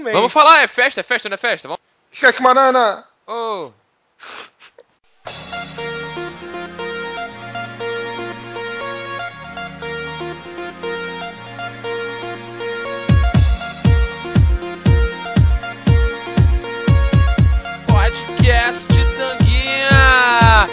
Vamos falar, é festa, não é festa? Vamos... Esquece, banana! Oh. Podcast de Tanguinha!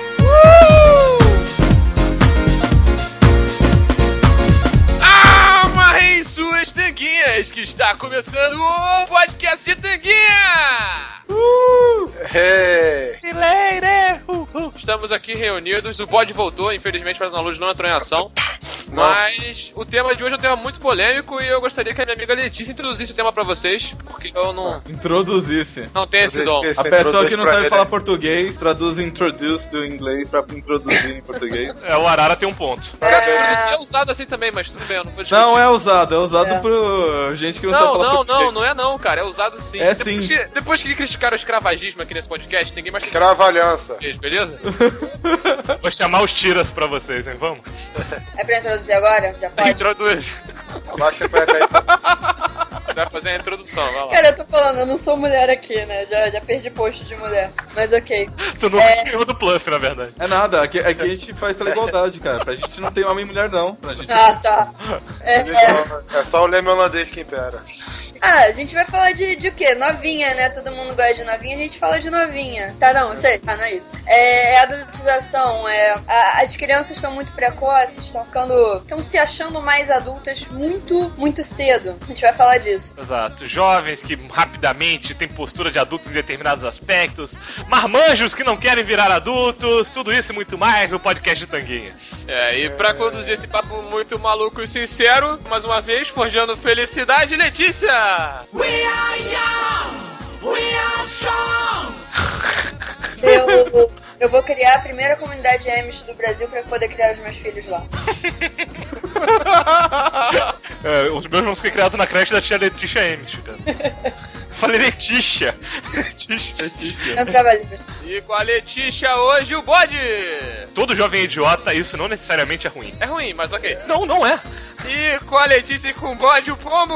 Amarrem suas tanguinhas, que está começando o Podcast de Tanguinha! Hey. Estamos aqui reunidos, o bode voltou, infelizmente para a luz não entrou em ação. Mas o tema de hoje é um tema muito polêmico e eu gostaria que a minha amiga Letícia introduzisse o tema pra vocês, porque eu não... Introduzisse. Não tenho esse dom. A pessoa que não sabe falar português, traduz introduce do inglês pra introduzir em português. O Arara tem um ponto. É usado assim também, mas tudo bem, eu não vou discutir. Não é usado por gente que não sabe falar português. Não é não, cara, é usado sim. É depois sim. Depois que criticaram o escravagismo aqui nesse podcast, ninguém mais... Escravalhança. Beleza? Vou chamar os tiras pra vocês, hein? Vamos? É pra introduzir agora? Já pode? Introduz. Abaixa a cueca aí. Você vai fazer a introdução, vai lá. Cara, eu tô falando, eu não sou mulher aqui, né? Já perdi posto de mulher. Mas ok. Tu não esquema do Pluff, na verdade. É nada, aqui a gente faz pela igualdade, cara. Pra gente não tem homem e mulher, não. Pra gente... Ah, tá. É só o leme holandês que impera. Ah, a gente vai falar de o quê? Novinha, né? Todo mundo gosta de novinha, a gente fala de novinha. Tá, não, sei. Ah, não é isso. É adultização, as crianças estão muito precoces, estão se achando mais adultas muito cedo. A gente vai falar disso. Exato. Jovens que rapidamente têm postura de adultos em determinados aspectos, marmanjos que não querem virar adultos, tudo isso e muito mais no podcast de Tanguinha. E pra conduzir esse papo muito maluco e sincero, mais uma vez, forjando felicidade, Letícia! We are young, we are strong. Eu vou criar a primeira comunidade Amish do Brasil pra poder criar os meus filhos lá. Os meus vão ser criados na creche da tia Letícia Amish, cara. Falei Letícia. Letícia. Eu não trabalho com isso. E com a Letícia hoje o bode! Todo jovem é idiota, isso não necessariamente é ruim. É ruim, mas ok. Não é. E com a Letícia e com o bode o pombo!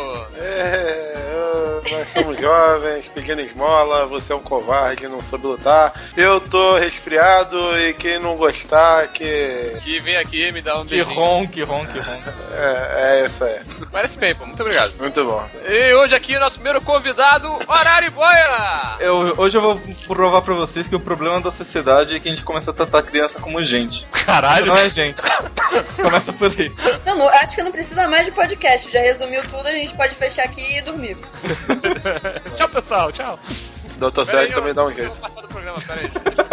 Nós somos jovens, pedindo esmola, você é um covarde, não soube lutar. Eu tô resfriado e quem não gostar, que vem aqui me dá um Que beijinho. ronque. É isso aí. Parece bem, pô. Muito obrigado. Muito bom. E hoje aqui o nosso primeiro convidado, Arari Boia! Hoje eu vou provar pra vocês que o problema da sociedade é que a gente começa a tratar a criança como gente. Caralho. Não é gente. Começa por aí. Não, acho que não precisa mais de podcast. Já resumiu tudo, a gente pode fechar aqui e dormir. Tchau, pessoal. Tchau. Dr. Sérgio também dá um jeito. Eu vou passar do programa, peraí.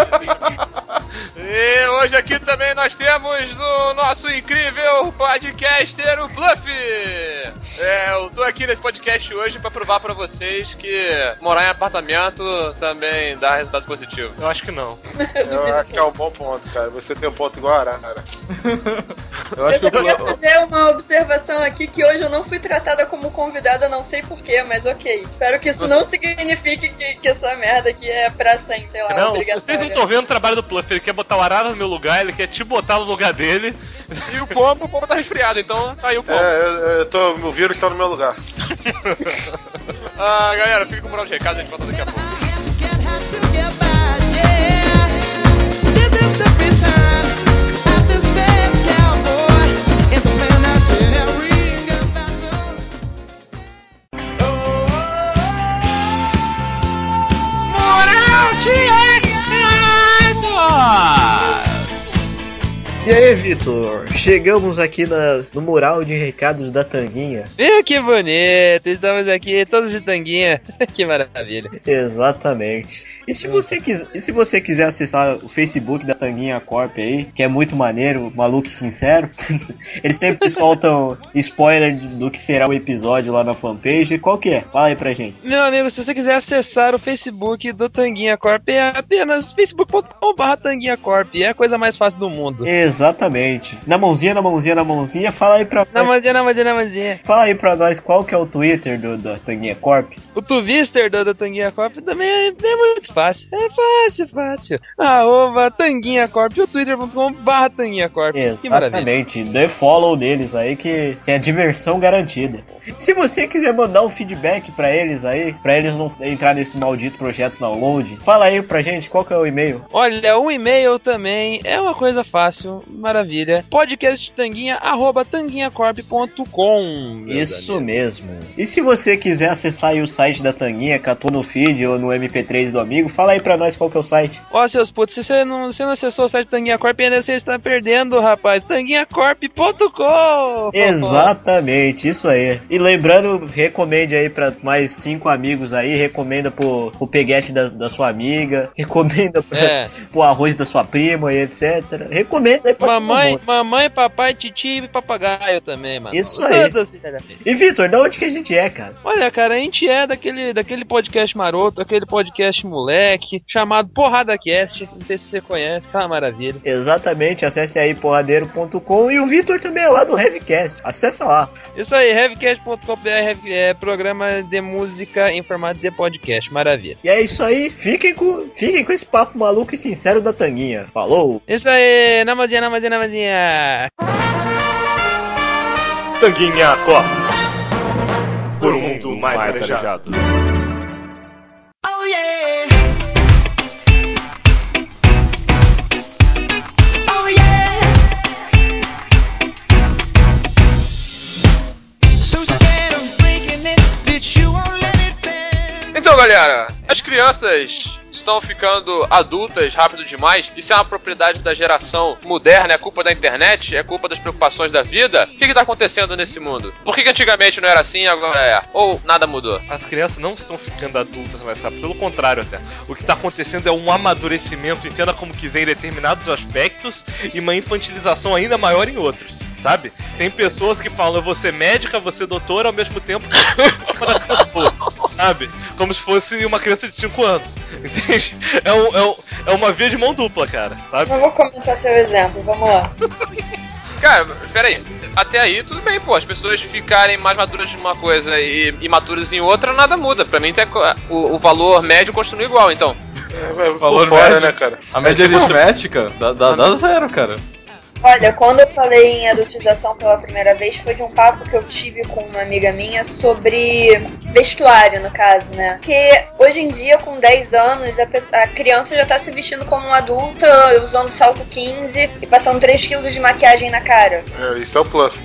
E hoje aqui também nós temos o nosso incrível podcaster, o Pluff. Eu tô aqui nesse podcast hoje pra provar pra vocês que morar em apartamento também dá resultado positivo. Eu acho que não. Eu acho que é um bom ponto, cara. Você tem um ponto igual a Arara. Eu acho Eu que só queria fazer uma observação aqui que hoje eu não fui tratada como convidada, não sei porquê, mas ok. Espero que isso não signifique que essa merda aqui é pra sempre, sei lá, Não, obrigatória. vocês não estão vendo o trabalho do Pluff. Ele quer botar o Arara no meu lugar, ele quer te botar no lugar dele. E o pombo tá resfriado, então tá aí o pombo. O vírus tá no meu lugar. Galera, fica com o moral de recado, a gente volta daqui a pouco. Moral de recados! E aí, Vitor? Chegamos aqui no mural de recados da Tanguinha. Que bonito! Estamos aqui todos de tanguinha. Que maravilha. Exatamente. E se você quiser acessar o Facebook da Tanguinha Corp aí, que é muito maneiro, maluco e sincero, eles sempre soltam spoiler do que será o episódio lá na fanpage. Qual que é? Fala aí pra gente. Meu amigo, se você quiser acessar o Facebook do Tanguinha Corp, é apenas facebook.com/Tanguinha Corp. É a coisa mais fácil do mundo. Exatamente. Na mãozinha, fala aí pra Na mãozinha. Fala aí pra nós qual que é o Twitter da Tanguinha Corp. O Twister da Tanguinha Corp também é muito fácil. É fácil. Tanguinha Corp, o twitter.com/Tanguinha Corp. Exatamente. Que maravilha. Dê follow deles aí que é diversão garantida. Se você quiser mandar um feedback pra eles aí, pra eles não entrar nesse maldito projeto download, fala aí pra gente qual que é o e-mail. Olha, o e-mail também é uma coisa fácil, maravilha. podcasttanguinha@tanguinhacorp.com. Isso mesmo. E se você quiser acessar aí o site da Tanguinha, catou no feed ou no MP3 do amigo, fala aí pra nós qual que é o site. Ó, seus putos, se você não acessou o site Tanguinha Corp, ainda você está perdendo, rapaz. tanguinhacorp.com. Exatamente, isso aí. E lembrando, recomende aí pra mais 5 amigos aí, recomenda pro peguete da sua amiga, recomenda pro arroz da sua prima e etc. Recomenda aí pra todo mundo. Mamãe, papai, titi e papagaio também, mano. Isso aí. Todos. E Vitor, de onde que a gente é, cara? Olha, cara, a gente é daquele podcast maroto, aquele podcast moleque, chamado Porrada Cast. Não sei se você conhece, que é uma maravilha. Exatamente, acesse aí porradeiro.com e o Vitor também é lá do Heavycast. Acessa lá. Isso aí, heavycast.com.br é programa de música em formato de podcast, maravilha. E é isso aí, fiquem com esse papo maluco e sincero da Tanguinha. Falou! Isso aí, namazinha. Tanguinha Corp. Por um mundo mais arejado. Oh yeah. Oh yeah. So scared of breaking it that you won't let it bend. Então, galera, as crianças estão ficando adultas rápido demais. Isso é uma propriedade da geração moderna, é culpa da internet, é culpa das preocupações da vida. O que está acontecendo nesse mundo? Por que antigamente não era assim e agora é? Ou nada mudou? As crianças não estão ficando adultas mais rápido, pelo contrário até. O que está acontecendo é um amadurecimento, entenda como quiser, em determinados aspectos e uma infantilização ainda maior em outros, sabe? Tem pessoas que falam, eu vou ser médica, vou ser doutora, ao mesmo tempo que em cima da pessoa, sabe? Como se fosse uma criança de 5 anos, entende? É uma via de mão dupla, cara, sabe? Não vou comentar seu exemplo, vamos lá. Cara, peraí. Até aí, tudo bem, pô. As pessoas ficarem mais maduras de uma coisa e imaturas em outra, nada muda. Pra mim, o valor médio continua igual, então. Vai Valor por fora, médio, né, cara? A média aritmética dá zero, cara. Olha, quando eu falei em adultização pela primeira vez, foi de um papo que eu tive com uma amiga minha sobre vestuário, no caso, né? Porque hoje em dia, com 10 anos, a criança já tá se vestindo como uma adulta, usando salto 15 e passando 3 quilos de maquiagem na cara. Isso é o Pluff.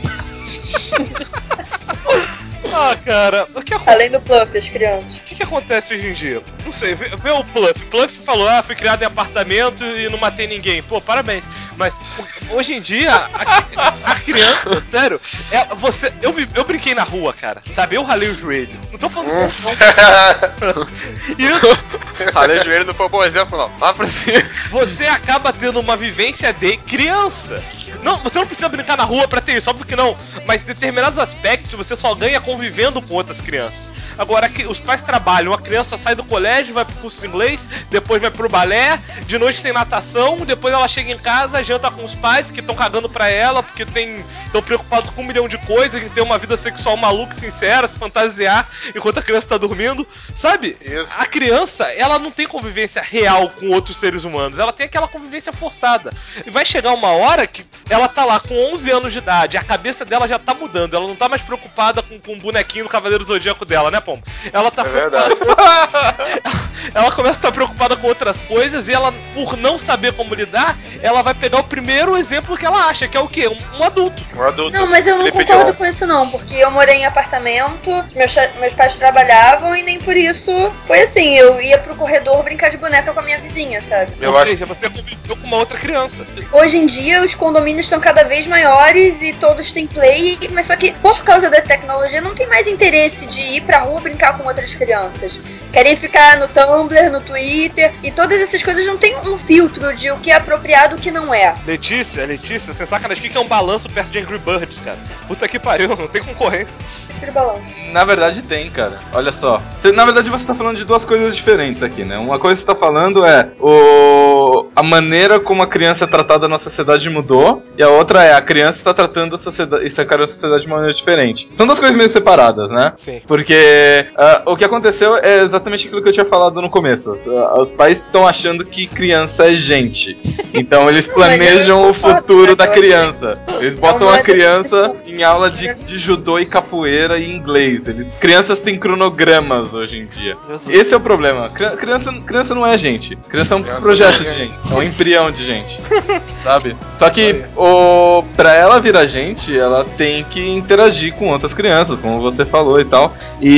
Ah, cara, Além do Pluff, as crianças. O que acontece hoje em dia? Não sei, vê o Pluff. Pluff falou, fui criado em apartamento e não matei ninguém. Pô, parabéns. Mas hoje em dia, a criança, sério, eu brinquei na rua, cara. Sabe? Eu ralei o joelho. Não tô falando disso, não. Isso. Ralei o joelho não foi um bom exemplo, não. Vá pra cima. Você acaba tendo uma vivência de criança. Não, você não precisa brincar na rua pra ter isso, óbvio que não. Mas em determinados aspectos você só ganha convivendo com outras crianças. Agora, os pais trabalham, a criança sai do colégio, vai pro curso de inglês, depois vai pro balé, de noite tem natação, depois ela chega em casa, janta com os pais que estão cagando pra ela, porque estão preocupados com 1 milhão de coisas, que tem uma vida sexual maluca e sincera, se fantasiar enquanto a criança tá dormindo. Sabe? Isso. A criança, ela não tem convivência real com outros seres humanos, ela tem aquela convivência forçada. E vai chegar uma hora que ela tá lá com 11 anos de idade, a cabeça dela já tá mudando, ela não tá mais preocupada com o bonequinho do Cavaleiro Zodíaco dela, né, Pombo? Ela tá verdade. Ela começa a estar preocupada com outras coisas e ela, por não saber como lidar, ela vai pegar o primeiro exemplo que ela acha, que é o quê? Um adulto. Um adulto. Não, mas eu não Felipe concordo Dilon. com isso não, porque eu morei em apartamento, meus pais trabalhavam e nem por isso foi assim, eu ia pro corredor brincar de boneca com a minha vizinha, sabe? Ou seja, você conviveu com uma outra criança. Hoje em dia os condomínios estão cada vez maiores e todos têm play, mas só que por causa da tecnologia não tem mais interesse de ir pra rua brincar com outras crianças. Querem ficar no Tumblr, no Twitter, e todas essas coisas não tem um filtro de o que é apropriado e o que não é. Letícia, você saca o que é um balanço perto de Angry Birds, cara? Puta que pariu, não tem concorrência. Prefiro balanço. Na verdade tem, cara. Olha só. Na verdade você tá falando de duas coisas diferentes aqui, né? Uma coisa que você tá falando é a maneira como a criança é tratada na sociedade mudou, e a outra é a criança está tratando a sociedade, está encarando a sociedade de uma maneira diferente. São duas coisas meio separadas, né? Sim. Porque o que aconteceu é exatamente aquilo que eu tinha falado no começo. Os pais estão achando que criança é gente. Então eles planejam o futuro da criança. Eles botam a criança em aula de judô e capoeira e inglês. Crianças têm cronogramas hoje em dia. Esse é o problema. Criança não é gente. Criança é um projeto de gente. É um embrião de gente. Sabe? Só que pra ela virar gente, ela tem que interagir com outras crianças, como você falou e tal.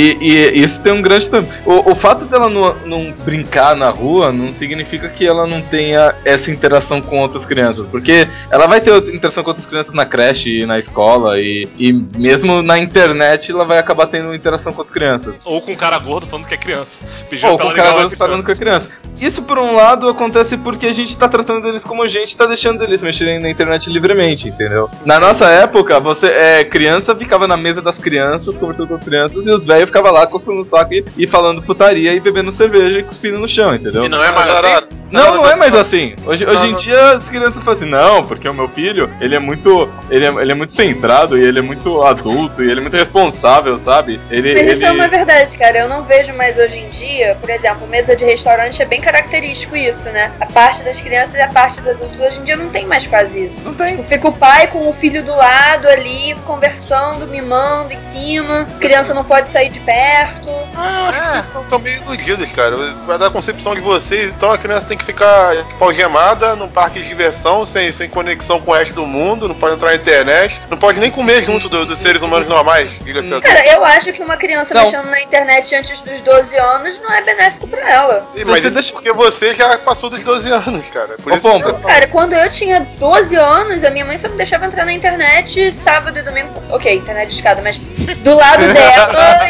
E isso tem um grande tempo. O fato dela não brincar na rua não significa que ela não tenha essa interação com outras crianças. Porque ela vai ter interação com outras crianças na creche, na escola e mesmo na internet ela vai acabar tendo interação com outras crianças. Ou com um cara gordo falando que é criança. Ou com o cara gordo falando que é criança. Isso, por um lado, acontece porque a gente tá tratando eles como gente, tá deixando eles mexerem na internet livremente, entendeu? Na nossa época, criança ficava na mesa das crianças, conversando com as crianças, e os velhos ficavam lá coçando o saco e falando putaria e bebendo cerveja e cuspindo no chão, entendeu? E não é mais assim? Não é mais assim. Hoje em dia as crianças falam assim, não, porque o meu filho, ele é muito centrado, e ele é muito adulto, e ele é muito responsável, sabe? Mas isso é uma verdade, cara. Eu não vejo mais hoje em dia, por exemplo, mesa de restaurante é bem característico isso, né? A parte das crianças e a parte dos adultos hoje em dia não tem mais quase isso. Não tem. Tipo, fica o pai com o filho do lado ali, conversando, mimando em cima. A criança não pode sair de perto. Eu acho que vocês estão meio iludidos, cara. Vai dar a concepção de vocês, então a criança tem que ficar algemada num parque de diversão, sem conexão com o resto do mundo, não pode entrar na internet, não pode nem comer junto dos seres humanos normais. Cara, eu acho que uma criança mexendo na internet antes dos 12 anos não é benéfico pra ela. Mas isso porque você já passou dos 12 anos, cara. Por isso não, cara, quando eu tinha 12 anos, a minha mãe só me deixava entrar na internet sábado e domingo. Ok, internet de escada, mas do lado dela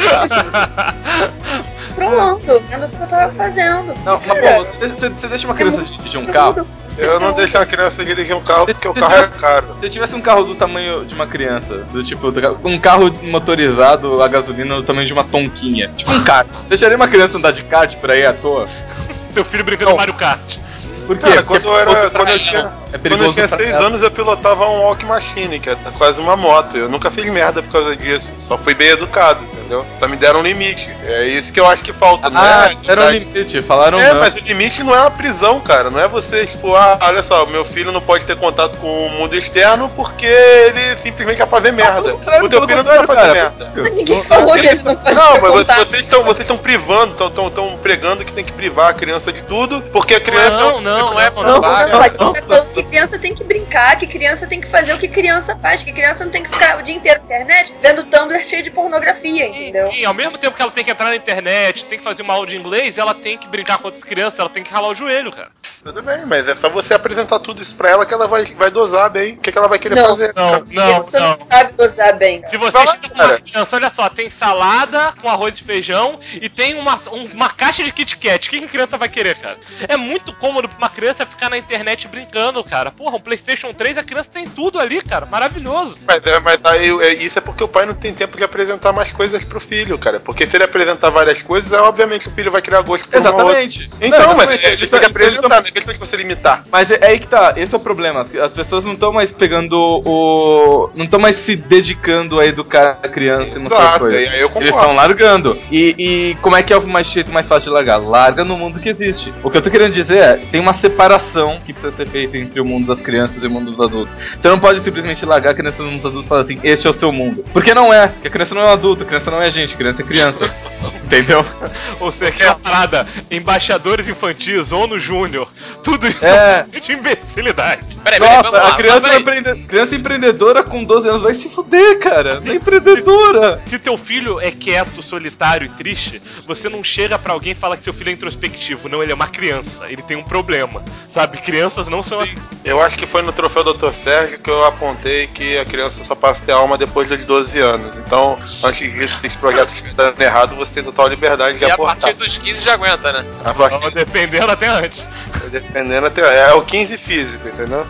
trolando, vendo o que eu tava fazendo. Não, mas pô, você deixa uma criança dirigir um carro? Eu não deixo a criança dirigir um carro porque o carro é caro. Se eu tivesse um carro do tamanho de uma criança, do tipo, um carro motorizado a gasolina do tamanho de uma tonquinha, tipo um kart, deixaria uma criança andar de kart por aí à toa? Teu filho brincando Mario Kart. Por quê? Cara, quando eu tinha 6 anos eu pilotava um walk machine, que é quase uma moto. Eu nunca fiz merda por causa disso. Só fui bem educado, entendeu? Só me deram um limite. É isso que eu acho que falta, não é? Deram um limite, falaram não. Mas o limite não é uma prisão, cara. Não é você, tipo, olha só, meu filho não pode ter contato com o mundo externo porque ele simplesmente vai fazer merda. O teu filho não vai fazer merda. Ninguém falou que ele não pode ter mas contato. vocês estão privando, estão pregando que tem que privar a criança de tudo, porque a criança... Não é a gente tá falando que criança tem que brincar, que criança tem que fazer o que criança faz, que criança não tem que ficar o dia inteiro na internet vendo Tumblr cheio de pornografia, entendeu? Sim, ao mesmo tempo que ela tem que entrar na internet, tem que fazer uma aula de inglês, ela tem que brincar com outras crianças, ela tem que ralar o joelho, cara. Tudo bem, mas é só você apresentar tudo isso pra ela que ela vai dosar bem. O que ela vai querer fazer? Você não sabe dosar bem. Se você chega com uma criança, olha só, tem salada com arroz e feijão e tem uma caixa de Kit Kat. O que a criança vai querer, cara? É muito cômodo pra uma criança ficar na internet brincando, cara. Porra, um PlayStation 3, a criança tem tudo ali, cara. Maravilhoso. Mas aí, isso é porque o pai não tem tempo de apresentar mais coisas pro filho, cara. Porque se ele apresentar várias coisas, obviamente o filho vai criar gosto por Exatamente. uma outra. Então, mas ele tem que apresentar, não é questão de você limitar. Mas é aí que tá, esse é o problema. As pessoas não estão mais pegando não estão mais se dedicando a educar a criança e mostrar coisas. E aí eu concordo. Eles estão largando. E como é que é o jeito mais fácil de largar? Larga no mundo que existe. O que eu tô querendo dizer é, tem uma separação que precisa ser feita entre o mundo das crianças e o mundo dos adultos. Você não pode simplesmente largar a criança no mundo dos adultos e falar assim, este é o seu mundo. Porque não é. Porque a criança não é um adulto, a criança não é gente, a criança é criança. Entendeu? Ou seja, aquela parada, embaixadores infantis, ONU Júnior, tudo isso de imbecilidade. Peraí, Nossa, vamos lá. a criança empreendedora com 12 anos vai se fuder, cara. Não é empreendedora. Se teu filho é quieto, solitário e triste, você não chega pra alguém e fala que seu filho é introspectivo. Não, ele é uma criança. Ele tem um problema. Sabe? Crianças não são assim. Eu acho que foi no troféu Dr. Sérgio que eu apontei que a criança só passa a ter alma depois dos 12 anos. Então, antes disso, se esse projeto estiver dando errado, você tem total liberdade de aportar. E a partir dos 15 já aguenta, né? Dependendo até antes. Dependendo até... É o 15 físico, entendeu?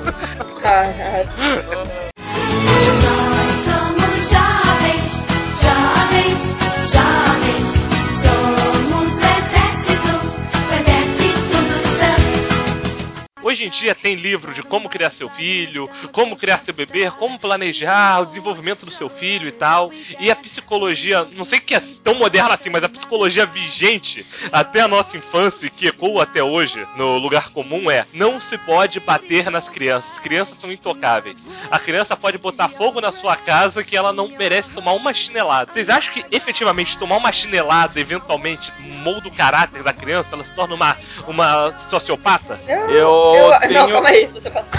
Somos jovens, jovens, jovens. Somos o exército do Hoje em dia tem livro de como criar seu filho, como criar seu bebê, como planejar o desenvolvimento do seu filho e tal. E a psicologia, não sei que é tão moderna assim, mas a psicologia vigente até a nossa infância, que ecoa até hoje no lugar comum, é: não se pode bater nas crianças. Crianças são intocáveis. A criança pode botar fogo na sua casa que ela não merece tomar uma chinelada. Vocês acham que efetivamente tomar uma chinelada eventualmente molda o caráter da criança? Ela se torna uma sociopata? Não, calma aí, sociopata.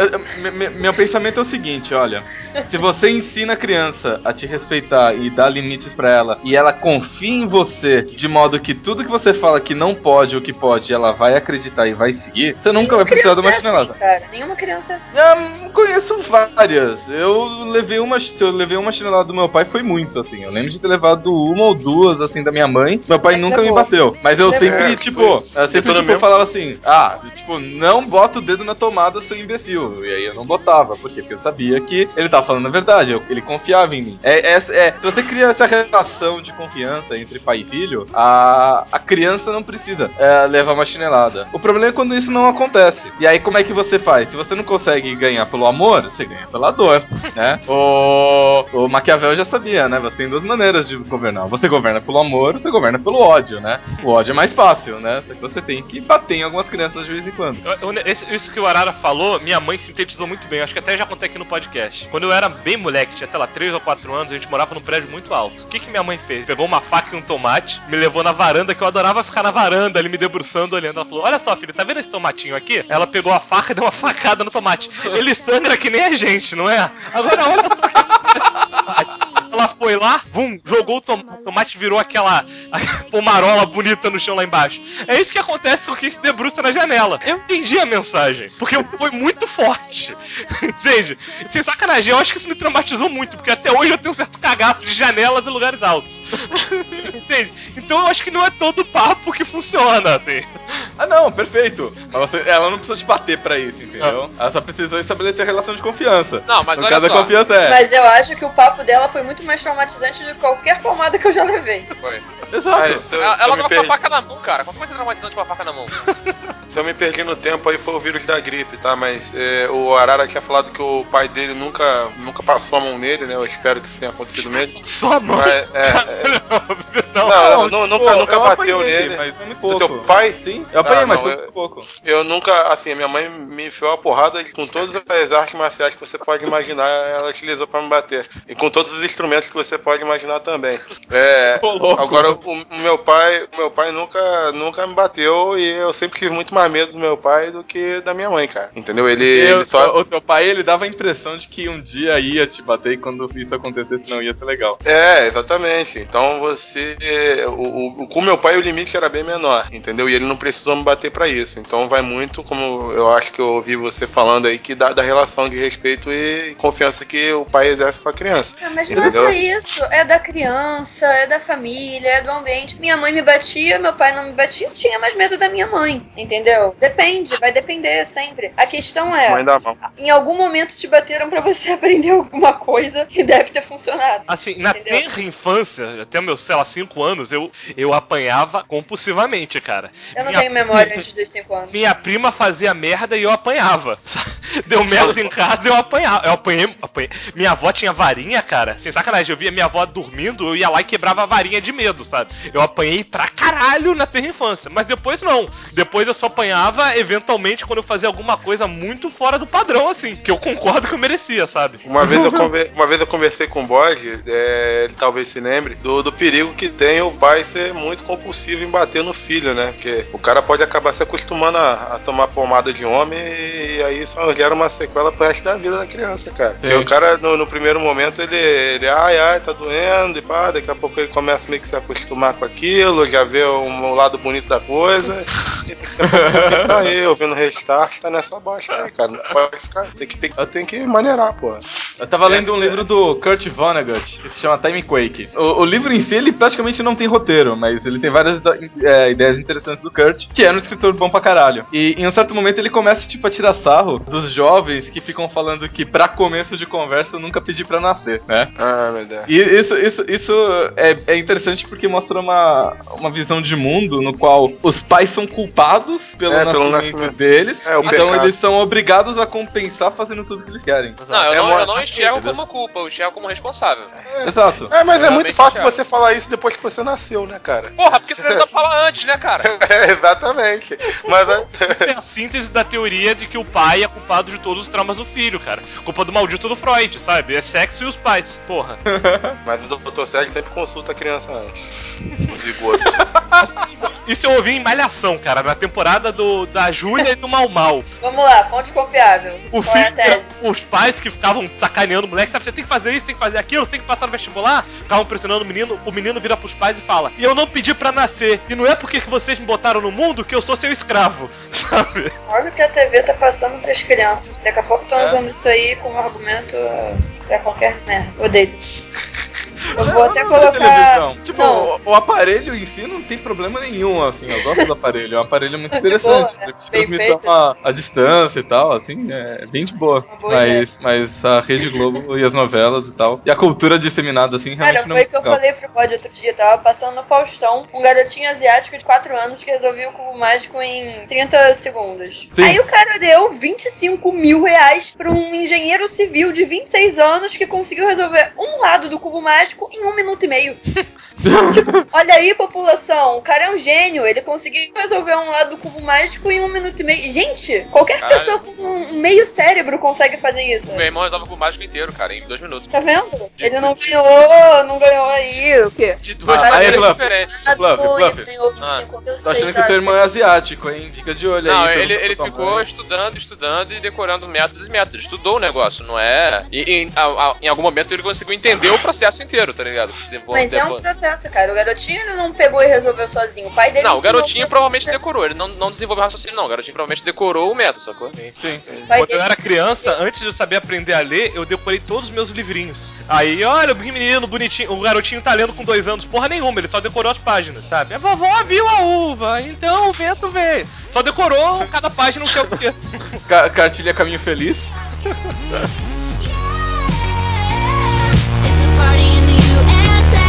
Meu pensamento é o seguinte, olha. Se você ensina a criança a te respeitar e dar limites pra ela, e ela confia em você, de modo que tudo que você fala que não pode ou que pode, ela vai acreditar e vai seguir, você nunca vai precisar de uma chinelada. Assim, cara. Nenhuma criança é assim. Conheço várias. Se eu levei uma chinelada do meu pai, foi muito, assim. Eu lembro de ter levado uma ou duas, assim, da minha mãe. Meu pai nunca me bateu. Mas eu sempre, falava assim, não bota o dedo na tomada, seu imbecil. E aí eu não botava. Por quê? Porque eu sabia que ele tava falando a verdade. Ele confiava em mim. Se você cria essa relação de confiança entre pai e filho, a criança não precisa levar uma chinelada. O problema é quando isso não acontece. E aí como é que você faz? Se você não consegue ganhar pelo amor, você ganha pela dor, né? O Maquiavel já sabia, né? Você tem duas maneiras de governar. Você governa pelo amor, você governa pelo ódio, né? O ódio é mais fácil, né? Só que você tem que bater em algumas crianças de vez em quando. Isso que o Arara falou, minha mãe sintetizou muito bem. Acho que até já contei aqui no podcast. Quando eu era bem moleque, tinha até lá 3 ou 4 anos, a gente morava num prédio muito alto. O que minha mãe fez? Pegou uma faca e um tomate, me levou na varanda, que eu adorava ficar na varanda, ali me debruçando, olhando. Ela falou: olha só, filho, tá vendo esse tomatinho aqui? Ela pegou a faca e deu uma facada no tomate. Ele sangra que nem a gente, não é? Agora olha só o que acontece com o tomate. Ela foi lá, jogou o tomate, virou aquela pomarola bonita no chão lá embaixo. É isso que acontece com quem se debruça na janela. Eu entendi a mensagem, porque foi muito forte. Entende? Sem sacanagem, eu acho que isso me traumatizou muito, porque até hoje eu tenho um certo cagaço de janelas em lugares altos. Entende? Então eu acho que não é todo papo que funciona, assim. Não, perfeito. Mas ela não precisa te bater pra isso, entendeu? Ela só precisou estabelecer a relação de confiança. Não, mas no olha caso, só. a confiança Mas eu acho que o papo dela foi muito mais traumatizante do que qualquer pomada que eu já levei. Foi. Exato. Ela tava com a faca na mão, cara. Qual coisa traumatizante com a faca na mão? Se eu me perdi no tempo aí foi o vírus da gripe, tá? Mas o Arara tinha falado que o pai dele nunca passou a mão nele, né? Eu espero que isso tenha acontecido mesmo. Só a mão? Nunca bateu nele. Mas foi muito Do pouco. teu pai? Sim, eu apanhei, mas foi muito pouco. Eu nunca, assim, minha mãe me enfiou a porrada com todas as artes marciais que você pode imaginar, ela utilizou pra me bater. E com todos os instrumentos que você pode imaginar também. Agora, o meu pai nunca me bateu e eu sempre tive muito mais medo do meu pai do que da minha mãe, cara. Entendeu? O teu pai, ele dava a impressão de que um dia ia te bater e quando isso acontecesse não ia ser legal. Exatamente. Então com meu pai o limite era bem menor, entendeu? E ele não precisou me bater pra isso. Então vai muito, como eu acho que eu ouvi você falando aí, que da relação de respeito e confiança que o pai exerce com a criança. Mas não é só isso. É da criança, é da família, é do ambiente. Minha mãe me batia, meu pai não me batia, eu tinha mais medo da minha mãe, entendeu? Depende, vai depender sempre. A questão é, em algum momento te bateram pra você aprender alguma coisa que deve ter funcionado. Assim, na tenra infância, até meus, 5 anos, eu apanhava compulsivamente, cara. Eu não tenho memória antes dos 5 anos. Minha prima fazia merda e eu apanhava. Deu merda em casa e eu apanhava. Eu apanhei. Minha avó tinha varinha, cara. Sem sacanagem, eu via minha avó dormindo, eu ia lá e quebrava a varinha de medo, sabe? Eu apanhei pra caralho na tenra infância. Mas depois não. Depois eu só apanhava, eventualmente, quando eu fazia alguma coisa muito fora do padrão, assim. Que eu concordo que eu merecia, sabe? Uma vez eu conversei com o Bode, ele talvez se lembre, do perigo que tem o pai ser muito compulsivo em bater no filho, né? Porque o cara pode acabar se acostumando a tomar pomada de homem e aí só gera uma sequela pro resto da vida da criança, cara. Porque o cara, no primeiro momento, ele tá doendo e pá, daqui a pouco ele começa meio que se acostumar com aquilo, já vê o lado bonito da coisa e daqui a pouco tá aí, ouvindo restart, tá nessa bosta aí, cara. Não pode ficar, tem que maneirar, porra. Eu tava lendo um livro do Kurt Vonnegut, que se chama Time Quake. O livro em si, ele praticamente não tem roteiro, mas ele tem várias ideias interessantes do Kurt, que é um escritor bom pra caralho. E em um certo momento ele começa, a tirar sarro dos jovens que ficam falando que pra começo de conversa eu nunca pedi pra nascer, né? Ah, meu Deus. E isso é interessante porque mostra uma visão de mundo no qual os pais são culpados culpados pelo nascimento deles, o então pecado. eles são obrigados a compensar fazendo tudo que eles querem. Não, eu não enxergo entendeu? como culpa, eu enxergo como responsável. Exato. Mas é Realmente muito fácil enxergo. você falar isso depois que você nasceu, né, cara? Porra, porque tu tentou falar antes, né, cara? Exatamente. Mas Isso é a síntese da teoria de que o pai é culpado de todos os traumas do filho, cara. Culpa do maldito do Freud, sabe? É sexo e os pais, porra. Mas o Dr. Sérgio sempre consulta a criança antes. O zigoto. Isso eu ouvi em Malhação, cara, na temporada da Júlia e do Mal Mal. Vamos lá, fonte confiável. O Qual é a filho, tese? os pais que ficavam sacaneando o moleque, sabe? Você tem que fazer isso, tem que fazer aquilo, você tem que passar no vestibular. Ficavam pressionando o menino vira pros pais e fala: e eu não pedi pra nascer, e não é porque que vocês me botaram no mundo que eu sou seu escravo, sabe? Olha o que a TV tá passando pras crianças. Daqui a pouco estão usando isso aí como argumento pra qualquer merda. Odeio. Eu vou até colocar. Televisão. Tipo, Não. o aparelho em si não tem problema nenhum, assim. Eu gosto do aparelho. É um aparelho muito De interessante. boa, né? De Bem transmissão feito. à distância e tal, assim, é bem de boa. Uma boa ideia. Mas a Rede Globo e as novelas e tal. E a cultura disseminada, assim, realmente Cara, não foi é o que eu muito legal. falei pro Pod outro dia. Tava passando no Faustão um garotinho asiático de 4 anos que resolveu o cubo mágico em 30 segundos. Sim. Aí o cara deu 25 mil reais pra um engenheiro civil de 26 anos que conseguiu resolver um lado do cubo mágico em 1 minuto e meio. Tipo, olha aí, população, o cara é um gênio. Ele conseguiu resolver um lado do cubo mágico em 1 minuto e meio. Gente, qualquer Cara. pessoa com um meio cérebro consegue fazer isso. Meu irmão resolve com o mágico inteiro, cara, em 2 minutos. Tá vendo? De- Ele de- não ganhou aí, o quê? De 2 Ah, aí, maneiras Fluff. diferentes. Fluff. Ganhou 25 mil, Tô achando que o teu irmão é asiático, hein? Fica de olho Não, aí. ele pergunta pra tua ficou mãe. estudando e decorando métodos e métodos. Estudou o negócio, não é? E em algum momento ele conseguiu entender o processo inteiro, tá ligado? Mas é um processo, cara. O garotinho ele não pegou e resolveu sozinho. O pai dele Não, o ensinou garotinho pra provavelmente ele. decorou. Ele não desenvolveu raciocínio, não. O garotinho provavelmente decorou o método, sacou? Sim. O pai Quando eu dele era ensinou criança, pra ele. antes de eu saber aprender a ler, eu decorei todos os meus livrinhos. Aí, olha, o menino bonitinho, o garotinho tá lendo com 2 anos, porra nenhuma, ele só decorou as páginas, sabe? A vovó viu a uva, então o vento veio. Só decorou cada página o que é o quê. Cartilha Caminho Feliz. It's a party in the USA.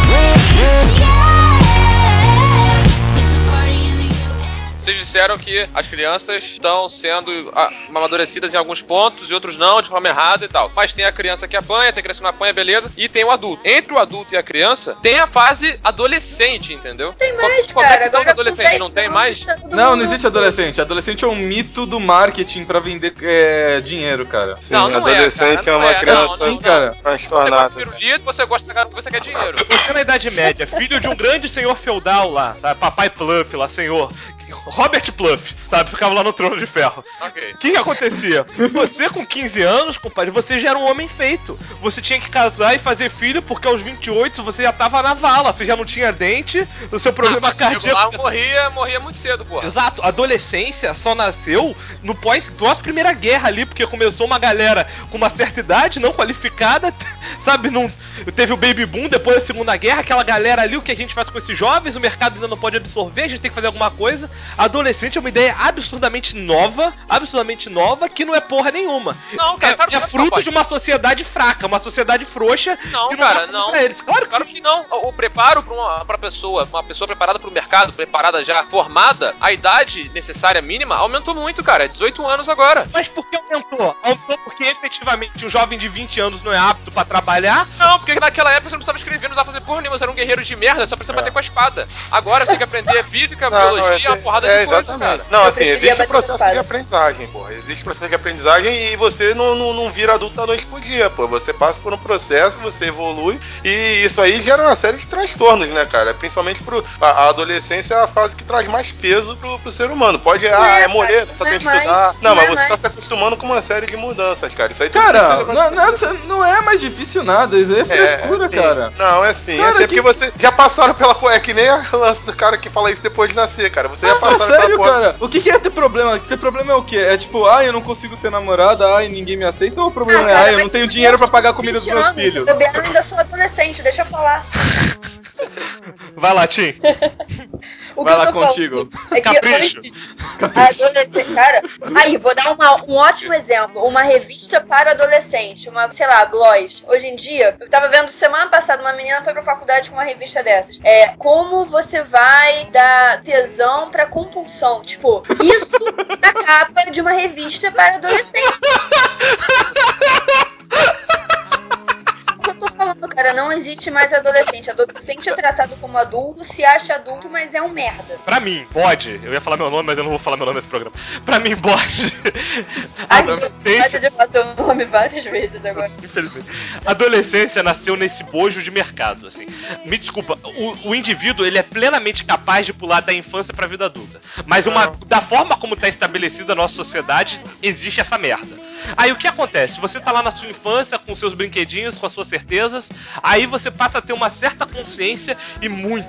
It's a party in the USA. Vocês disseram que as crianças estão sendo amadurecidas em alguns pontos e outros não, de forma errada e tal. Mas tem a criança que apanha, tem a criança que não apanha, beleza, e tem o adulto. Entre o adulto e a criança, tem a fase adolescente, entendeu? Tem mais, Como é cara. que estão os Agora adolescentes? Não tem mais? Não existe adolescente. Adolescente é um mito do marketing pra vender dinheiro, cara. Sim, Não é, adolescente cara, é uma não. criança Sim, cara. Você transtornada. gosta de pirulito, você gosta da garota, você quer dinheiro. Você na Idade Média, filho de um grande senhor feudal lá, sabe? Papai Pluff lá, senhor. Robert Pluff, sabe? Ficava lá no trono de ferro. Ok. O que acontecia? Você com 15 anos, compadre, você já era um homem feito. Você tinha que casar e fazer filho porque aos 28 você já tava na vala, você já não tinha dente, o seu problema Chegou lá, cardíaco... morria muito cedo, porra. Exato, a adolescência só nasceu no pós-primeira guerra ali, porque começou uma galera com uma certa idade, não qualificada, sabe? Não, teve o baby boom depois da Segunda Guerra, aquela galera ali, o que a gente faz com esses jovens, o mercado ainda não pode absorver, a gente tem que fazer alguma coisa. Adolescente é uma ideia absurdamente nova, que não é porra nenhuma. Não, cara, claro que é não, fruto rapaz. de uma sociedade fraca, uma sociedade frouxa, Não, que cara, dá tudo não. pra eles. Claro que Claro sim. que não. O preparo pra pessoa, uma pessoa preparada pro mercado, preparada já, formada, a idade necessária mínima aumentou muito, cara. É 18 anos agora. Mas por que aumentou? Aumentou porque efetivamente um jovem de 20 anos não é apto pra trabalhar? Não, porque naquela época você não precisava escrever, não precisava fazer porra nenhuma, você era um guerreiro de merda, só precisa bater com a espada. Agora você tem que aprender física, biologia, uma porrada de coisa, exatamente. cara. Não, Eu assim, preferia existe bater o processo com a de espada. aprendizagem, pô. Existe processo de aprendizagem e você não vira adulto da noite pro dia, pô. Você passa por um processo, você evolui e isso aí gera uma série de transtornos, né, cara? Principalmente a adolescência é a fase que traz mais peso pro ser humano. Pode, é moleza, só tem que estudar. Não, mas você tá se acostumando com uma série de mudanças, cara. Isso aí tudo tem que ser Cara, levado em consideração. não é mais difícil nada, isso é frescura, sim. cara. Não, é sim. Cara, É sim, porque você já passaram pela porra. É que nem a lance do cara que fala isso depois de nascer, cara. Você já passaram pela Sério, porra. cara? O que é ter problema? Ter problema é o quê? É tipo, eu não consigo ter namorada, ninguém me aceita, ou o problema cara, eu não mas tenho se dinheiro pra eu pagar a tenho comida dos 20 meus anos, filhos? Se bobear, eu ainda sou adolescente, deixa eu falar. Vai lá, Tim. O Vai que lá eu tô contigo. falando é que Capricho. adolescente, cara, aí, vou dar um ótimo exemplo. Uma revista para adolescente, uma, sei lá, Gloss. Hoje em dia, eu tava vendo semana passada, uma menina foi pra faculdade com uma revista dessas. Como você vai dar tesão pra compulsão. Tipo, isso na capa de uma revista para adolescente. O que eu tô falando, cara, não existe mais adolescente. Adolescente é tratado como adulto, se acha adulto, mas é um merda. Pra mim, bode. Eu ia falar meu nome, mas eu não vou falar meu nome nesse programa. Pra mim, bode. Ai, Deus, pode Adolescência. de bater o nome várias vezes agora. Infelizmente. Adolescência nasceu nesse bojo de mercado, assim. Me desculpa, o indivíduo, ele é plenamente capaz de pular da infância pra vida adulta. Mas da forma como tá estabelecida a nossa sociedade, existe essa merda. Aí o que acontece? Você tá lá na sua infância com seus brinquedinhos, com as suas certezas, aí você passa a ter uma certa consciência e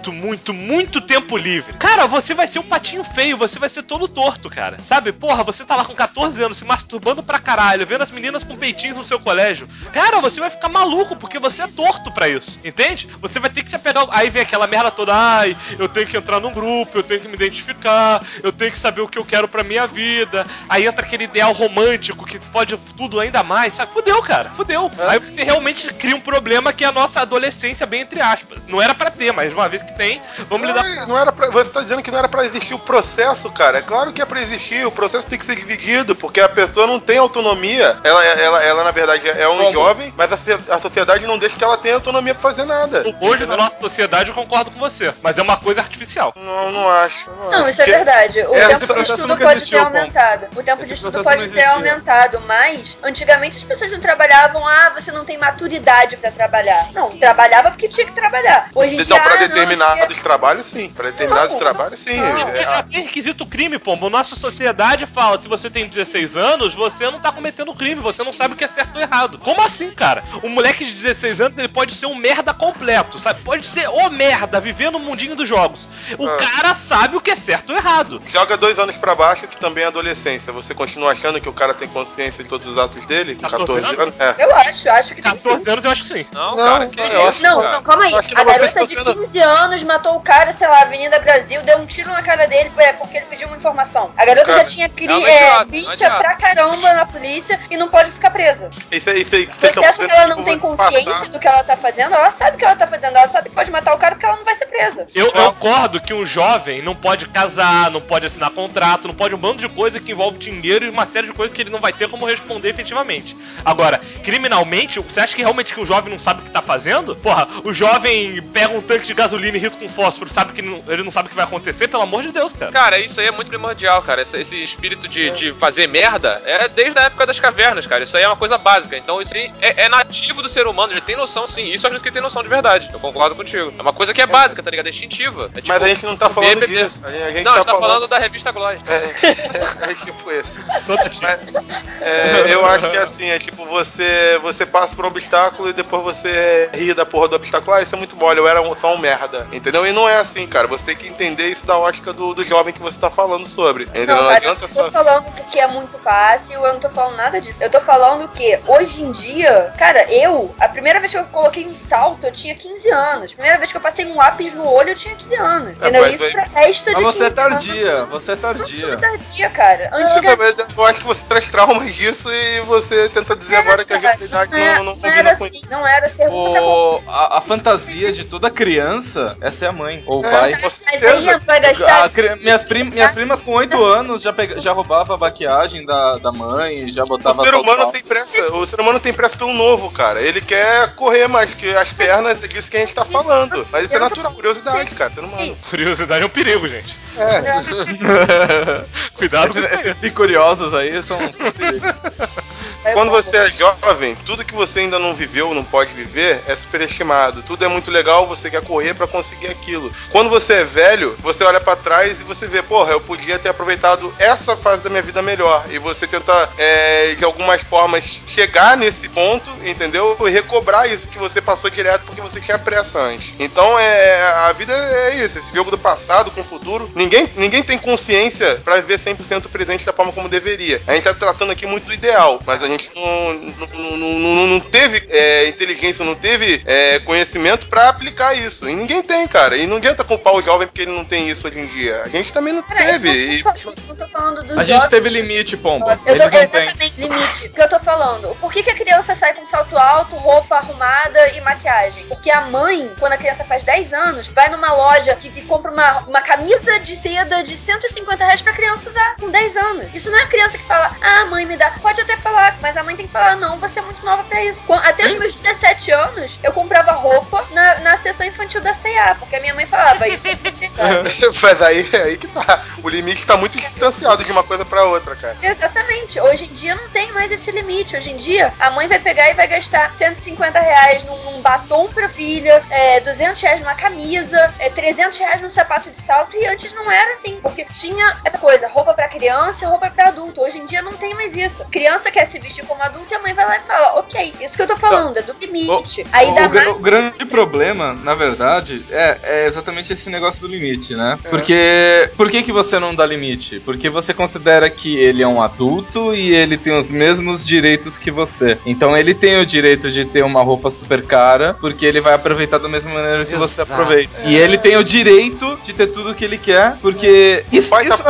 muito tempo livre. Cara, você vai ser um patinho feio, você vai ser todo torto, cara. Sabe? Porra, você tá lá com 14 anos se masturbando pra caralho, vendo as meninas com peitinhos no seu colégio. Cara, você vai ficar maluco, porque você é torto pra isso. Entende? Você vai ter que se apegar. Aí vem aquela merda toda, ai, eu tenho que entrar num grupo, eu tenho que me identificar, eu tenho que saber o que eu quero pra minha vida. Aí entra aquele ideal romântico que fode tudo ainda mais, sabe? Fudeu, cara, fudeu. Aí você realmente cria um problema que é a nossa adolescência, bem entre aspas. Não era pra ter, mas uma vez que tem, vamos lidar. Não era pra, você tá dizendo que não era pra existir o processo, cara. É claro que é pra existir, o processo tem que ser dividido, porque a pessoa não tem autonomia. Ela na verdade, é um jovem, mas a sociedade não deixa que ela tenha autonomia pra fazer nada. Hoje, na nossa sociedade, eu concordo com você, mas é uma coisa artificial. Não acho. Não, isso é verdade. O tempo de processo estudo nunca pode existiu, ter aumentado. O tempo de Esse estudo processo pode não ter existia. aumentado, mas antigamente as pessoas não trabalhavam, você não tem maturidade pra trabalhar. Não, trabalhava porque tinha que trabalhar. Hoje em dia, Não, pra não, determinados trabalhos, sim. Pra determinados Não, trabalhos, sim. não. É requisito crime, pombo. Nossa sociedade fala, se você tem 16 anos, você não tá cometendo crime, você não sabe o que é certo ou errado. Como assim, cara? Um moleque de 16 anos, ele pode ser um merda completo, sabe? Pode ser o merda, viver no mundinho dos jogos. O cara sabe o que é certo ou errado. Joga 2 anos pra baixo, que também é adolescência. Você continua achando que o cara tem consciência de todos os atos dele? Com 14 anos? Eu acho que tem sim. 14 anos eu acho que sim. Não, cara, que eu isso, acho- cara? Não, calma aí. Acho que A vocês garota estão de sendo- 15 anos matou o cara, sei lá, Avenida Brasil, deu um tiro na cara dele porque ele pediu uma informação. A garota Cara, já tinha é uma idiota, ficha idiota. pra caramba na polícia e não pode ficar presa. Isso aí, Você acha que ela não tem consciência passar. do que ela tá fazendo? Ela sabe o que ela tá fazendo, ela sabe que pode matar o cara porque ela não vai ser presa. Eu concordo que um jovem não pode casar, não pode assinar contrato, não pode um bando de coisa que envolve dinheiro e uma série de coisas que ele não vai ter como responder efetivamente. Agora, criminalmente, você acha que realmente que um jovem não sabe o que tá fazendo? Porra, o jovem pega um tanque de gasolina e risca um fósforo, sabe que ele não sabe o que vai acontecer? Pelo amor de Deus, cara. Cara, isso aí é muito primordial, cara. Esse espírito de fazer merda é desde a época das cavernas, cara. Isso aí é uma coisa básica. Então isso aí é nativo do ser humano. Ele tem noção, sim. Isso eu acredito que ele tem noção de verdade. Eu concordo contigo. É uma coisa que é básica, tá ligado? É instintiva. É tipo, Mas a gente não tá comer, falando beber. disso. A gente Não, a tá gente tá falando da revista Gloss. É tipo esse. Todo tipo. Eu acho que é assim, é tipo, você passa por um obstáculo e depois você ri da porra do obstáculo. Isso é muito mole, eu era só um merda. Entendeu? E não é assim, cara. Você tem que entender isso da ótica do jovem que você tá falando sobre. Entendeu? Não cara, adianta eu só. não tô falando que é muito fácil, eu não tô falando nada disso. Eu tô falando que, hoje em dia, cara, a primeira vez que eu coloquei um salto, eu tinha 15 anos. A primeira vez que eu passei um lápis no olho, eu tinha 15 anos. Entendeu? mas Isso aí- pra testa de Mas 15 você é anos. tardia, você é Não tardia. sou tardia, cara. Antigamente. Eu acho que você traz traumas disso e você tenta dizer agora que a realidade não Não era combina com assim, não era. Pergunta pra A fantasia de toda criança é ser a mãe ou o É, pai. com Mas certeza. aí vai gastar. Minhas primas com 8 anos já roubava a maquiagem da mãe, já O botava ser humano salto tem pressa. O ser humano tem pressa pelo novo, cara. Ele quer correr mais que as pernas, é disso que a gente tá falando. Mas isso é natural, curiosidade, cara. Ser humano. Curiosidade é um perigo, gente. Cuidado com isso aí. E curiosos aí são perigos. Quando você é jovem, tudo que você ainda não viveu, não pode viver, é superestimado. Tudo é muito legal, você quer correr pra conseguir aquilo. Quando você é velho, você olha pra trás e você vê, porra, eu podia ter aproveitado essa fase da minha vida melhor. E você tenta, de algumas formas, chegar nesse ponto, entendeu? E recobrar isso que você passou direto porque você tinha pressa antes. Então, a vida é isso, esse jogo do passado com o futuro. Ninguém tem consciência pra viver 100% presente da forma como deveria. A gente tá tratando aqui muito do ideal, mas a gente não teve inteligência, não teve conhecimento pra aplicar isso. E ninguém tem, cara. E não adianta culpar o jovem porque ele não tem isso hoje em dia. A gente também não teve. Não tô falando do A gente teve limite, Pomba. Eu tô, Eles não têm. exatamente, limite. O que eu tô falando? Por que a criança sai com salto alto, roupa arrumada e maquiagem? Porque a mãe, quando a criança faz 10 anos, vai numa loja que compra uma camisa de seda de R$150 pra criança usar com 10 anos. Isso não é a criança que fala, mãe, me dá. Pode até falar, mas a mãe tem que falar, não, você é muito nova pra isso. Até os meus 17 anos, eu comprava roupa na seção infantil da C&A, porque a minha mãe falava isso. Mas aí que tá. O limite tá muito distanciado de uma coisa pra outra, cara. Exatamente. Hoje em dia não tem mais esse limite. Hoje em dia, a mãe vai pegar e vai gastar R$150 num batom pra filha, R$200 numa camisa, R$300 num sapato de salto, e antes não era assim, porque tinha essa coisa, roupa pra criança e roupa pra adulto. Hoje em dia não tem mais isso. Criança quer se vestir como adulto e a mãe vai lá e fala, ok, isso que eu tô falando, é do limite. O grande problema, na verdade, é exatamente esse negócio do limite, né? Porque, por que você não dá limite? Porque você considera que ele é um adulto e ele tem os mesmos direitos que você. Então ele tem o direito de ter uma roupa super cara, porque ele vai aproveitar da mesma maneira que você aproveita. E ele tem o direito de ter tudo o que ele quer, porque isso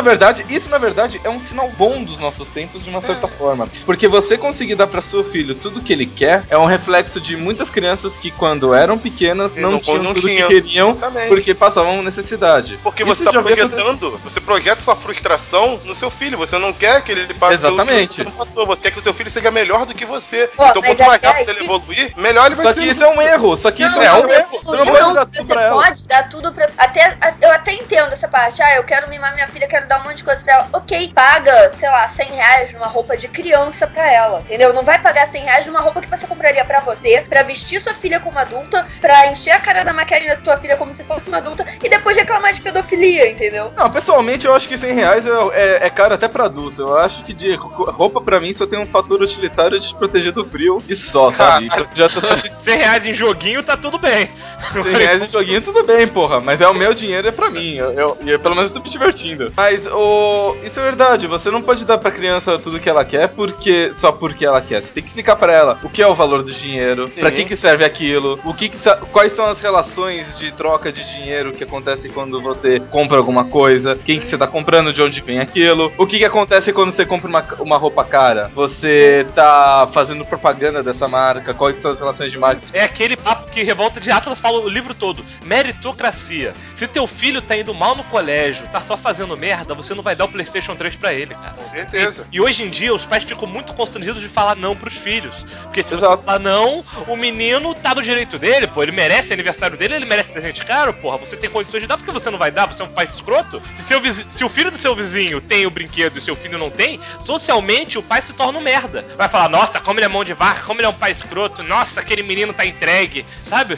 na verdade é um sinal bom dos nossos tempos, de uma certa forma. Porque você conseguir dar pra seu filho tudo o que ele quer é um reflexo de muitas crianças que quando eram pequenas não tinham tudo o que queriam. Exatamente. Porque passavam necessidade. Porque você tá projetando, você projeta sua frustração no seu filho. Você não quer que ele passe pelo que você não passou. Você quer que o seu filho seja melhor do que você. Então, quanto mais rápido ele evoluir, melhor ele vai ser. Só que isso é um erro. Só que isso é um erro. Você não pode dar tudo pra ela. Você pode dar tudo pra... Eu até entendo essa parte. Eu quero mimar minha filha, quero dar um monte de coisa pra ela. Ok, paga, sei lá, R$100 numa roupa de criança pra ela, entendeu? Não vai pagar R$100 numa roupa que você compraria pra você, pra vestir sua filha como adulta, pra encher a cara da maquiagem da tua filha como se fosse uma adulta e depois reclamar de pedofilia, entendeu? Não, pessoalmente eu acho que R$100 é caro até pra adulto. Eu acho que de roupa pra mim só tem um fator utilitário de te proteger do frio e só, sabe? Já tô R$100 em joguinho tá tudo bem. R$100 em joguinho tudo bem, porra. Mas o meu dinheiro é pra mim. Eu pelo menos tô me divertindo. Mas isso é verdade. Você não pode dar pra criança tudo que ela quer só porque ela quer. Você tem que explicar pra ela o que é o valor do dinheiro, pra que serve aquilo, quais são as relações de troca de dinheiro que acontecem quando você compra alguma coisa, quem que você tá comprando, de onde vem aquilo, o que acontece quando você compra uma roupa cara, você tá fazendo propaganda dessa marca, quais são as relações de marketing. É aquele papo que Revolta de Atlas fala o livro todo, meritocracia. Se teu filho tá indo mal no colégio, tá só fazendo merda, você não vai dar o PlayStation 3 pra ele, cara. Com certeza. E hoje em dia os pais ficam muito constrangidos de falar não pros filhos, porque se você falar não, o menino tá no direito dele, pô, ele merece aniversário dele, ele merece presente caro, porra, você tem condições de dar, porque você não vai dar, você é um pai escroto. Se o filho do seu vizinho tem o brinquedo e seu filho não tem, socialmente o pai se torna um merda. Vai falar, nossa, como ele é mão de vaca, como ele é um pai escroto, nossa, aquele menino tá entregue, sabe?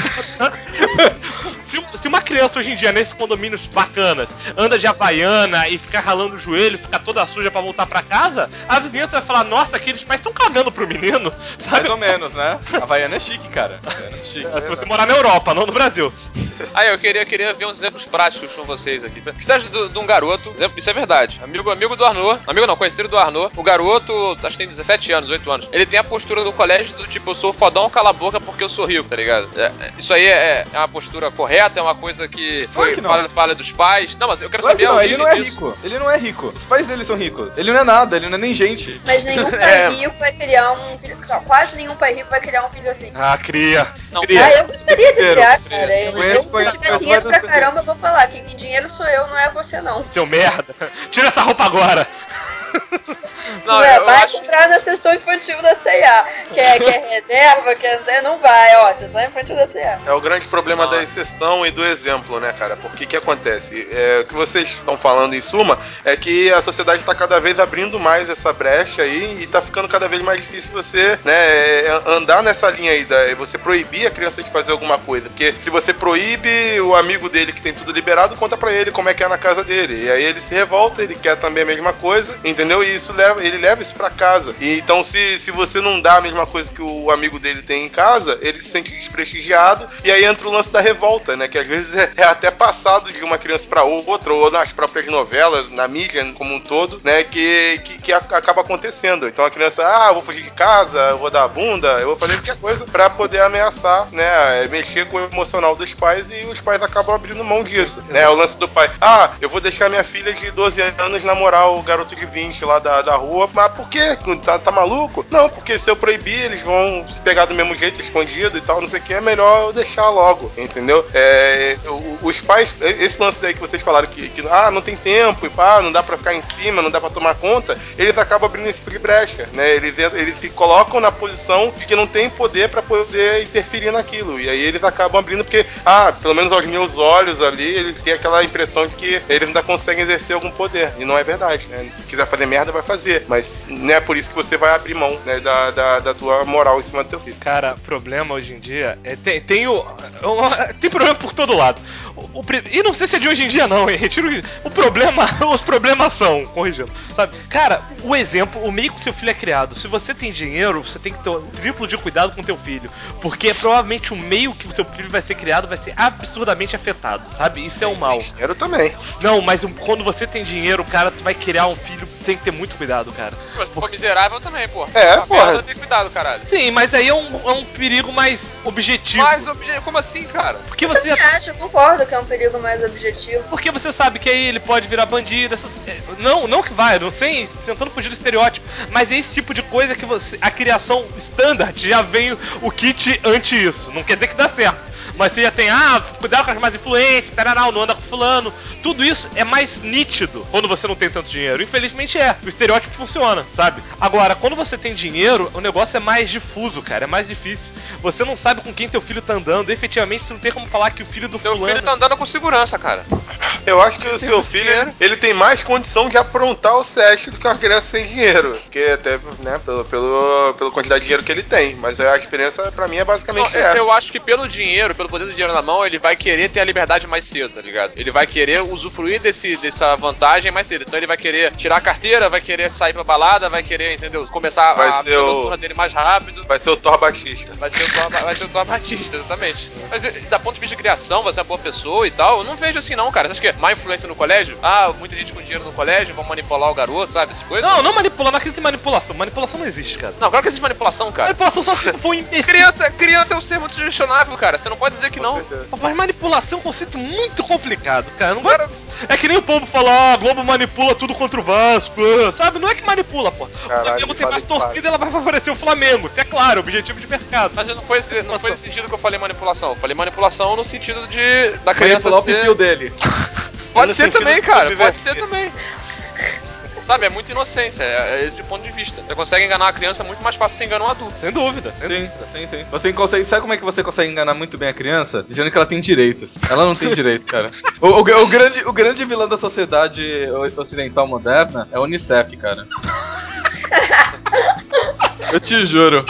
Se uma criança hoje em dia, nesses condomínios bacanas, anda de havaiana e fica ralando o joelho, fica toda suja pra voltar pra casa, a vizinhança vai falar, nossa, aqueles pais estão cagando pro menino, sabe? Mais ou menos, né? Havaiana é chique, cara. Havaiana é chique. Se você morar na Europa, não no Brasil. Aí eu queria ver uns exemplos práticos com vocês aqui. Que seja de um garoto, isso é verdade. Amigo do Arnaud, conhecido do Arnaud, o garoto, acho que tem 17 anos, 8 anos. Ele tem a postura do colégio do tipo, eu sou fodão, cala a boca porque eu sou rico, tá ligado? Isso aí é uma postura correta, é uma coisa que foi falha dos pais. Não, mas eu quero saber a origem ele não é disso. rico. Ele não é rico. Os pais dele são ricos. Ele não é nada, ele não é nem gente. Mas nenhum pai rico vai criar um filho. Quase nenhum pai rico vai criar um filho assim. Cria. Não, eu gostaria de criar, cara. Se Conheço tiver dinheiro pra caramba, eu vou falar. Quem tem dinheiro sou eu, não é você, não. Seu merda. Tira essa roupa agora. Não, vai comprar na sessão infantil da C&A. Quer reserva, não vai, sessão infantil da C&A. É o grande problema da exceção e do exemplo, né, cara? Porque que acontece? O que vocês estão falando em suma é que a sociedade está cada vez abrindo mais essa brecha aí e tá ficando cada vez mais difícil você, né, andar nessa linha aí, você proibir a criança de fazer alguma coisa. Porque se você proíbe, o amigo dele que tem tudo liberado, conta pra ele como é que é na casa dele. E aí ele se revolta, ele quer também a mesma coisa, entendeu? entendeu? E ele leva isso pra casa. E, então, se você não dá a mesma coisa que o amigo dele tem em casa, ele se sente desprestigiado, e aí entra o lance da revolta, né? Que às vezes é até passado de uma criança pra outra, ou nas próprias novelas, na mídia como um todo, né? Que acaba acontecendo. Então a criança, eu vou fugir de casa, eu vou dar a bunda, eu vou fazer qualquer coisa pra poder ameaçar, né? Mexer com o emocional dos pais, e os pais acabam abrindo mão disso, né? O lance do pai, eu vou deixar minha filha de 12 anos namorar o garoto de 20 lá da rua, mas por quê? Tá maluco? Não, porque se eu proibir, eles vão se pegar do mesmo jeito, escondido e tal, não sei o que, é melhor eu deixar logo, entendeu? Os pais, esse lance daí que vocês falaram que não tem tempo, e não dá pra ficar em cima, não dá pra tomar conta, eles acabam abrindo esse tipo de brecha, né? Eles se colocam na posição de que não tem poder pra poder interferir naquilo, e aí eles acabam abrindo porque, pelo menos aos meus olhos ali, eles têm aquela impressão de que eles ainda conseguem exercer algum poder, e não é verdade, né? Se quiser fazer merda, vai fazer, mas não é por isso que você vai abrir mão, né, da tua moral em cima do teu filho. Cara, problema hoje em dia tem problema por todo lado. E não sei se é de hoje em dia não, hein? Retiro os problemas são, corrigindo, sabe? Cara, o meio que o seu filho é criado, se você tem dinheiro, você tem que ter o triplo de cuidado com teu filho, porque provavelmente o meio que o seu filho vai ser criado vai ser absurdamente afetado, sabe? Isso é o mal. Dinheiro também. Não, mas quando você tem dinheiro, cara, tu vai criar um filho, tem que ter muito cuidado, cara. Mas se for miserável também, pô. Porra. Tem cuidado, caralho. Sim, mas aí é um perigo mais objetivo. Como assim, cara? Porque você Eu concordo que é um perigo mais objetivo. Porque você sabe que aí ele pode virar bandido, não que vai, não sei, tentando fugir do estereótipo, mas é esse tipo de coisa que a criação standard já vem o kit anti isso. Não quer dizer que dá certo. Mas você já tem, cuidado com as más influências, tararau, não anda com fulano. Tudo isso é mais nítido quando você não tem tanto dinheiro. Infelizmente o estereótipo funciona, sabe? Agora, quando você tem dinheiro, o negócio é mais difuso, cara, é mais difícil. Você não sabe com quem teu filho tá andando, efetivamente você não tem como falar que o filho do fulano... Teu filho tá andando com segurança, cara. Eu acho que o seu filho, ele tem mais condição de aprontar o SESC do que uma criança sem dinheiro. Porque até, né, pela quantidade de dinheiro que ele tem. Mas a diferença, pra mim, é basicamente essa. Eu acho que pelo dinheiro, pelo poder do dinheiro na mão, ele vai querer ter a liberdade mais cedo, tá ligado? Ele vai querer usufruir dessa vantagem mais cedo. Então ele vai querer tirar a carteira, vai querer sair pra balada, vai querer, entendeu? Começar a noturna dele mais rápido. Vai ser o Thor Batista. Vai ser o Thor Batista, exatamente. Mas da ponto de vista de criação, você é uma boa pessoa e tal, eu não vejo assim não, cara. Você acha que é má influência no colégio? Muita gente com dinheiro no colégio, vão manipular o garoto, sabe? Essas coisas? Não manipular, não acredito em manipulação. Manipulação não existe, cara. Não, claro que existe manipulação, cara. Manipulação só se for um imbecil. Criança é um ser muito sugestionável, cara. Você não pode dizer que Com não. certeza. Mas manipulação é um conceito muito complicado, cara. Não é que nem o povo fala, a Globo manipula tudo contra o Vasco, sabe? Não é que manipula, pô. Caralho, o Flamengo tem mais torcida, ela vai favorecer o Flamengo. Isso é claro, objetivo de mercado. Mas não foi nesse sentido que eu falei manipulação. Eu falei manipulação no sentido da criança Manipular o ser... pipil dele. Pode ser também, cara. subverter. Pode ser também. Sabe, é muita inocência, é esse de ponto de vista. Você consegue enganar uma criança muito mais fácil que você engana um adulto. Sem dúvida. Sim. Você consegue. Sabe como é que você consegue enganar muito bem a criança? Dizendo que ela tem direitos. Ela não tem direito, cara. O grande vilão da sociedade ocidental moderna é a Unicef, cara. Eu te juro.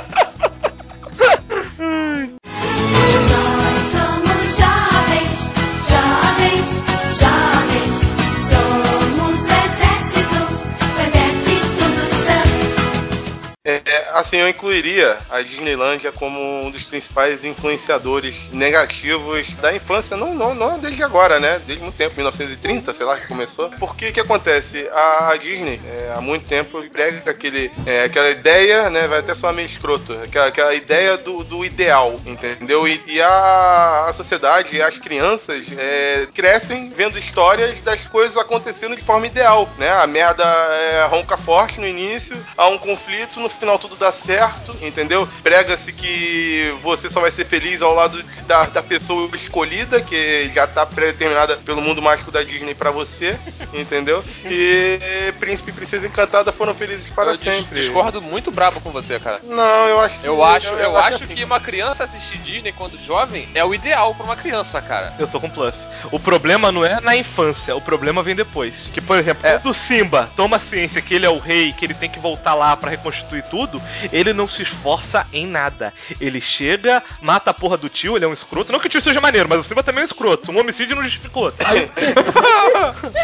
Nós somos jovens, jovens, jovens. Somos o exército do céu. Assim, eu incluiria a Disneylândia como um dos principais influenciadores negativos da infância, não desde agora, né? Desde muito tempo, 1930, sei lá, que começou. Porque o que acontece? A Disney, há muito tempo, prega aquela ideia, né? Vai até soar meio escroto, aquela ideia do ideal, entendeu? E a sociedade e as crianças crescem vendo histórias das coisas acontecendo de forma ideal, né? A merda ronca forte no início, há um conflito, no final tudo dá certo, entendeu? Prega-se que você só vai ser feliz ao lado da pessoa escolhida, que já tá pré-determinada pelo mundo mágico da Disney pra você, entendeu? E Príncipe e Princesa Encantada foram felizes para sempre. Discordo muito brabo com você, cara. Não, eu acho que que uma criança assistir Disney quando jovem é o ideal pra uma criança, cara. Eu tô com Pluff. O problema não é na infância, o problema vem depois. Que, por exemplo, quando o Simba toma ciência que ele é o rei, que ele tem que voltar lá pra reconstituir tudo, ele não se esforça em nada. Ele chega, mata a porra do tio, ele é um escroto. Não que o tio seja maneiro, mas o Simba também é um escroto. Um homicídio não justifica outro.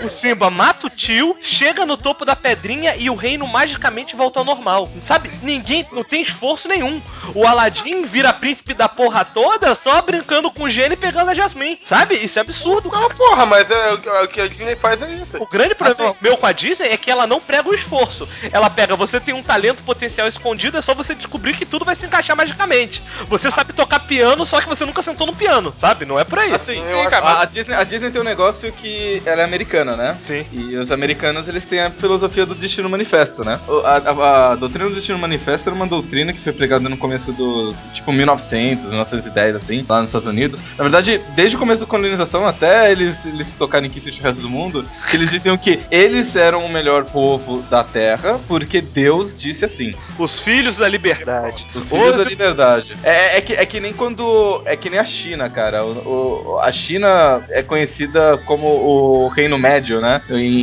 O Simba mata o tio, chega no topo da pedrinha e o reino magicamente volta ao normal. Sabe? Ninguém, não tem esforço nenhum. O Aladdin vira príncipe da porra toda só brincando com o gênio e pegando a Jasmine. Sabe? Isso é absurdo. Não, porra, mas o que a Disney faz é isso. O grande problema meu com a Disney é que ela não prega o esforço. Ela pega, você tem um talento potencial escondido, é só você descobrir que tudo vai se encaixar magicamente. Você sabe tocar piano, só que você nunca sentou no piano, sabe? Não é por aí. Assim, Sim, cara, a Disney tem um negócio que ela é americana, né? Sim. E os americanos, eles têm a filosofia do Destino Manifesto, né? A doutrina do Destino Manifesto era uma doutrina que foi pregada no começo dos, tipo, 1900, 1910, assim, lá nos Estados Unidos. Na verdade, desde o começo da colonização até eles se tocarem que existe o resto do mundo, eles diziam que eles eram o melhor povo da Terra porque Deus disse assim. Os filhos da liberdade. Os filhos da liberdade. É que nem quando... É que nem a China, cara. A China é conhecida como o Reino Médio, né?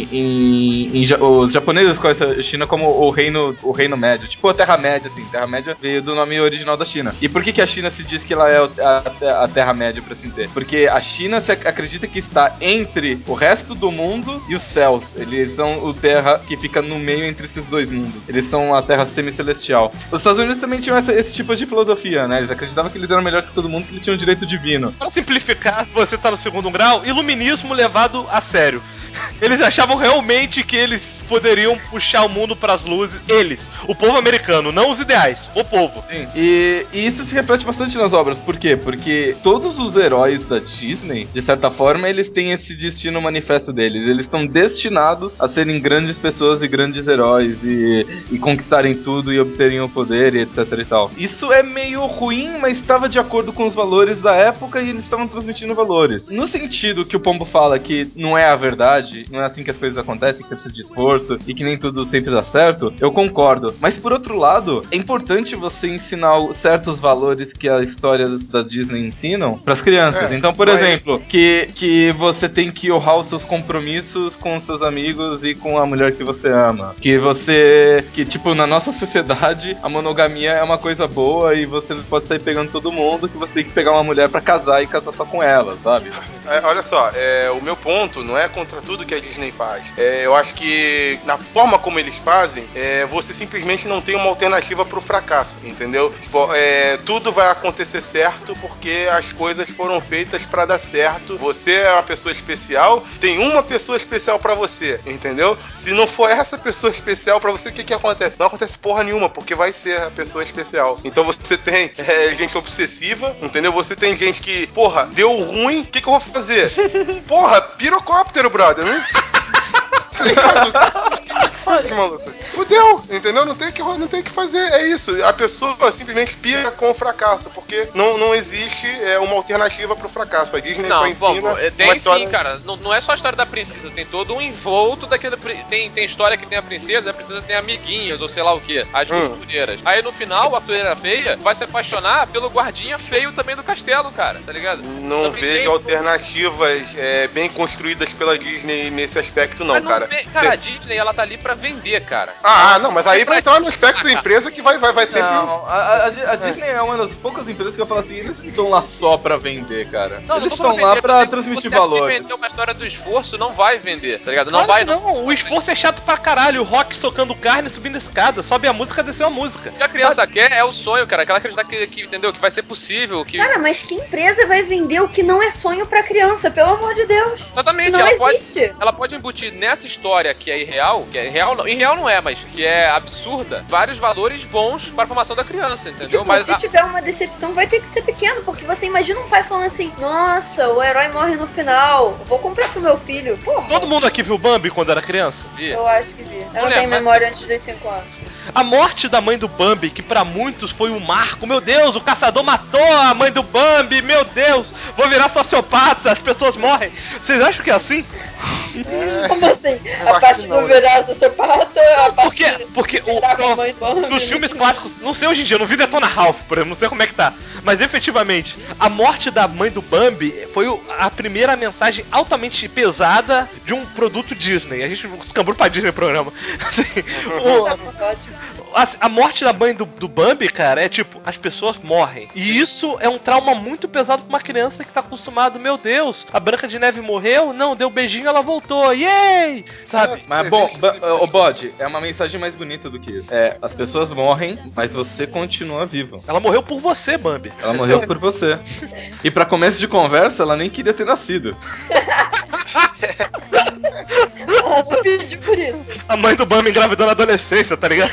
Os japoneses conhecem a China como o Reino Médio. Tipo a Terra-média, assim. Terra-média veio do nome original da China. E por que a China se diz que ela é a Terra-média, por assim dizer? Porque a China se acredita que está entre o resto do mundo e os céus. Eles são o Terra que fica no meio entre esses dois mundos. Eles são a Terra semi-celestial. Os Estados Unidos também tinham esse tipo de filosofia, né? Eles acreditavam que eles eram melhores que todo mundo, que eles tinham o direito divino. Pra simplificar, você tá no segundo grau, iluminismo levado a sério. Eles achavam realmente que eles poderiam puxar o mundo pras luzes. Eles, o povo americano, não os ideais, o povo. Sim. E isso se reflete bastante nas obras. Por quê? Porque todos os heróis da Disney, de certa forma, eles têm esse destino manifesto deles. Eles estão destinados a serem grandes pessoas e grandes heróis e conquistarem tudo e obterem o poder e etc e tal. Isso é meio ruim, mas estava de acordo com os valores da época e eles estavam transmitindo valores. No sentido que o Pombo fala que não é a verdade, não é assim que as coisas acontecem, que você precisa de esforço e que nem tudo sempre dá certo, eu concordo. Mas por outro lado, é importante você ensinar certos valores que a história da Disney ensinam pras crianças. Então, por exemplo, que você tem que honrar os seus compromissos com os seus amigos e com a mulher que você ama. Que tipo, na nossa sociedade, a monogamia é uma coisa boa e você pode sair pegando todo mundo, que você tem que pegar uma mulher pra casar e casar só com ela, sabe? Olha só, o meu ponto não é contra tudo que a Disney faz. Eu acho que na forma como eles fazem, você simplesmente não tem uma alternativa pro fracasso, entendeu? Tipo, tudo vai acontecer certo porque as coisas foram feitas pra dar certo. Você é uma pessoa especial, tem uma pessoa especial pra você, entendeu? Se não for essa pessoa especial pra você, o que acontece? Não acontece porra nenhuma, porque vai ser a pessoa especial. Então você tem gente obsessiva, entendeu? Você tem gente que, porra, deu ruim, o que eu vou fazer? Porra, pirocóptero, brother. Não... O que faz, maluco? Fudeu, entendeu? Não tem o que fazer, é isso. A pessoa simplesmente pira com o fracasso, porque não existe uma alternativa pro fracasso. A Disney só ensina tem uma história... sim, cara. Não é só a história da princesa, tem todo um envolto daquele... Tem história que tem a princesa tem amiguinhas, ou sei lá o que, as costureiras. Aí no final, a costureira feia vai se apaixonar pelo guardinha feio também do castelo, cara, tá ligado? Não vejo alternativas bem construídas pela Disney nesse aspecto, não, cara. Cara, a Disney, ela tá ali pra vender, cara. Não, mas aí vai entrar no aspecto empresa que vai sempre... Não, a Disney é uma das poucas empresas que eu falo assim, eles não estão lá só pra vender, cara. Eles estão lá pra transmitir valor. Se vender uma história do esforço, não vai vender, tá ligado? Não vai, não. O esforço é chato pra caralho. O Rock socando carne, subindo escada. Sobe a música, desceu a música. O que a criança quer é o sonho, cara. Aquela acreditar que, entendeu? Que vai ser possível. Que... Cara, mas que empresa vai vender o que não é sonho pra criança? Pelo amor de Deus. Exatamente. Isso não existe. Ela pode embutir nessa história que é irreal, irreal não é, mas que é absurda, vários valores bons para a formação da criança, entendeu? Tipo, mas se tiver uma decepção, vai ter que ser pequeno, porque você imagina um pai falando assim, nossa, o herói morre no final, vou comprar pro meu filho. Porra. Todo mundo aqui viu Bambi quando era criança? Eu acho que vi. Eu não tenho memória antes dos 5 anos. A morte da mãe do Bambi, que pra muitos foi um marco. Meu Deus, o caçador matou a mãe do Bambi. Meu Deus, vou virar sociopata, as pessoas morrem. Vocês acham que é assim? Como assim? A parte do virar sociopata, a parte porque dos filmes clássicos, não sei hoje em dia, eu não vi Detona Ralph, por exemplo, não sei como é que tá. Mas efetivamente, a morte da mãe do Bambi foi a primeira mensagem altamente pesada de um produto Disney. A gente escambou pra Disney o programa. Assim, A morte da mãe do Bambi, cara, é tipo, as pessoas morrem. E isso é um trauma muito pesado pra uma criança que tá acostumado, meu Deus, a Branca de Neve morreu? Não, deu um beijinho, ela voltou, yay! Sabe? Mas bom, ô Bode, é uma mensagem mais bonita do que isso. As pessoas morrem, mas você continua vivo. Ela morreu por você, Bambi. Ela morreu por você. E pra começo de conversa, ela nem queria ter nascido. Ela não pediu por isso. A mãe do Bambi engravidou na adolescência, tá ligado?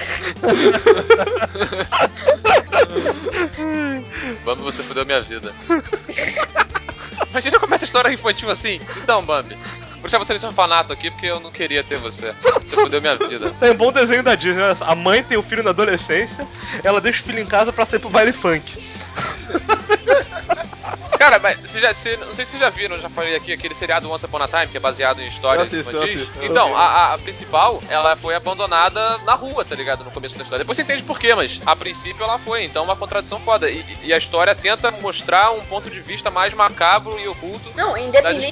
Bambi, você fudeu minha vida. Imagina como essa história infantil assim. Então, Bambi, vou deixar você nesse orfanato aqui porque eu não queria ter você. Você fudeu minha vida. Tem um bom desenho da Disney, né? A mãe tem o filho na adolescência, ela deixa o filho em casa pra sair pro baile funk. Cara, mas não sei se vocês já viram, eu já falei aqui, aquele seriado Once Upon a Time, que é baseado em histórias infantis. Então, a principal, ela foi abandonada na rua, tá ligado? No começo da história. Depois você entende por quê, mas a princípio ela foi, então uma contradição foda. E a história tenta mostrar um ponto de vista mais macabro e oculto. Não, independente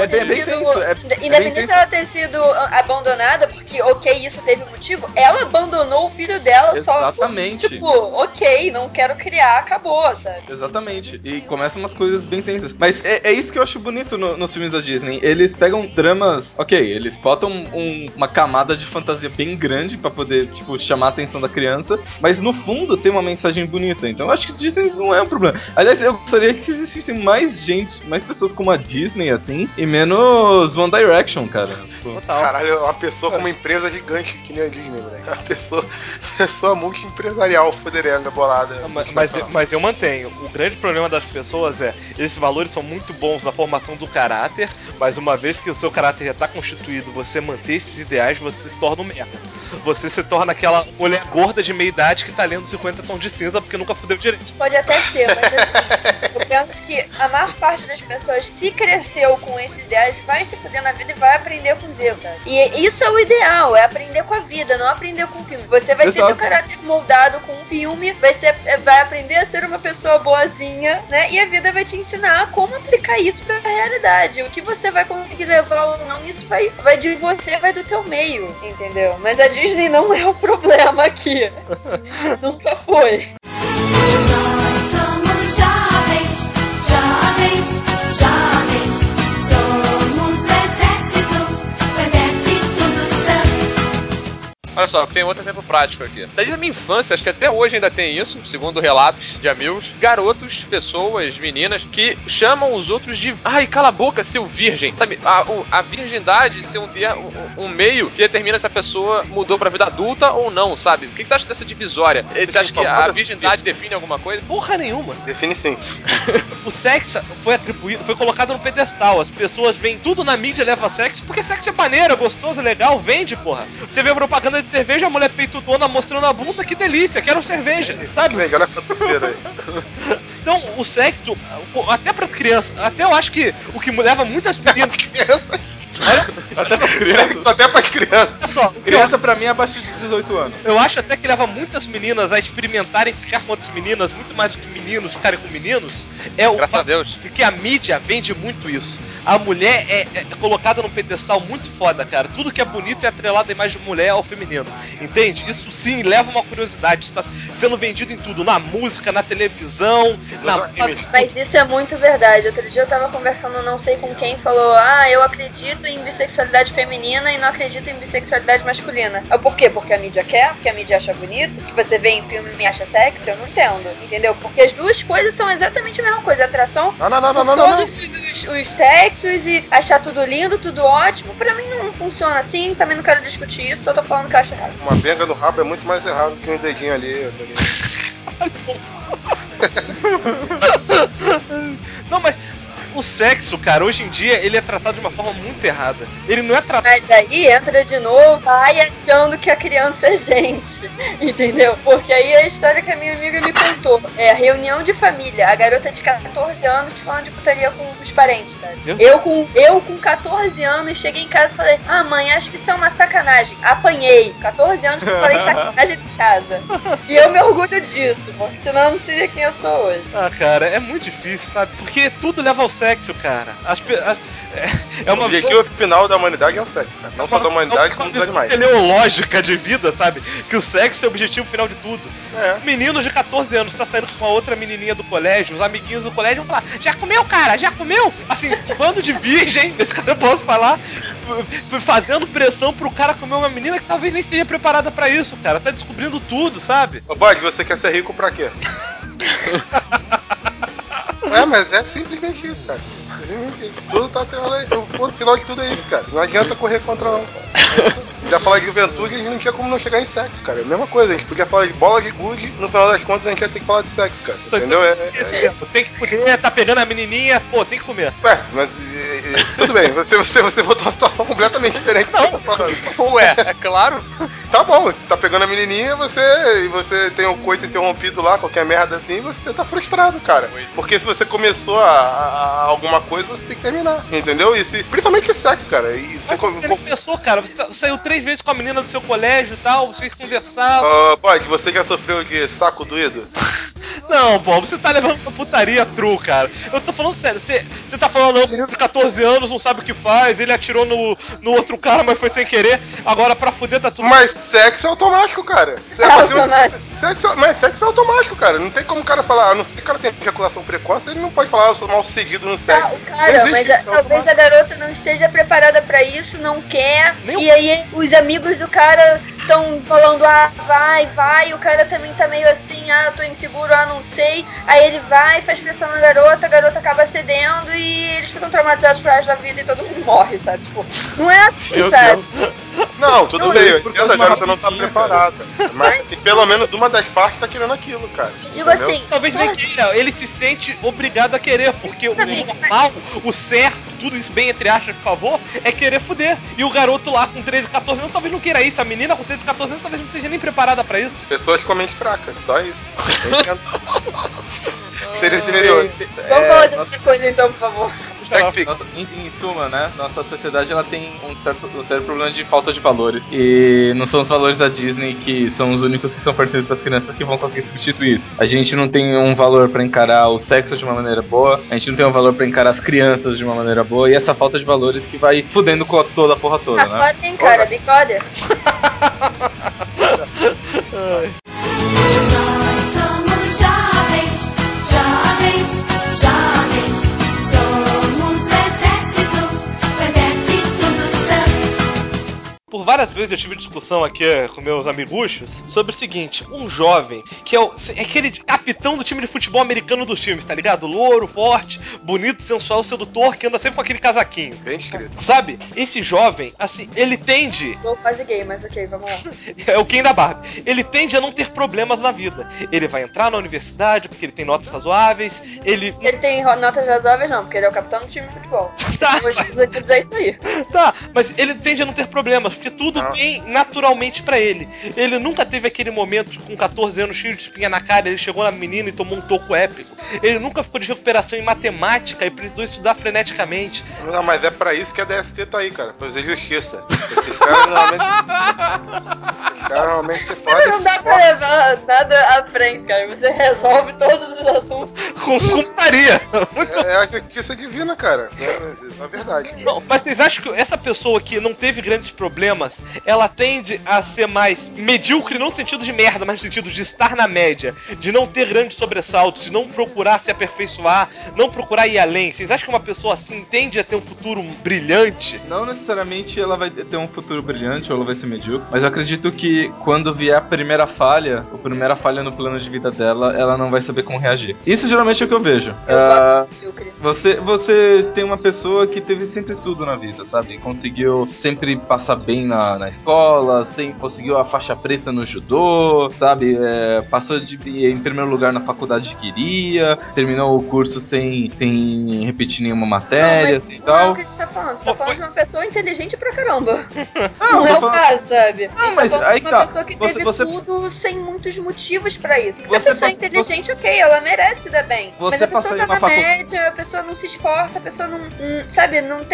dela ter sido abandonada, porque, ok, isso teve motivo, ela abandonou o filho dela só por, tipo, ok, não quero criar, acabou, sabe? Exatamente. E começam umas coisas bem tensas. Mas é isso que eu acho bonito nos filmes da Disney. Eles pegam dramas, ok, eles botam uma camada de fantasia bem grande pra poder, tipo, chamar a atenção da criança, mas no fundo tem uma mensagem bonita. Então eu acho que Disney não é um problema. Aliás, eu gostaria que existissem mais pessoas como a Disney, assim, e menos One Direction, cara. Total. Caralho, uma pessoa com uma empresa gigante que nem a Disney, moleque. Uma pessoa multi-empresarial, foderanga, bolada. Mas eu mantenho. O grande problema das pessoas é, esses valores são muito bons na formação do caráter, mas uma vez que o seu caráter já tá constituído, você manter esses ideais, você se torna um merda. Você se torna aquela mulher gorda de meia idade que tá lendo 50 tons de cinza porque nunca fudeu direito. Pode até ser, mas assim, eu penso que a maior parte das pessoas, se cresceu com esses ideais, vai se fuder na vida e vai aprender com os erros, sabe? E isso é o ideal, é aprender com a vida, não aprender com o filme. Você vai ter seu caráter moldado com um filme, vai aprender a ser uma pessoa boazinha, né? E a vida vai te ensinar como aplicar isso pra realidade. O que você vai conseguir levar ou não, isso vai de você, vai do teu meio, entendeu? Mas a Disney não é o problema aqui. Nunca foi. Nós somos jovens, jovens, jovens. Somos o exército do sangue. Olha só, tem outro exemplo prático aqui. Desde a minha infância, acho que até hoje ainda tem isso, segundo relatos de amigos, garotos, pessoas, meninas, que chamam os outros de ai, cala a boca, seu virgem. Sabe, a virgindade ser um meio que determina se a pessoa mudou pra vida adulta ou não, sabe? O que você acha dessa divisória? Você acha que a virgindade define alguma coisa? Porra nenhuma. Define sim. O sexo foi colocado no pedestal. As pessoas veem tudo na mídia e levam sexo, porque sexo é maneiro, é gostoso, é legal, vende, porra. Você vê a propaganda de cerveja, a mulher peitudona mostrando a bunda, que delícia, quero cerveja, sabe? Olha a fotopeira aí. Então, o sexo, até pras crianças, até eu acho que o que leva muitas meninas... Até pras crianças. Só até pras crianças. Olha só, Criança pra mim é abaixo de 18 anos. eu acho até que leva muitas meninas a experimentarem ficar com outras meninas, muito mais do que meninos ficarem com meninos. É o Graças a Deus. de que a mídia vende muito isso. A mulher é colocada num pedestal muito foda, cara. Tudo que é bonito é atrelado à imagem de mulher ao feminino. Entende? Isso sim leva uma curiosidade. Está sendo vendido em tudo. Na música, na televisão, na... Mas isso é muito verdade. Outro dia eu tava conversando, não sei com quem, falou: eu acredito em bissexualidade feminina e não acredito em bissexualidade masculina. Por quê? Porque a mídia quer? Porque a mídia acha bonito? Que você vê em filme e acha sexy? Eu não entendo. Entendeu? Porque as duas coisas são exatamente a mesma coisa. Atração por todos os sexos e achar tudo lindo, tudo ótimo. Pra mim não funciona assim. Também não quero discutir isso. Só tô falando que eu acho errado. Uma benga no rabo é muito mais errado que um dedinho ali. Não, mas o sexo, cara, hoje em dia, ele é tratado de uma forma muito errada. Ele não é tratado... Mas aí entra de novo, pai achando que a criança é gente, entendeu? Porque aí é a história que a minha amiga me contou. É a reunião de família, a garota de 14 anos falando de putaria com os parentes, sabe? Eu com 14 anos cheguei em casa e falei: mãe, acho que isso é uma sacanagem. Apanhei. 14 anos que eu falei sacanagem de casa. E eu me orgulho disso, porque senão eu não seria quem eu sou hoje. Cara, é muito difícil, sabe? Porque tudo leva ao sexo. sexo, cara. É O uma objetivo final da humanidade é o sexo, cara. Não só da humanidade, como dos animais. teleológica de vida, sabe? Que o sexo é o objetivo final de tudo. É. Meninos de 14 anos tá saindo com uma outra menininha do colégio, os amiguinhos do colégio vão falar: já comeu, cara? Já comeu? Assim, um bando de virgem, esse cara eu posso falar, fazendo pressão pro cara comer uma menina que talvez nem seja preparada pra isso, cara. Tá descobrindo tudo, sabe? Ô, Bode, você quer ser rico pra quê? Mas é simplesmente isso, cara. É simplesmente isso. Tudo tá atrelado. O ponto final de tudo é isso, cara. Não adianta correr contra não. Já falar de juventude, a gente não tinha como não chegar em sexo, cara. É a mesma coisa, a gente podia falar de bola de gude, no final das contas a gente ia ter que falar de sexo, cara. Entendeu? Tem que comer, tá pegando a menininha, pô, tem que comer. Mas tudo bem, você botou uma situação completamente diferente do que eu tô falando. Ué, é claro. Tá bom, você tá pegando a menininha e você tem o coito interrompido lá, qualquer merda assim, você tá frustrado, cara. Porque se você começou a alguma coisa, você tem que terminar, entendeu? Principalmente sexo, cara. E você nem pensou, cara, você saiu 3 vezes com a menina do seu colégio e tal, vocês conversaram. Pode, você já sofreu de saco doído? Não, pô, você tá levando pra putaria true, cara. Eu tô falando sério, você tá falando, não, o menino de 14 anos não sabe o que faz, ele atirou no outro cara, mas foi sem querer, agora pra fuder tá tudo... Mas sexo é automático, cara. Sexo é automático, cara. Não tem como o cara falar, a não ser que o cara tenha ejaculação precoce, ele não pode falar, eu sou mal sucedido no sexo. Cara, mas talvez a garota não esteja preparada pra isso, não quer, e aí os amigos do cara estão falando, vai, o cara também tá meio assim, tô inseguro, não sei, aí ele vai, faz pressão na garota, a garota acaba cedendo e eles ficam traumatizados pro resto da vida e todo mundo morre, sabe? Tipo, não é assim, sabe? Não, tudo bem, eu entendo, a garota não tá rapidinho, preparada. Mas pelo menos uma das partes tá querendo aquilo, cara. Eu digo assim, talvez nem queira, ele se sente obrigado a querer, porque o normal, o certo, tudo isso bem entre aspas, por favor, é querer fuder. E o garoto lá com 13, 14 anos talvez não queira isso, a menina com 13, 14 anos talvez não esteja nem preparada pra isso. Pessoas com mente fraca, só isso. Seres inferiores. Vamos falar de outra coisa então, por favor. Em suma, né? Nossa sociedade ela tem um sério problema de falta de valores. E não são os valores da Disney que são os únicos que são fornecidos para as crianças que vão conseguir substituir isso. A gente não tem um valor para encarar o sexo de uma maneira boa, a gente não tem um valor para encarar as crianças de uma maneira boa, e essa falta de valores que vai fudendo com toda a porra toda, né? Pode tem cara, bicoda. Nós somos jovens, jovens, jovens. Somos o exército do sangue. Por várias vezes eu tive discussão aqui com meus amiguchos sobre o seguinte: um jovem que é aquele capitão do time de futebol americano dos filmes, tá ligado? Louro, forte, bonito, sensual, sedutor, que anda sempre com aquele casaquinho. Bem escrito. Sabe? Esse jovem, assim, ele tende... Tô quase gay, mas ok, vamos lá. É o Ken da Barbie. Ele tende a não ter problemas na vida. Ele vai entrar na universidade porque ele tem notas razoáveis, ele tem notas razoáveis não, porque ele é o capitão do time de futebol. Tá. Eu vou dizer isso aí. Tá, mas ele tende a não ter problemas, porque tudo vem naturalmente pra ele. Ele nunca teve aquele momento com 14 anos cheio de espinha na cara, ele chegou na menina e tomou um toco épico. Ele nunca ficou de recuperação em matemática e precisou estudar freneticamente. Não, mas é pra isso que a DST tá aí, cara. Pra fazer justiça. Esses caras normalmente se fodem. Não dá pra levar nada à frente, cara. Você resolve todos os assuntos. Com putaria. É a justiça divina, cara. É a verdade. Não, mas vocês acham que essa pessoa que não teve grandes problemas, ela tende a ser mais medíocre, não no sentido de merda, mas no sentido de estar na média, de não ter grandes sobressaltos, de não procurar se aperfeiçoar, não procurar ir além? Vocês acham que uma pessoa assim tende a ter um futuro brilhante? Não necessariamente ela vai ter um futuro brilhante ou ela vai ser medíocre, mas eu acredito que quando vier a primeira falha no plano de vida dela, ela não vai saber como reagir. Isso geralmente é o que eu vejo. Você tem uma pessoa que teve sempre tudo na vida, sabe? Conseguiu sempre passar bem na escola, conseguiu a faixa preta no judô, sabe? Passou em primeiro lugar na faculdade que queria, terminou o curso sem repetir nenhuma matéria e tal. Não é o que a gente tá falando. Você tá falando de uma pessoa inteligente pra caramba. Não, Não é o caso, sabe? Não, A gente mas tá falando aí de uma tá. pessoa que teve tudo sem muitos motivos pra isso. Se a Você pessoa é inteligente, ok, ela merece dar bem. Mas Você a pessoa passou tá em uma na média, a pessoa não se esforça, a pessoa não sabe, não tem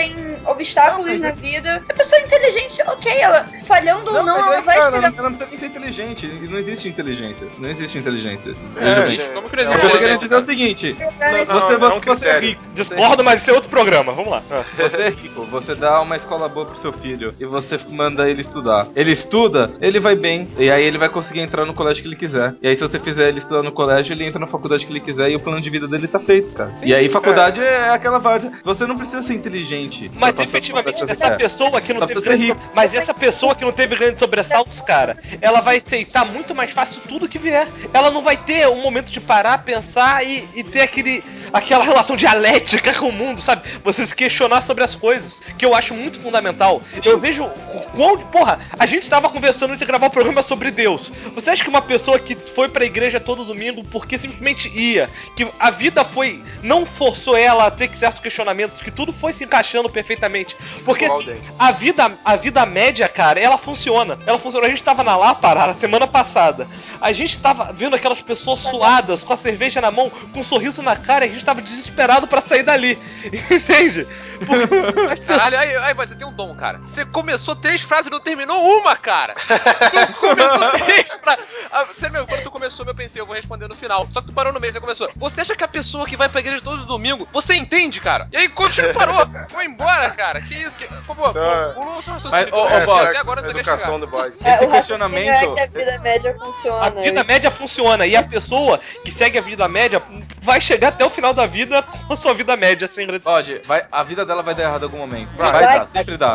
obstáculos na vida. Se a pessoa é inteligente, ok, ela falhando ou não, mas ela aí, vai cara, chegar. ela não precisa nem ser inteligente. Não existe inteligência. Não existe inteligência. Como que não O que eu tô existe? querendo dizer é o seguinte: Não, você é um é critério. rico. Discordo, mas isso é outro programa. Vamos lá. Você é rico, você dá uma escola boa pro seu filho e você manda ele estudar. Ele estuda, ele vai bem, e aí ele vai conseguir entrar no colégio que ele quiser. E aí, se você fizer ele estudar no colégio, ele entra na faculdade que ele quiser e o plano de vida dele tá feito, cara. E aí, faculdade é aquela várzea. Você não precisa ser inteligente. Mas pra passar efetivamente, por essa pessoa que não Só teve precisa ser grande... Mas essa pessoa que não teve grandes sobressaltos, cara, ela vai aceitar muito mais fácil tudo que vier. Ela não vai ter um momento de parar, pensar e ter aquela relação dialética com o mundo, sabe? Você se questionar sobre as coisas, que eu acho muito fundamental. Eu vejo porra, a gente estava conversando antes de gravar um programa sobre Deus. Você acha que uma pessoa que foi pra igreja todo domingo porque simplesmente ia, que a vida não forçou ela a ter certos questionamentos, que tudo foi se encaixando perfeitamente? Porque assim, a vida média, cara, ela funciona. A gente tava na Lápara na semana passada. A gente tava vendo aquelas pessoas suadas, com a cerveja na mão, com um sorriso na cara, e a gente tava desesperado pra sair dali. Entende? Caralho, aí, você tem um dom, cara. Você começou 3 frases e não terminou uma, cara. Tu começou 3 frases. Quando tu começou, eu pensei, eu vou responder no final. Só que tu parou no meio, você começou. Você acha que a pessoa que vai pra igreja todo domingo, você entende, cara? E aí, quando você parou, foi embora, cara. Que isso? Por favor, pulou o seu raciocínio. Boss, agora você educação do bode. Esse O raciocínio questionamento. é que a vida média funciona. A vida média funciona, e a pessoa que segue a vida média vai chegar até o final da vida com a sua vida média, sem Pode, a vida dela vai dar errado em algum momento. Vai Dar, sempre dá.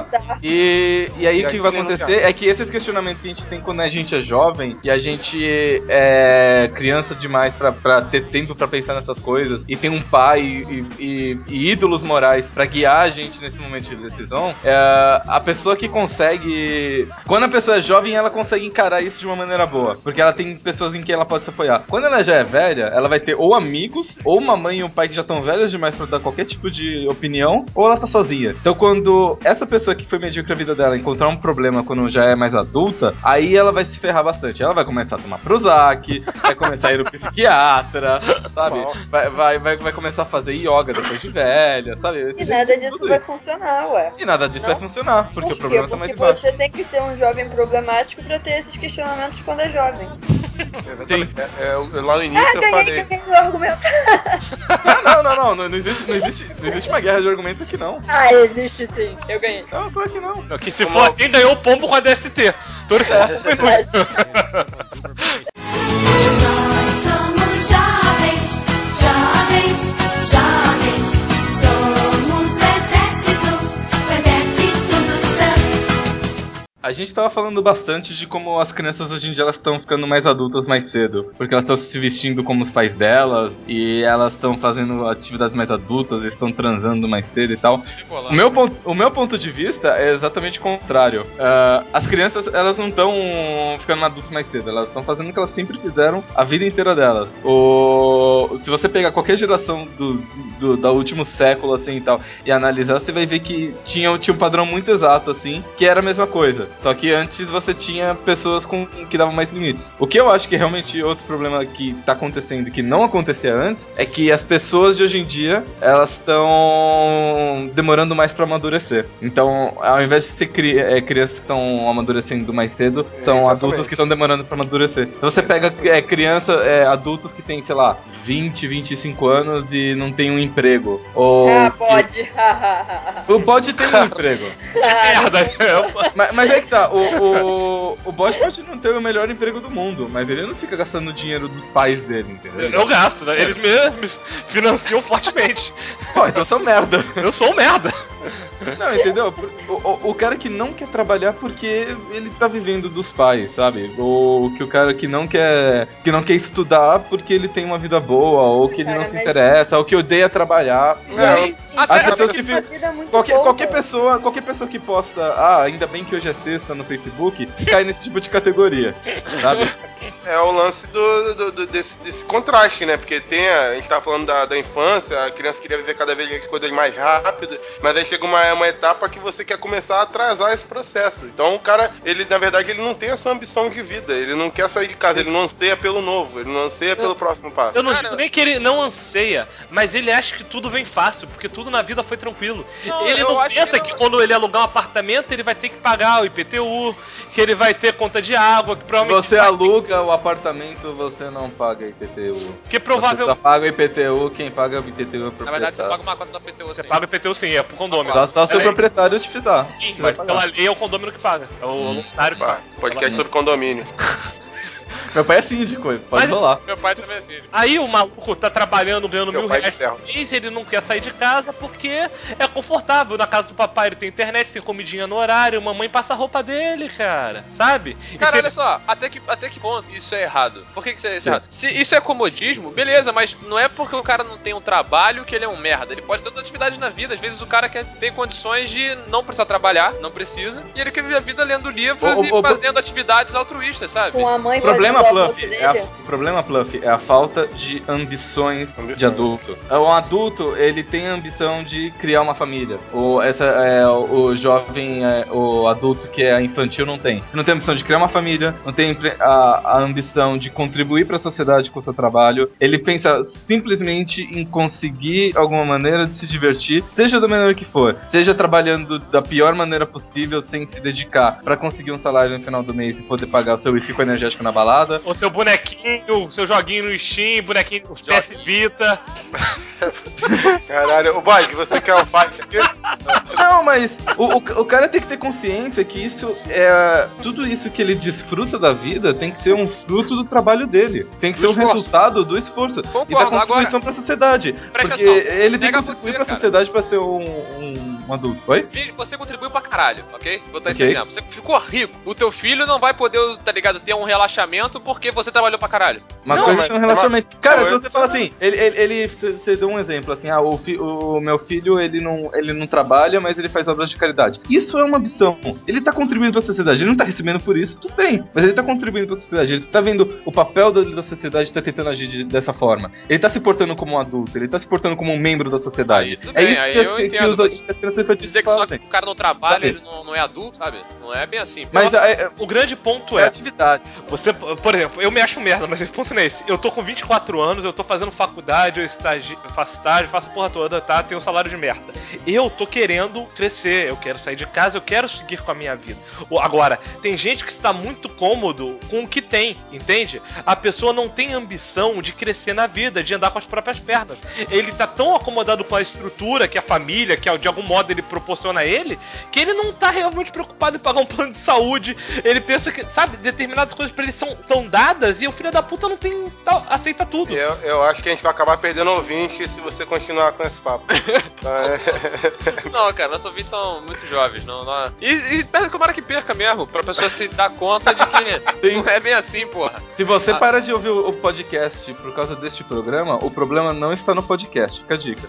E aí o que vai Sim, acontecer é que esses questionamentos que a gente tem quando a gente é jovem e a gente é criança demais pra ter tempo pra pensar nessas coisas e tem um pai e ídolos morais pra guiar a gente nesse momento de decisão, a pessoa que consegue... Quando a pessoa é jovem, ela consegue encarar isso de uma maneira boa, porque ela tem pessoas em quem ela pode se apoiar. Quando ela já é velha, ela vai ter ou amigos, ou uma mãe e um pai que já estão velhos demais pra dar qualquer tipo de opinião, ou ela tá sozinha. Então quando essa pessoa que foi medíocre a vida dela encontrar um problema quando já é mais adulta, aí ela vai se ferrar bastante. Ela vai começar a tomar Prozac, vai começar a ir no psiquiatra, sabe? Vai começar a fazer yoga depois de velha, sabe? E nada disso vai funcionar, ué. E nada disso vai funcionar, porque o problema tá mais Porque embaixo. você tem que ser um jovem problemático pra ter esses questionamentos quando é jovem. Exatamente. Lá no início eu falei. Ganhei o argumento. Não existe uma guerra de argumentos aqui não. Ah, existe sim. Eu ganhei. Não, tô aqui não. Que se for assim, ganhou o pombo com a DST. Todo que foi inútil. Nós somos jovens, jovens, jovens. Somos o exército do sangue. A gente tava falando bastante de como as crianças hoje em dia elas estão ficando mais adultas mais cedo, porque elas estão se vestindo como os pais delas e elas estão fazendo atividades mais adultas, estão transando mais cedo e tal. O meu ponto de vista é exatamente o contrário. As crianças elas não estão ficando adultas mais cedo, elas estão fazendo o que elas sempre fizeram a vida inteira delas. Se você pegar qualquer geração do último século assim e tal e analisar, você vai ver que tinha um padrão muito exato assim, que era a mesma coisa. Só que antes você tinha pessoas que davam mais limites. O que eu acho que realmente outro problema que tá acontecendo, que não acontecia antes, é que as pessoas de hoje em dia, elas estão demorando mais pra amadurecer. Então, ao invés de ser crianças que estão amadurecendo mais cedo, são adultos que estão demorando pra amadurecer. Então você pega adultos que têm, sei lá, 20, 25 anos e não tem um emprego. Ou pode. Pode ter um emprego. Merda. Mas é que tá, o bot pode não ter o melhor emprego do mundo, mas ele não fica gastando o dinheiro dos pais dele, entendeu? Eu gasto, né? Eles me financiam fortemente. Pô, então eu sou merda. Eu sou um merda. Não, entendeu? O cara que não quer trabalhar porque ele tá vivendo dos pais, sabe? Ou que o cara que não quer estudar porque ele tem uma vida boa, ou que ele não se interessa, ou que odeia trabalhar. As pessoas que qualquer pessoa que posta, ainda bem que hoje é sexta no Facebook, cai nesse tipo de categoria, sabe? É o lance desse contraste, né? Porque a gente tava falando da infância, a criança queria viver cada vez as coisas mais rápido, mas aí chega uma etapa que você quer começar a atrasar esse processo. Então o cara, ele na verdade, ele não tem essa ambição de vida, ele não quer sair de casa, ele não anseia pelo novo, ele não anseia pelo próximo passo. Eu não digo nem que ele não anseia, mas ele acha que tudo vem fácil, porque tudo na vida foi tranquilo. Ele não pensa que quando ele alugar um apartamento, ele vai ter que pagar o IPTU, que ele vai ter conta de água, que Se provavelmente... você aluga o apartamento, você não paga IPTU. Que provavelmente... Você só paga o IPTU, quem paga o IPTU é o proprietário. Na verdade, você paga uma cota do IPTU. Você paga o IPTU sim, é pro condômino. Só se o proprietário te fizer. Sim, mas pela lei é o condômino que paga. É o voluntário que paga. Podcast sobre condomínio. Meu pai é síndico, pode rolar. Meu pai também é síndico. Aí o maluco tá trabalhando, ganhando Meu R$1.000 pai de ferro. por mês, ele não quer sair de casa porque é confortável. Na casa do papai ele tem internet, tem comidinha no horário, mamãe passa a roupa dele, cara. Sabe? E Cara, se olha só, até que ponto isso é errado? Por que isso é errado? Se isso é comodismo, beleza, mas não é porque o cara não tem um trabalho que ele é um merda. Ele pode ter outras atividades na vida. Às vezes o cara tem condições de não precisar trabalhar, não precisa, e ele quer viver a vida lendo livros e fazendo atividades altruístas, sabe? Com a mãe O problema, fazendo o almoço Pluff, dele. o problema, Pluff, é a falta de ambições de adulto. Um adulto, ele tem a ambição de criar uma família. O jovem, o adulto que é infantil não tem. Não tem a ambição de criar uma família, não tem a ambição de contribuir para a sociedade com o seu trabalho. Ele pensa simplesmente em conseguir alguma maneira de se divertir, seja da maneira que for. Seja trabalhando da pior maneira possível, sem se dedicar para conseguir um salário no final do mês e poder pagar o seu whisky com energético na balada. o seu bonequinho, seu joguinho no Steam, bonequinho no PS Vita. Caralho, o Bode, você quer o fight aqui? Não, mas o cara tem que ter consciência que isso é. Tudo isso que ele desfruta da vida tem que ser um fruto do trabalho dele. Tem que ser um resultado do esforço. Concordo, E da contribuição pra sociedade. Presta Porque atenção, ele tem que pega contribuir você, pra cara. sociedade pra ser um adulto. Oi? Você contribuiu pra caralho, ok? Vou dar esse Ok. exemplo. Você ficou rico. O teu filho não vai poder, tá ligado, ter um relaxamento porque você trabalhou pra caralho. Uma Não, coisa mas- é um relacionamento. Cara, não, se você fala assim, você deu um exemplo, assim, o meu filho, ele não trabalha, mas ele faz obras de caridade. Isso é uma ambição. Ele tá contribuindo pra sociedade, ele não tá recebendo por isso, tudo bem. Mas ele tá contribuindo pra sociedade, ele tá vendo o papel da sociedade e tá tentando agir dessa forma. Ele tá se portando como um adulto, ele tá se portando como um membro da sociedade. Tudo É bem, isso aí que eu as entendo, mas crianças infantis Dizer que só que fazem. o cara não trabalha, Sabe? ele não é adulto, sabe? Não é bem assim. Mas O grande ponto é é, atividade. você, por exemplo, eu me acho merda, mas o ponto não é esse. Eu tô com 24 anos, eu tô fazendo faculdade, eu faço estágio, faço a porra toda, tá? Tenho um salário de merda. Eu tô querendo crescer, eu quero sair de casa, eu quero seguir com a minha vida. Agora, tem gente que está muito cômodo com o que tem, entende? A pessoa não tem ambição de crescer na vida, de andar com as próprias pernas. Ele tá tão acomodado com a estrutura que a família, que de algum modo ele proporciona a ele, que ele não tá realmente preocupado em pagar um plano de saúde. Ele pensa que, sabe, determinadas coisas pra ele são dadas e o filho da puta não tem. Aceita tudo. Eu acho que a gente vai acabar perdendo ouvinte se você continuar com esse papo. Não, cara, nossos ouvintes são muito jovens. Não. E tomara que perca mesmo, pra pessoa se dar conta de que não é bem assim, porra. Se você para de ouvir o podcast por causa deste programa, o problema não está no podcast. Fica a dica.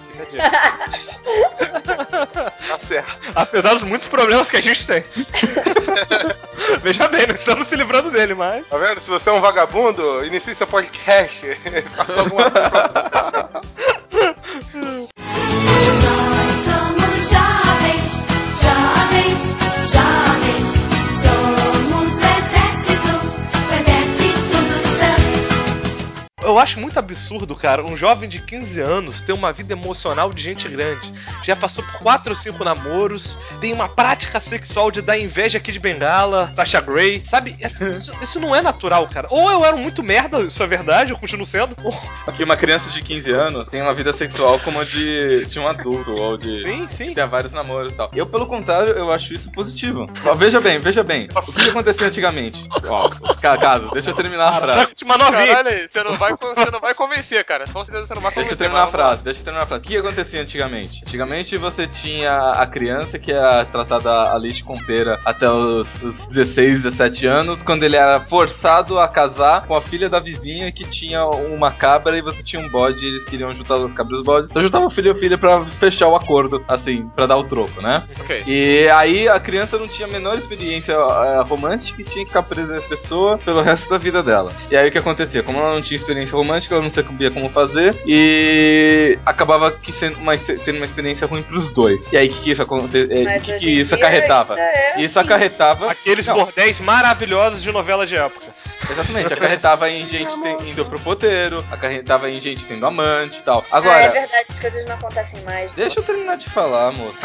Tá certo. Apesar dos muitos problemas que a gente tem. Veja bem, não estamos se livrando dele, mas. Tá vendo? Se você é um vagabundo, inicie seu podcast. Faça alguma coisa pra você. Nós somos jovens, jovens, jovens. Somos o exército do sangue. Eu acho muito absurdo, cara, um jovem de 15 anos ter uma vida emocional de gente grande. Já passou por 4 ou 5 namoros, tem uma prática sexual de dar inveja aqui de Bengala, Sasha Grey, sabe? Isso não é natural, cara. Ou eu era muito merda, isso é verdade, eu continuo sendo. Aqui uma criança de 15 anos tem uma vida sexual como a de um adulto, ou de... Sim. Tem vários namoros e tal. Eu, pelo contrário, eu acho isso positivo. Ó, veja bem. O que acontecia antigamente? Ó, caso, deixa eu terminar a frase. Uma novinha. Caralho, você não vai Você não vai convencer, cara. Com certeza você não vai Deixa convencer. eu terminar a mas vamos lá. frase. O que acontecia antigamente? Antigamente você tinha a criança que era tratada a leite com pera até os 16, 17 anos, quando ele era forçado a casar com a filha da vizinha que tinha uma cabra e você tinha um bode e eles queriam juntar as cabras e os bodes. Então juntava o filho e a filha pra fechar o acordo, assim, pra dar o troco, né? Ok. E aí a criança não tinha a menor experiência romântica e tinha que ficar presa nessa pessoa pelo resto da vida dela. E aí o que acontecia? Como ela não tinha experiência romântica, ela não sabia como fazer e acabava tendo uma experiência ruim pros dois. E aí o que isso isso acarretava? Isso acarretava... Aqueles bordéis maravilhosos de novelas de época. Exatamente, acarretava em gente indo pro poteiro, acarretava em gente tendo amante e tal. Ah, Agora, é verdade, as coisas não acontecem mais. deixa eu terminar de falar, moça.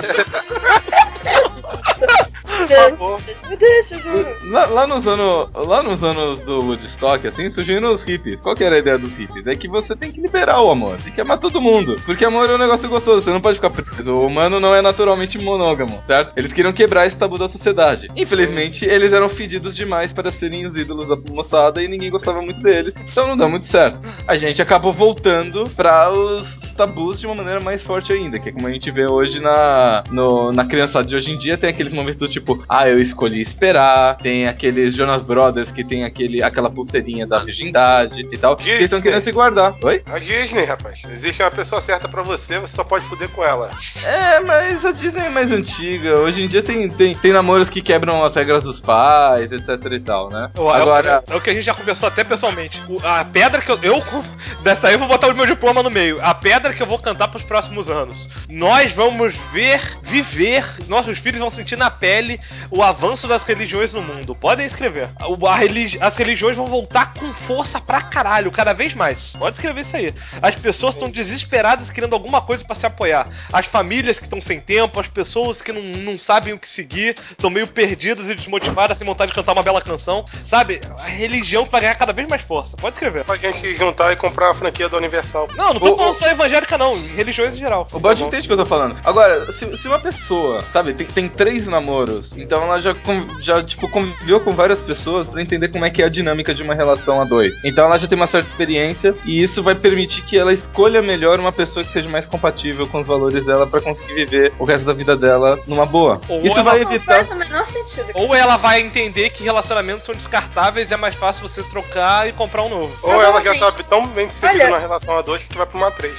Deixa, juro. Lá nos anos do Woodstock, assim, surgiram os hippies. Qual que era a ideia dos hippies? É que você tem que liberar o amor, tem que amar todo mundo. Porque amor é um negócio gostoso, você não pode ficar preso. O humano não é naturalmente monógamo, certo? Eles queriam quebrar esse tabu da sociedade. Infelizmente, eles eram fedidos demais para serem os ídolos da moçada e ninguém gostava muito deles. Então não deu muito certo. A gente acabou voltando para os tabus de uma maneira mais forte ainda, que é como a gente vê hoje na criançada de hoje em dia, tem aqueles momentos do tipo, eu escolhi esperar, tem aqueles Jonas Brothers que tem aquela pulseirinha da virgindade e tal, que eles estão querendo se guardar. Oi? A Disney, rapaz. Existe uma pessoa certa pra você só pode fuder com ela. Mas a Disney é mais antiga. Hoje em dia tem namoros que quebram as regras dos pais, etc e tal, né? Agora... É o que a gente já conversou até pessoalmente. A pedra que dessa aí eu vou botar o meu diploma no meio. A pedra que eu vou cantar pros próximos anos. Nós vamos viver, nossos filhos vão sentir na pele o avanço das religiões no mundo. Podem escrever. As religiões vão voltar com força pra caralho, cada vez mais. Pode escrever isso aí. As pessoas estão desesperadas querendo alguma coisa pra se apoiar. As famílias que estão sem tempo, as pessoas que não sabem o que seguir, estão meio perdidas e desmotivadas, sem vontade de cantar uma bela canção. Sabe? A religião vai ganhar cada vez mais força. Pode escrever. Pra gente juntar e comprar a franquia da Universal. Não tô falando só evangélica não, religiões em geral. O bode entende o que eu tô falando. Agora, se uma pessoa, sabe, tem 3 namoros, então ela já conviveu com várias pessoas pra entender como é que é a dinâmica de uma relação a 2. Então ela já tem uma certa experiência e isso vai permitir que ela escolha melhor uma pessoa que seja mais compatível com os valores dela pra conseguir viver o resto da vida dela numa boa. Isso vai evitar... Não faz o menor sentido. Ou ela vai entender que relacionamentos são descartáveis e é mais fácil você trocar e comprar um novo. Ou ela já tá tão bem inserida numa relação a 2 que vai pra uma 3.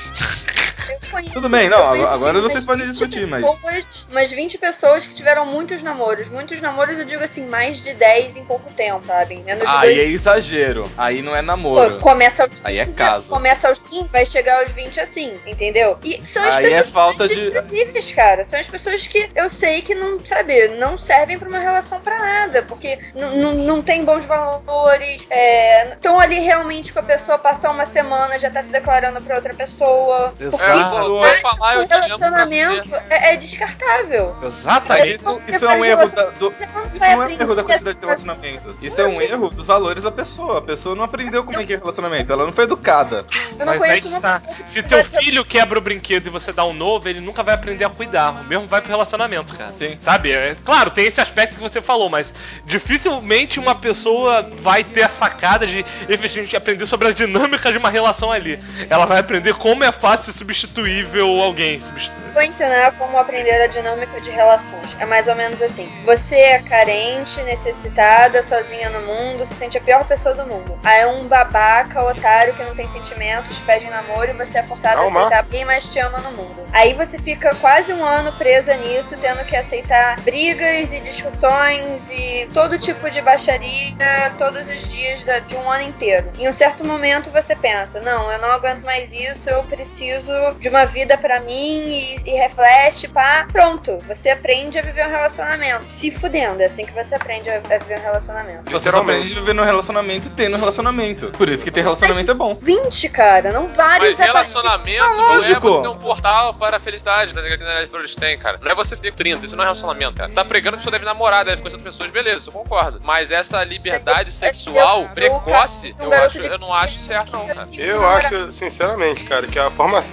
Tudo bem, não, agora vocês podem discutir, mas... Umas 20 pessoas que tiveram muitos namoros. Muitos namoros, eu digo assim, mais de 10 em pouco tempo, sabe? Menos de 2. Aí é exagero, aí não é namoro. Pô, começa aos 15, aí é caso. Começa aos 15, vai chegar aos 20 assim, entendeu? E são as aí pessoas é falta mais desprezíveis, cara. São as pessoas que eu sei que não, sabe, não servem pra uma relação pra nada, porque não tem bons valores, estão ali realmente com a pessoa, passar uma semana, já tá se declarando pra outra pessoa. Exato. O relacionamento é descartável. Exatamente. Isso é um erro isso não é um erro da quantidade de relacionamentos. Isso é um erro dos valores da pessoa. A pessoa não aprendeu como é que é relacionamento. Ela não foi educada. Eu não conheço uma pessoa que se teu filho quebra o brinquedo e você dá um novo, ele nunca vai aprender a cuidar. O mesmo vai pro relacionamento, cara. Sim. Sabe? Claro, tem esse aspecto que você falou, mas dificilmente uma pessoa vai ter a sacada de efetivamente aprender sobre a dinâmica de uma relação ali. Ela vai aprender como é fácil e substituível alguém. Vou ensinar como aprender a dinâmica de relações. É mais ou menos assim. Você é carente, necessitada, sozinha no mundo, se sente a pior pessoa do mundo. Aí um babaca, otário, que não tem sentimentos, pede namoro e você é forçado a aceitar quem mais te ama no mundo. Aí você fica quase um ano presa nisso, tendo que aceitar brigas e discussões e todo tipo de baixaria todos os dias de um ano inteiro. Em um certo momento você pensa, não, eu não aguento mais isso, eu preciso de uma vida pra mim e reflete, pá, pronto. Você aprende a viver um relacionamento. Se fudendo, é assim que você aprende a viver um relacionamento. Você aprende a viver no relacionamento tendo relacionamento. Por isso que ter relacionamento é bom. 20, cara, não vários. Mas relacionamento não é você ter um portal para a felicidade, tá ligado? Que as pessoas têm, cara. Não é você ter 30, isso não é relacionamento, cara. Tá pregando que a pessoa deve namorar, deve conhecer outras pessoas, beleza, isso eu concordo. Mas essa liberdade sexual precoce, eu não acho certo não, cara. Eu acho, sinceramente, cara, que a forma certa de você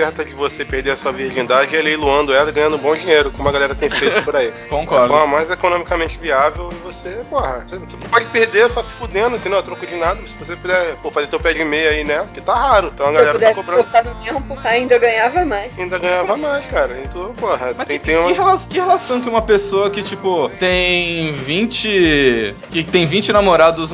você perder a sua virgindade é leiloando ela e ganhando bom dinheiro, como a galera tem feito por aí. É a Concordo. forma mais economicamente viável e você, porra, você pode perder só se fudendo, entendeu? A troco de nada. Se você puder, pô, fazer teu pé de meia aí nessa, que tá raro. Então a Se eu galera pudesse tá cobrando. botar no tempo, ainda eu ganhava mais. Ainda ganhava mais, cara. Então, porra, Mas tem que uma. que relação que uma pessoa que, tipo, tem 20. Que tem 20 namorados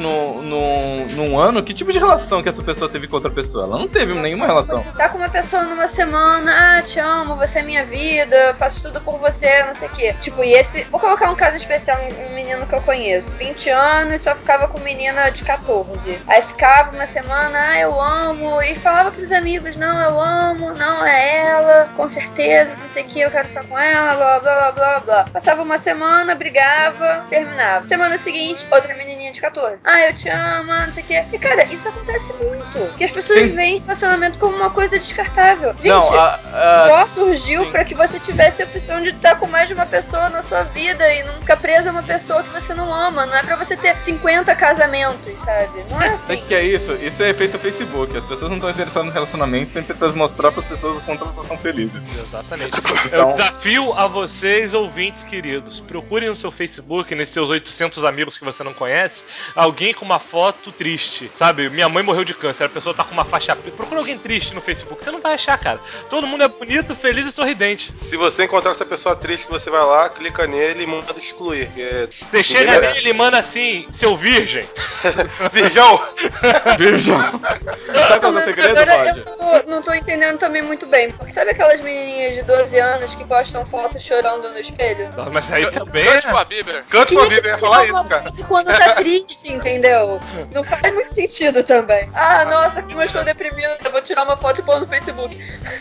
num ano, que tipo de relação que essa pessoa teve com outra pessoa? Ela não teve nenhuma relação. Tá com uma pessoa numa semana, te amo, você é minha vida, faço tudo por você, não sei o quê. Tipo, e esse. Vou colocar um caso especial, um menino que eu conheço. 20 anos, só ficava com menina de 14. Aí ficava uma semana, eu amo, e falava pros amigos, não, eu amo, não, é ela, com certeza, não sei o que, eu quero ficar com ela, blá, blá, blá, blá, blá. Passava uma semana, brigava, terminava. Semana seguinte, outra menininha de 14. Eu te amo, não sei o que. E, cara, isso acontece muito. Que as pessoas veem relacionamento como uma coisa descartável. Gente, Não, só surgiu sim. pra que você tivesse a opção de estar com mais de uma pessoa na sua vida e não ficar presa a uma pessoa que você não ama. Não é pra você ter 50 casamentos, sabe? Não é assim. Sabe o que é isso? Isso é efeito Facebook. As pessoas não estão interessadas no relacionamento, estão interessadas em mostrar para as pessoas o quanto elas estão felizes. Exatamente. Então- Eu desafio a vocês, ouvintes queridos, procurem no seu Facebook, nesses seus 800 amigos que você não conhece, alguém com uma foto triste, sabe? Minha mãe morreu de câncer, a pessoa tá com uma faixa preta. Procura alguém triste no Facebook, você não vai achar, cara. Todo mundo é bonito, feliz e sorridente. Se você encontrar essa pessoa triste, você vai lá, clica nele e manda excluir. Você chega nele e manda assim, seu virgem. Virgão! Virgão. Sabe qual é o segredo, Agora Bode? eu não tô entendendo também muito bem. Porque sabe aquelas menininhas de 12 anos que postam fotos chorando no espelho? Não, mas aí também. Cante com a Bíblia. Canto pra Bíblia, eu ia falar isso, cara. Quando tá triste, entendeu? Não faz muito sentido também. Nossa, como eu estou deprimida, eu vou tirar uma foto e pôr no Facebook.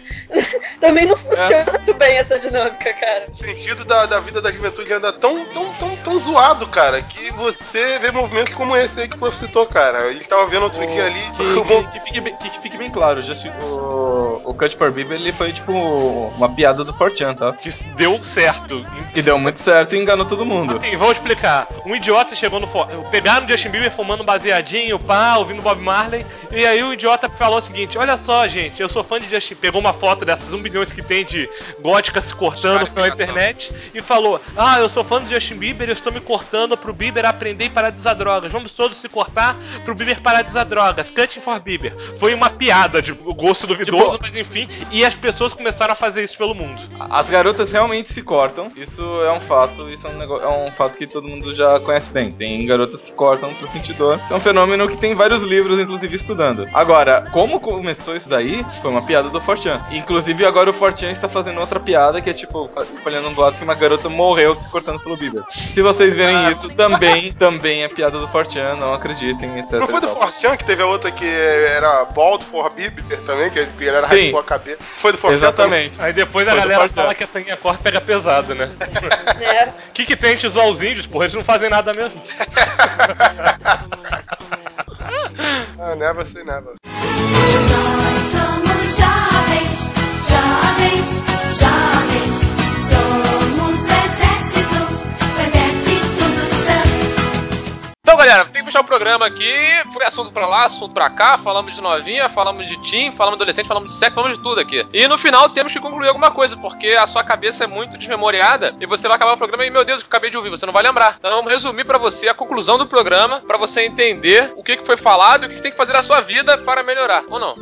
Também não funciona muito bem essa dinâmica, cara. O sentido da vida da juventude anda tão zoado, cara, que você vê movimentos como esse aí que o Puff citou, cara. Ele tava vendo outro dia ali. Que fique bem claro, o Cut for Bieber, ele foi tipo uma piada do 4chan, tá? Que deu certo. Que deu muito certo e enganou todo mundo. Assim, vou explicar. Um idiota chegou no. Pegaram o Justin Bieber fumando baseadinho, pá, ouvindo Bob Marley. E aí o idiota falou o seguinte: olha só, gente, eu sou fã de Justin. Pegou uma foto dessas 1 bilhões que tem de gótica se cortando pela internet e falou: eu sou fã do Justin Bieber, eu estou me cortando pro Bieber aprender e parar de usar drogas. Vamos todos se cortar pro Bieber parar de usar drogas. Cutting for Bieber. Foi uma piada de gosto duvidoso, mas enfim. E as pessoas começaram a fazer isso pelo mundo. As garotas realmente se cortam, isso é um fato, isso é um fato que todo mundo já conhece bem. Tem garotas que se cortam pra sentir dor. Isso é um fenômeno que tem vários livros, inclusive, estudando. Agora, como começou isso daí, foi uma piada do 4chan. Inclusive, agora o 4chan está fazendo outra piada, que é tipo, espalhando um boato que uma garota morreu se cortando pelo Bieber. Se vocês verem isso, também é piada do 4chan, não acreditem, etc. Não foi do 4chan que teve a outra que era Bald for Bieber também, que ele era Sim. raspou a cabeça. Foi do 4chan Exatamente. Aí depois a Foi do galera 4chan. fala que a Tainha Cor pega pesado, né? É. O que tem de zoar os índios, porra? Eles não fazem nada mesmo. Never say never. Nós somos jovens, jovens, jovens. Somos o exército do sangue. Então, galera, tem que fechar o programa aqui. Foi assunto pra lá, assunto pra cá. Falamos de novinha, falamos de teen, falamos de adolescente, falamos de sexo, falamos de tudo aqui. E no final temos que concluir alguma coisa, porque a sua cabeça é muito desmemoriada e você vai acabar o programa e, meu Deus, o que eu acabei de ouvir, você não vai lembrar. Então vamos resumir pra você a conclusão do programa, pra você entender o que foi falado e o que você tem que fazer na sua vida para melhorar. Ou não?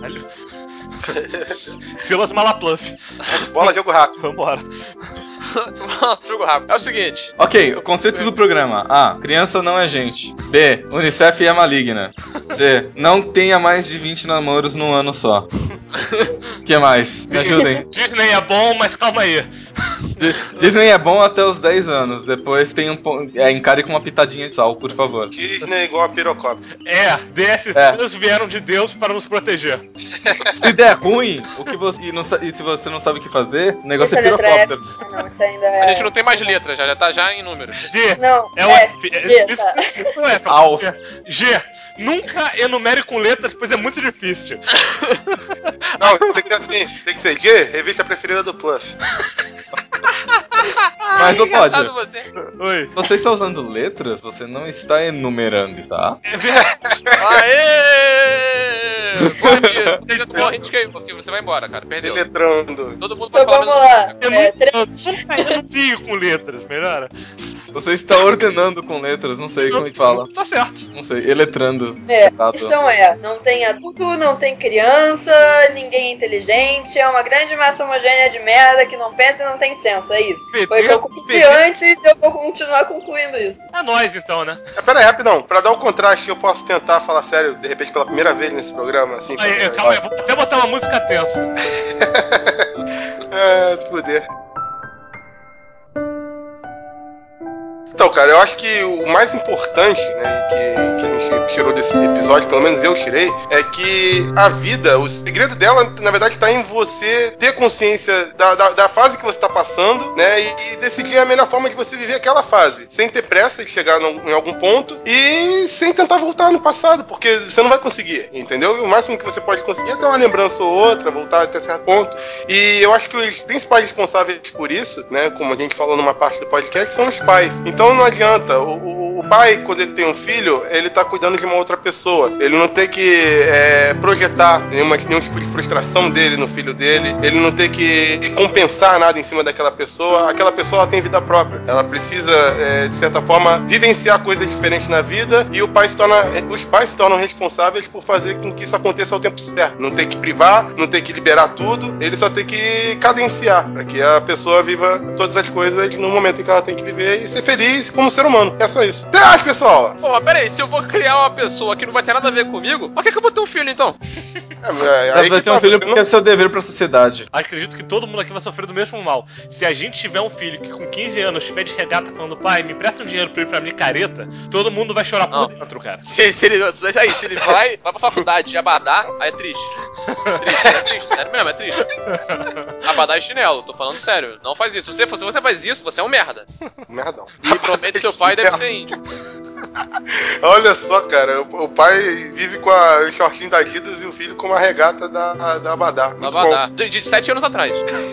Silas Malapluff. Bola, jogo rápido. Vambora. Jogo rápido. É o seguinte. Ok, conceitos do programa. A. Criança não é gente. B. Unicef é maligna. C. Não tenha mais de 20 namoros num ano só. O que mais? Me ajudem. Disney é bom, mas calma aí. Disney é bom até os 10 anos. Depois tem encare com uma pitadinha de sal, por favor. Disney é igual a pirocópia. DSTs vieram de Deus para nos proteger. Se der ruim, e se você não sabe o que fazer, o negócio Essa é letra F. pirocóptero. Não, isso ainda é. A gente não tem mais letras, já tá já em números. G. Não, É o F. F. G, tá. Isso não é F. Alf. G. Nunca enumere com letras, pois é muito difícil. Não, tem que ser assim. Tem que ser G, revista preferida do Puff. Mas não pode. Engraçado você. Oi. Você está usando letras, você não está enumerando, tá? É verdade. Aê! A gente caiu, porque você vai embora, cara. Perdeu. Deletrando. Todo mundo pode Então falar vamos mesmo. lá. Só fio com letras, melhor? Você está ordenando com letras, não sei como é que fala. Tá certo. Não sei, eletrando. A questão não tem adulto, não tem criança, ninguém é inteligente, é uma grande massa homogênea de merda que não pensa e não tem senso, é isso. Foi o que eu concluí antes e eu vou continuar concluindo isso. É nóis então, né? Pera aí, rapidão. Pra dar um contraste, eu posso tentar falar sério, de repente, pela primeira vez nesse programa, assim. Aí, calma aí, vou até botar uma música tensa. Poder. Então, cara, eu acho que o mais importante, né, que a gente tirou desse episódio, pelo menos eu tirei, é que a vida, o segredo dela, na verdade, tá em você ter consciência da fase que você tá passando, né, e decidir a melhor forma de você viver aquela fase, sem ter pressa de chegar em algum ponto e sem tentar voltar no passado, porque você não vai conseguir, entendeu? E o máximo que você pode conseguir é ter uma lembrança ou outra, voltar até certo ponto. E eu acho que os principais responsáveis por isso, né, como a gente falou numa parte do podcast, são os pais. Então não adianta, o pai, quando ele tem um filho, ele tá cuidando de uma outra pessoa. Ele não tem que projetar nenhum tipo de frustração dele no filho dele. Ele não tem que compensar nada em cima daquela pessoa. Aquela pessoa, ela tem vida própria. Ela precisa, de certa forma, vivenciar coisas diferentes na vida, e os pais se tornam responsáveis por fazer com que isso aconteça ao tempo certo. Não tem que privar, não tem que liberar tudo, ele só tem que cadenciar, para que a pessoa viva todas as coisas no momento em que ela tem que viver e ser feliz como ser humano. É só isso. Até acho, pessoal! Pô, mas peraí, se eu vou criar uma pessoa que não vai ter nada a ver comigo, pra que eu vou ter um filho, então? Você vai ter um filho porque é seu dever pra sociedade. Acredito que todo mundo aqui vai sofrer do mesmo mal. Se a gente tiver um filho que com 15 anos estiver de regata falando, pai, me empresta um dinheiro pra ir pra micareta, todo mundo vai chorar por dentro, cara. Se ele vai pra faculdade de Abadá, aí é triste. É triste, sério mesmo, é triste. Abadá e chinelo, tô falando sério. Não faz isso. Se você faz isso, você é um merda. Merdão. E promete seu pai deve ser índio. Olha só, cara, o pai vive com a shortinho da Adidas e o filho com uma regata da Abadá. Da Abadá. De 7 anos atrás.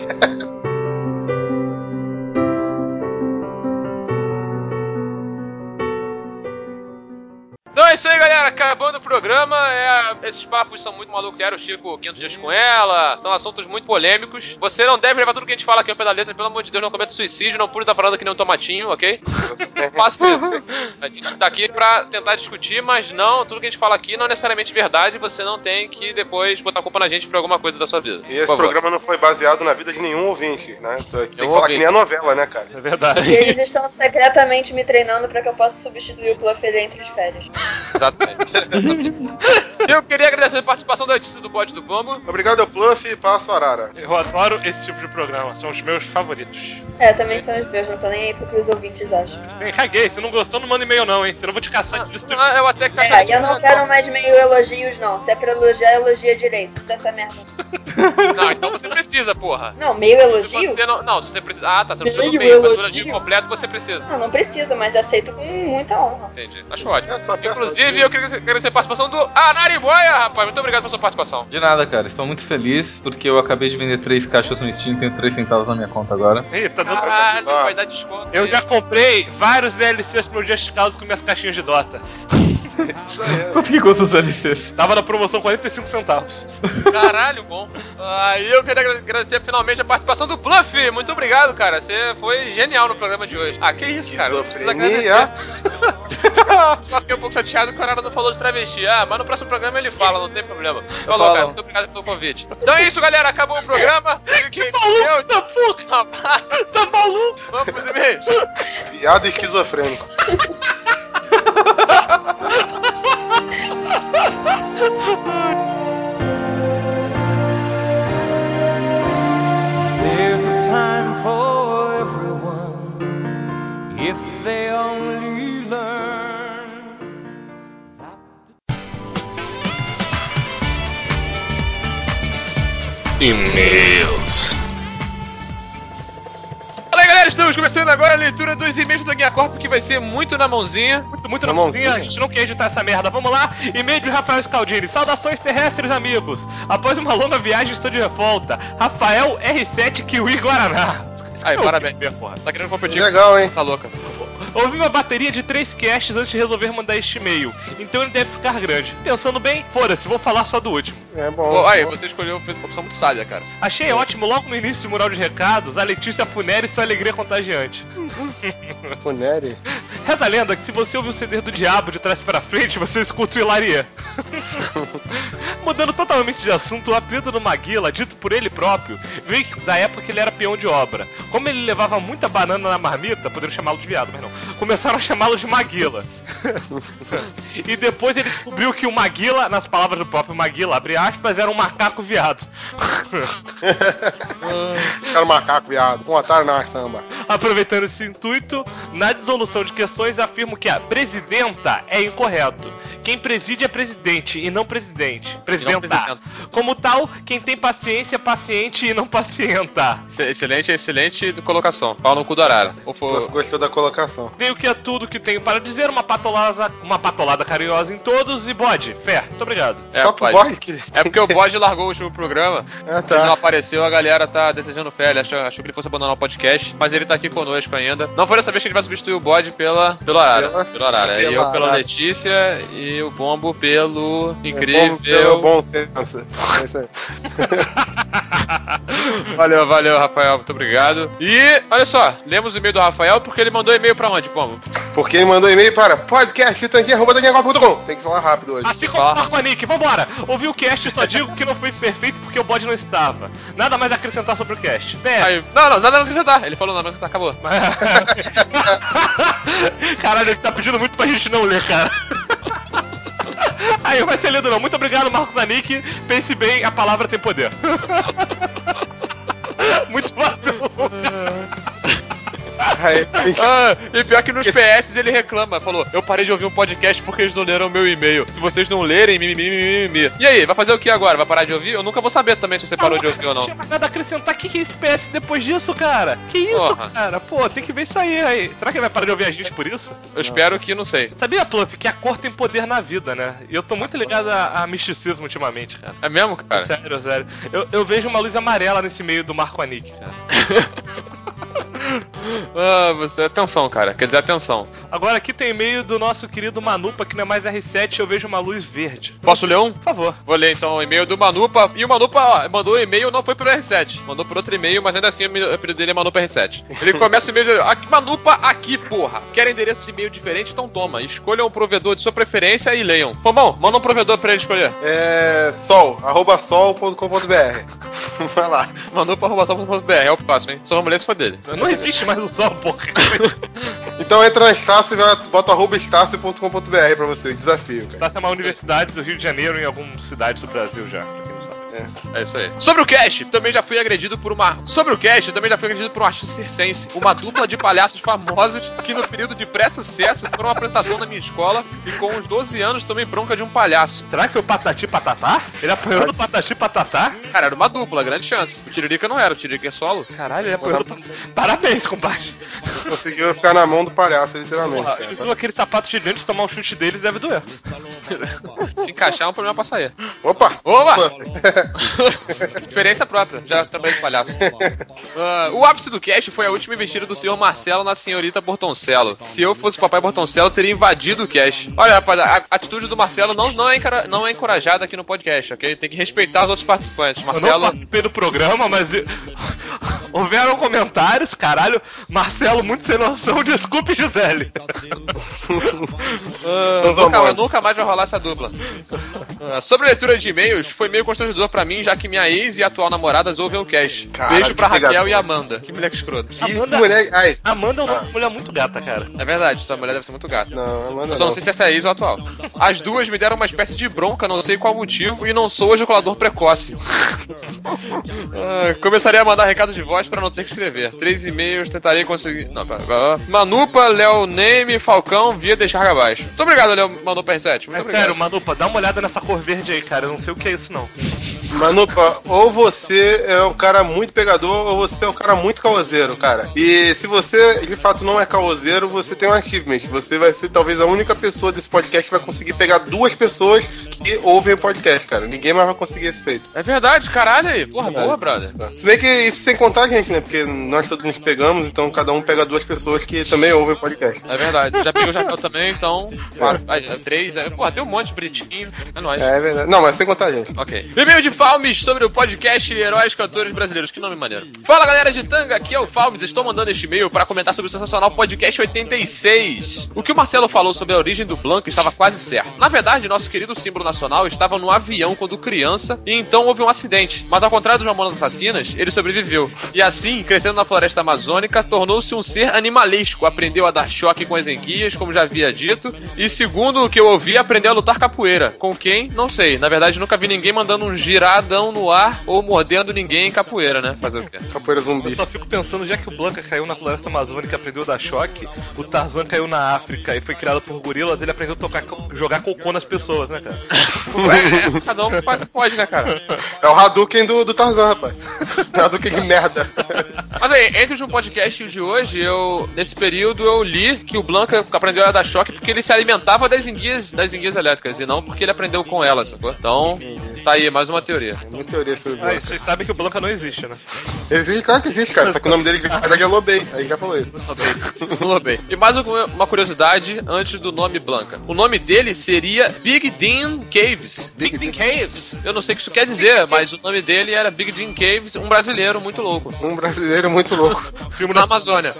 Então é isso aí, galera. Acabando o programa. Esses papos são muito malucos. Era o Chico 500 dias com ela. São assuntos muito polêmicos. Você não deve levar tudo que a gente fala aqui ao pé da letra. Pelo amor de Deus, não cometa suicídio. Não pule da parada que nem um tomatinho, ok? Faça isso. A gente tá aqui pra tentar discutir, mas não, tudo que a gente fala aqui não é necessariamente verdade. Você não tem que depois botar a culpa na gente por alguma coisa da sua vida. E esse programa não foi baseado na vida de nenhum ouvinte, né? Tem que falar que nem a novela, né, cara? É verdade. E eles estão secretamente me treinando pra que eu possa substituir o Pluffer entre as férias. Exatamente. Eu queria agradecer a participação da Letícia do Bode do Pombo. Obrigado, Pluff, e passo a Arara. Eu adoro esse tipo de programa, são os meus favoritos. Também são os meus, não tô nem aí pro que os ouvintes acham. Bem, caguei, se não gostou, não manda e-mail não, hein? Senão eu vou te caçar e destruir. Eu até E eu não quero mais meio elogios, não. Se é pra elogiar, elogia direito. Se dessa merda. Não, então você precisa, porra. Não, meio elogio? Se você precisa. Ah, tá, você não precisa do Meio meio, mas do elogio? elogio completo você precisa. Não preciso, mas aceito com muita honra. Entendi, acho ótimo. Peça Inclusive, eu queria agradecer a participação do Arariboia, rapaz. Muito obrigado pela sua participação. De nada, cara. Estou muito feliz porque eu acabei de vender 3 caixas no Steam e tenho 3 centavos na minha conta agora. Eita, dando Caralho, vai dar desconto. Eu já comprei vários DLCs pro meu Just Cause com minhas caixinhas de Dota. Isso aí. Quanto que custa os DLCs? Tava na promoção 45 centavos. Caralho, bom. Aí eu queria agradecer finalmente a participação do Pluff. Muito obrigado, cara. Você foi genial no programa de hoje. Ah, que isso, cara. Não precisa agradecer. Só fiquei um pouco chateado que o Arara não falou de travesti. Ah, mas no próximo programa ele fala, não tem problema. Falou, cara. Muito obrigado pelo convite. Então é isso, galera. Acabou o programa. Que maluco da porra! Tá maluco? Vamos pros e-mails. Viado esquizofrênico. There's a time for everyone if they only learn. E-mails. Fala aí, galera. Estamos começando agora a leitura dos e-mails do Guia Corp, que vai ser muito na mãozinha. Muito na mãozinha, a gente não quer editar essa merda. Vamos lá, e-mail de Rafael Scaldini. Saudações terrestres, amigos. Após uma longa viagem, estou de volta. Rafael R7 Kiwi Guaraná. Aí, parabéns, porra. Tá querendo competir Legal, hein? com essa louca. Ouvi uma bateria de 3 casts antes de resolver mandar este e-mail. Então ele deve ficar grande. Pensando bem, foda-se, vou falar só do último. É bom. Aí, você escolheu uma opção muito sábia, cara. Achei ótimo logo no início do mural de recados a Letícia Funeri e sua alegria contagiante. Funeri? Reza a lenda que se você ouvir o CD do Diabo de trás pra frente, você escuta o Hilarie. Mudando totalmente de assunto, o apelido do Maguila, dito por ele próprio, veio da época que ele era peão de obra. Como ele levava muita banana na marmita, poderiam chamá-lo de viado, mas não. Começaram a chamá-lo de Maguila. E depois ele descobriu que o Maguila, nas palavras do próprio Maguila, abre aspas, era um macaco viado. Era um macaco, viado. Com otário na samba. Aproveitando esse intuito, na dissolução de questões, afirmo que a presidenta é incorreto. Quem preside é presidente e não presidente. Presidenta. Como tal, quem tem paciência é paciente e não pacienta. Excelente colocação. Pau no cu do arara. Gostou da colocação. Veio que é tudo que tenho para dizer, uma patolada carinhosa em todos e bode, fé. Muito obrigado. Só pro bode que... É porque o bode largou o último programa. Ah, tá. Ele não apareceu, a galera tá desejando fé. Ele achou que ele fosse abandonar o podcast, mas ele tá aqui conosco ainda. Não foi dessa vez que a gente vai substituir o bode pelo Arara. Pelo Arara. E eu pela Letícia e o Bombo pelo incrível... Pelo bom senso. É isso aí. Valeu, Rafael. Muito obrigado. E, olha só, lemos o e-mail do Rafael porque ele mandou e-mail pra onde, Bombo? Porque ele mandou e-mail para podcast@tanguinha.com. Tem que falar rápido hoje. Assim como o Marco Anick, vambora! Ouvi o cast e só digo que não foi perfeito porque o bode não estava. Nada mais a acrescentar sobre o cast. Aí, não, nada a acrescentar. Ele falou nada a acrescentar, acabou. Caralho, ele tá pedindo muito pra gente não ler, cara. Aí, vai ser lido não. Muito obrigado, Marcos Anick. Pense bem, a palavra tem poder. Muito valeu. E pior que nos PS ele reclama, falou, eu parei de ouvir um podcast porque eles não leram o meu e-mail. Se vocês não lerem, mimimi. E aí, vai fazer o que agora? Vai parar de ouvir? Eu nunca vou saber também se você parou de ouvir ou não. Não tinha mais nada a acrescentar. Que é esse PS depois disso, cara? Que isso, cara? Pô, tem que ver isso aí. Será que ele vai parar de ouvir a gente por isso? Eu espero que não sei. Sabia, Pluff, que a cor tem poder na vida, né? E eu tô muito ligado a misticismo ultimamente, cara. É mesmo, cara? Sério. Eu vejo uma luz amarela nesse meio do Marco Anick, cara. Você, atenção, cara. Quer dizer, atenção. Agora aqui tem e-mail do nosso querido Manupa, que não é mais R7, eu vejo uma luz verde. Posso ler um? Por favor. Vou ler então o e-mail do Manupa. E o Manupa mandou o e-mail, não foi pro R7. Mandou por outro e-mail, mas ainda assim o apelido dele é Manupa R7. Ele começa o e-mail dizendo, Manupa aqui, porra. Quer endereço de e-mail diferente? Então toma. Escolha um provedor de sua preferência e leiam. Bom, manda um provedor pra ele escolher. sol.sol.com.br. Vai lá. Manupa.sol.br, é o próximo, hein? Só vamos ler se for dele. Não existe mais o sol, porra. Então entra na Estácio e bota @estácio.com.br pra você, desafio, cara. Estácio é uma universidade do Rio de Janeiro em algumas cidades do Brasil já, pra quem não sabe. É isso aí. Sobre o cast, também já fui agredido por um artista circense, uma dupla de palhaços famosos que no período de pré-sucesso foram uma apresentação na minha escola e com uns 12 anos tomei bronca de um palhaço. Será que foi o Patati Patatá? Ele apanhou do Patati Patatá? Cara, era uma dupla, grande chance. O Tiririca não era, o Tiririca é solo. Caralho, ele apanhou do Parabéns, compadre. Conseguiu ficar na mão do palhaço, literalmente. Porra, ele usou aquele sapato gigante, tomar um chute deles deve doer. Se encaixar é um problema pra sair. Opa! Diferença própria, já trabalhei com palhaço. O ápice do cast foi a última investida do senhor Marcelo na senhorita Bortoncello. Se eu fosse o papai Bortoncello, teria invadido o cast. Olha, rapaz, a atitude do Marcelo não é encorajada aqui no podcast, ok? Tem que respeitar os outros participantes. Marcelo... Eu não participei do programa, mas... Houveram comentários, caralho. Marcelo, muito sem noção, desculpe, Gisele. Nunca mais vai rolar essa dupla. Sobre a leitura de e-mails, foi meio constrangedor pra mim, já que minha ex e atual namoradas ouvem o cast. Caralho, beijo pra Raquel pegador. e Amanda. Que moleque escroto. Amanda é uma mulher muito gata, cara. É verdade, sua mulher deve ser muito gata. Não, Amanda Eu só não sei se essa é ex ou atual. As duas me deram uma espécie de bronca, não sei qual motivo, e não sou ejaculador precoce. Começarei a mandar recado de voz pra não ter que escrever. 3 e-mails, tentarei conseguir... Não, pera. Manupa, Léo Neme, Falcão, via descarga abaixo. Muito obrigado, Léo Manupa R7. Muito obrigado. Sério, Manupa, dá uma olhada nessa cor verde aí, cara. Eu não sei o que é isso, não. Manupa, ou você é um cara muito pegador, ou você é um cara muito caoseiro, cara. E se você, de fato, não é caoseiro, você tem um achievement. Você vai ser talvez a única pessoa desse podcast que vai conseguir pegar 2 pessoas que ouvem o podcast, cara. Ninguém mais vai conseguir esse feito. É verdade, caralho aí. Porra, boa, brother. Se bem que isso sem contar a gente, né? Porque nós todos nos pegamos, então cada um pega 2 pessoas que também ouvem o podcast. É verdade. Já peguei o Jacal também, então. 4, 3. Porra, tem um monte bonitinho. É nóis. É verdade. Não, mas sem contar a gente. Ok. E-mail de Falmes sobre o podcast Heróis Cantores Brasileiros. Que nome maneiro. Fala, galera de Tanga, aqui é o Falmes. Estou mandando este e-mail para comentar sobre o sensacional podcast 86. O que o Marcelo falou sobre a origem do Blanca estava quase certo. Na verdade, nosso querido símbolo nacional estava no avião quando criança e então houve um acidente. Mas ao contrário dos Mamonas Assassinas, ele sobreviveu. E assim, crescendo na floresta amazônica, tornou-se um ser animalístico. Aprendeu a dar choque com as enguias, como já havia dito. E segundo o que eu ouvi, aprendeu a lutar capoeira. Com quem? Não sei. Na verdade, nunca vi ninguém mandando um giradão no ar ou mordendo ninguém em capoeira, né? Fazer o quê? Capoeira zumbi. Eu só fico pensando, já que o Blanca caiu na floresta amazônica e aprendeu a dar choque, o Tarzan caiu na África e foi criado por gorilas, ele aprendeu a jogar cocô nas pessoas, né, cara? Cada um faz o que pode, né, cara? É o Hadouken do Tarzan, rapaz. Hadouken de merda. Mas aí, entre um podcast e o de hoje, nesse período, eu li que o Blanca aprendeu a dar choque porque ele se alimentava das enguias elétricas e não porque ele aprendeu com elas, sacou? Então, tá aí, mais uma teoria. É muita teoria sobre o Aí, Blanca. vocês sabem que o Blanca não existe, né? Existe, claro que existe, cara. Só que o nome dele, na verdade, é Lobei. Aí já falou isso. Lobei. E mais uma curiosidade antes do nome Blanca. O nome dele seria Big Dean Caves. Big Dean Caves. Eu não sei o que isso quer dizer, mas o nome dele era Big Dean Caves, um brasileiro muito louco. Um brasileiro muito louco. Filme na Amazônia.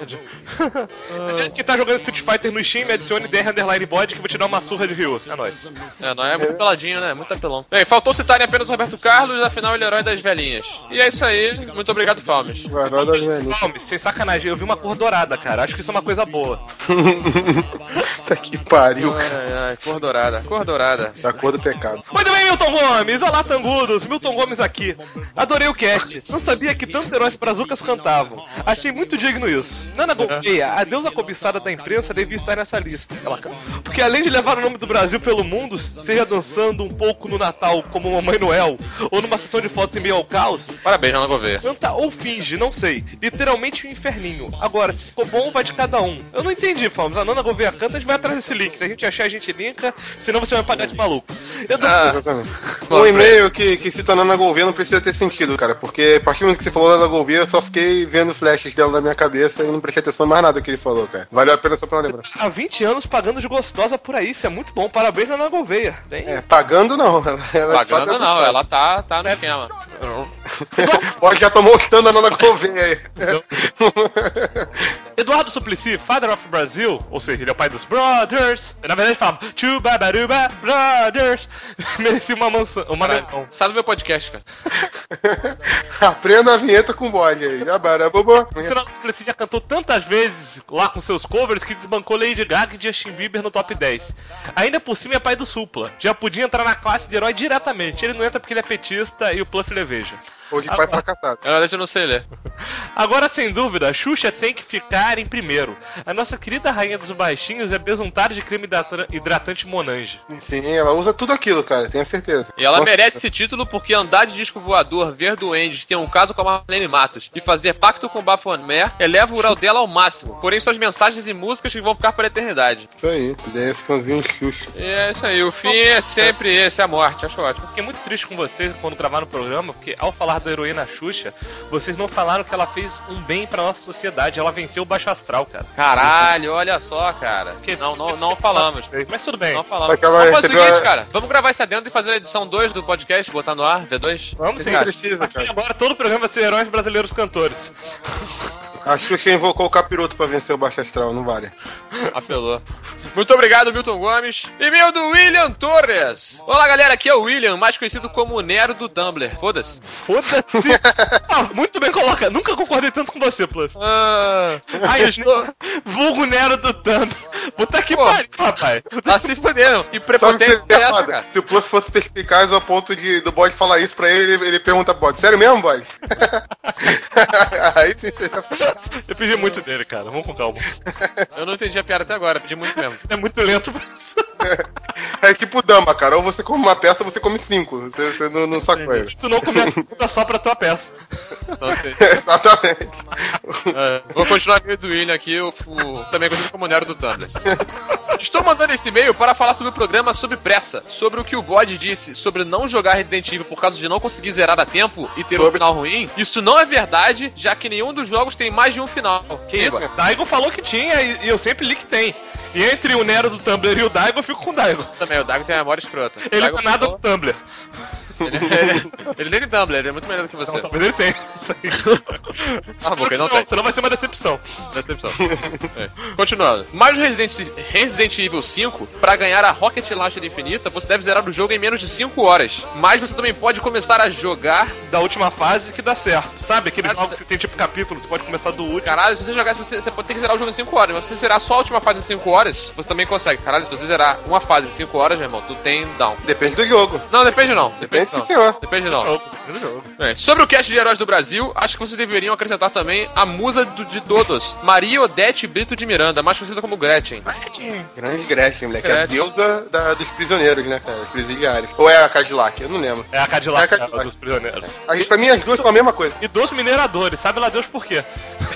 Gente que tá jogando Street Fighter no Steam, me adicione DR_body que eu vou te dar uma surra de Rio. É nóis. Não é muito peladinho, né? Muito apelão. Bem, faltou citarem apenas o Roberto Carlos, afinal ele é o herói das velhinhas. E é isso aí. Muito obrigado, Falmes. Guarda das velhinhas. Palmes, sem sacanagem, eu vi uma cor dourada, cara. Acho que isso é uma coisa boa. Tá que pariu. Ai, cor dourada. Cor dourada. Da cor do pecado. Muito bem, Milton Gomes! Olá, Tangudos! Milton Gomes aqui. Adorei o cast. Não sabia que tantos heróis brazucas cantavam. Achei muito digno isso. Nana Gouveia, a deusa cobiçada da imprensa, devia estar nessa lista. Ela canta. Porque além de levar o nome do Brasil pelo mundo, seja dançando um pouco no Natal como Mamãe Noel, ou numa sessão de fotos em meio ao caos, Parabéns, Nana Gouveia. canta ou finge, não sei. Literalmente um inferninho. Agora, se ficou bom, vai de cada um. Eu não entendi, Fomos. A Nana Gouveia canta, a gente vai atrás desse link. Se a gente achar, a gente linka. Senão você vai pagar de maluco. Exatamente. Um e-mail que cita Nana Gouveia não precisa ter sentido, cara. Porque a partir do momento que você falou Nana Gouveia, eu só fiquei vendo flashes dela na minha cabeça e não prestei atenção em mais nada que ele falou, cara. Valeu a pena só pra lembrar. Há 20 anos pagando de gostosa por aí. Isso é muito bom. Parabéns, Nana Gouveia. Tem... Pagando não. Ela de fato Pagando é não, gostosa. ela tá no esquema. Ó, já tomou o stand da Nana Gouveia aí. Eduardo Suplicy, Father of Brazil, ou seja, ele é o pai dos Brothers. Na verdade, fala Chubabaruba Brothers. Merecia uma mansão. Uma mansão. Sai do meu podcast, cara. Aprenda a vinheta com bode aí. Jabarabobo. O Eduardo Suplicy já cantou tantas vezes lá com seus covers que desbancou Lady Gaga e Justin Bieber no top 10. Ainda por cima é pai do Supla. Já podia entrar na classe de herói diretamente. Ele não entra porque ele é petista e o Pluff leveja. Ou de pai fracassado. Eu não sei ler. Agora, sem dúvida, a Xuxa tem que ficar em primeiro. A nossa querida rainha dos baixinhos é besuntada de creme hidratante Monange. Sim, ela usa tudo aquilo, cara. Tenho certeza. E ela Nossa, merece esse título porque andar de disco voador, ver duendes, ter um caso com a Marlene Matos e fazer pacto com o Baphomet eleva o grau dela ao máximo. Porém, suas mensagens e músicas que vão ficar para a eternidade. Isso aí. Esse cãozinho Xuxa. E é isso aí. O fim é sempre esse, a morte. Acho ótimo. Fiquei muito triste com vocês quando gravaram o programa, porque ao falar da heroína Xuxa, vocês não falaram que ela fez um bem pra nossa sociedade. Ela venceu o baixo astral, cara. Caralho, olha só, cara. Não falamos. Mas tudo bem. Não falamos. Aquela Vamos fazer o recebeu seguinte, cara. Vamos gravar isso adentro e fazer a edição 2 do podcast, botar no ar, V2? Vamos sim. Nem precisa, Aqui cara. agora todo o programa vai ser heróis brasileiros cantores. A Xuxa invocou o capiroto pra vencer o baixo astral, não vale. Apelou. Muito obrigado, Milton Gomes. E-mail do William Torres. Olá, galera. Aqui é o William, mais conhecido como o Nero do Tumblr. Foda-se. Foda-se. Muito bem coloca. Nunca concordei tanto com você, Pluff. Ai, vulgo Nero do Tumblr. Puta que Pô. pariu, rapaz. Tá se fudendo. E Sabe o que prepotência é é essa, foda? cara? Se o Pluff fosse perspicaz ao ponto do bode falar isso pra ele pergunta pro bode: sério mesmo, bode? Aí sim você já... Eu pedi muito dele, cara. Vamos com calma. Eu não entendi a piada até agora, pedi muito mesmo. É muito lento pra isso. É tipo dama, cara. Ou você come uma peça ou você come 5. Você não sacola. Se tu não comer a só pra tua peça. Exatamente. Vou continuar no e-mail do William aqui, também conhecido como Nero do Tumblr. Estou mandando esse e-mail para falar sobre o programa Sob Pressa, sobre o que o Bode disse sobre não jogar Resident Evil por causa de não conseguir zerar a tempo e ter um final ruim. Isso não é verdade, já que nenhum dos jogos tem mais de um final. Iba. Daigo falou que tinha e eu sempre li que tem. E entre o Nero do Tumblr e o Daigo, eu fico com o Daigo. Também, o Daigo tem a memória escrota. Ele não é nada do Tumblr. Ele nem tem Tumblr, ele é muito melhor do que você. Não, talvez ele tem. Isso aí. Não tem. Senão vai ser uma decepção. Continuando. Mas no Resident Evil 5, pra ganhar a Rocket Launcher infinita, você deve zerar o jogo em menos de 5 horas. Mas você também pode começar a jogar da última fase que dá certo. Sabe? Aqueles jogos que tem tipo capítulo, você pode começar do último. Caralho, se você jogar, você pode ter que zerar o jogo em 5 horas. Mas se você zerar só a última fase em 5 horas, você também consegue. Caralho, se você zerar uma fase em 5 horas, meu irmão, tu tem down. Depende do jogo. Não, depende não. Depende sim, senhor. Depende não. Sobre o cast de Heróis do Brasil, acho que vocês deveriam acrescentar também a musa de todos, Maria Odete Brito de Miranda, mais conhecida como Gretchen. Grande Gretchen, moleque. É a deusa dos prisioneiros, né, cara? Dos presidiários. Ou é a Cadillac? Eu não lembro. É a Cadillac, dos prisioneiros. Pra mim, as duas são a mesma coisa. E dos mineradores, sabe lá Deus por quê?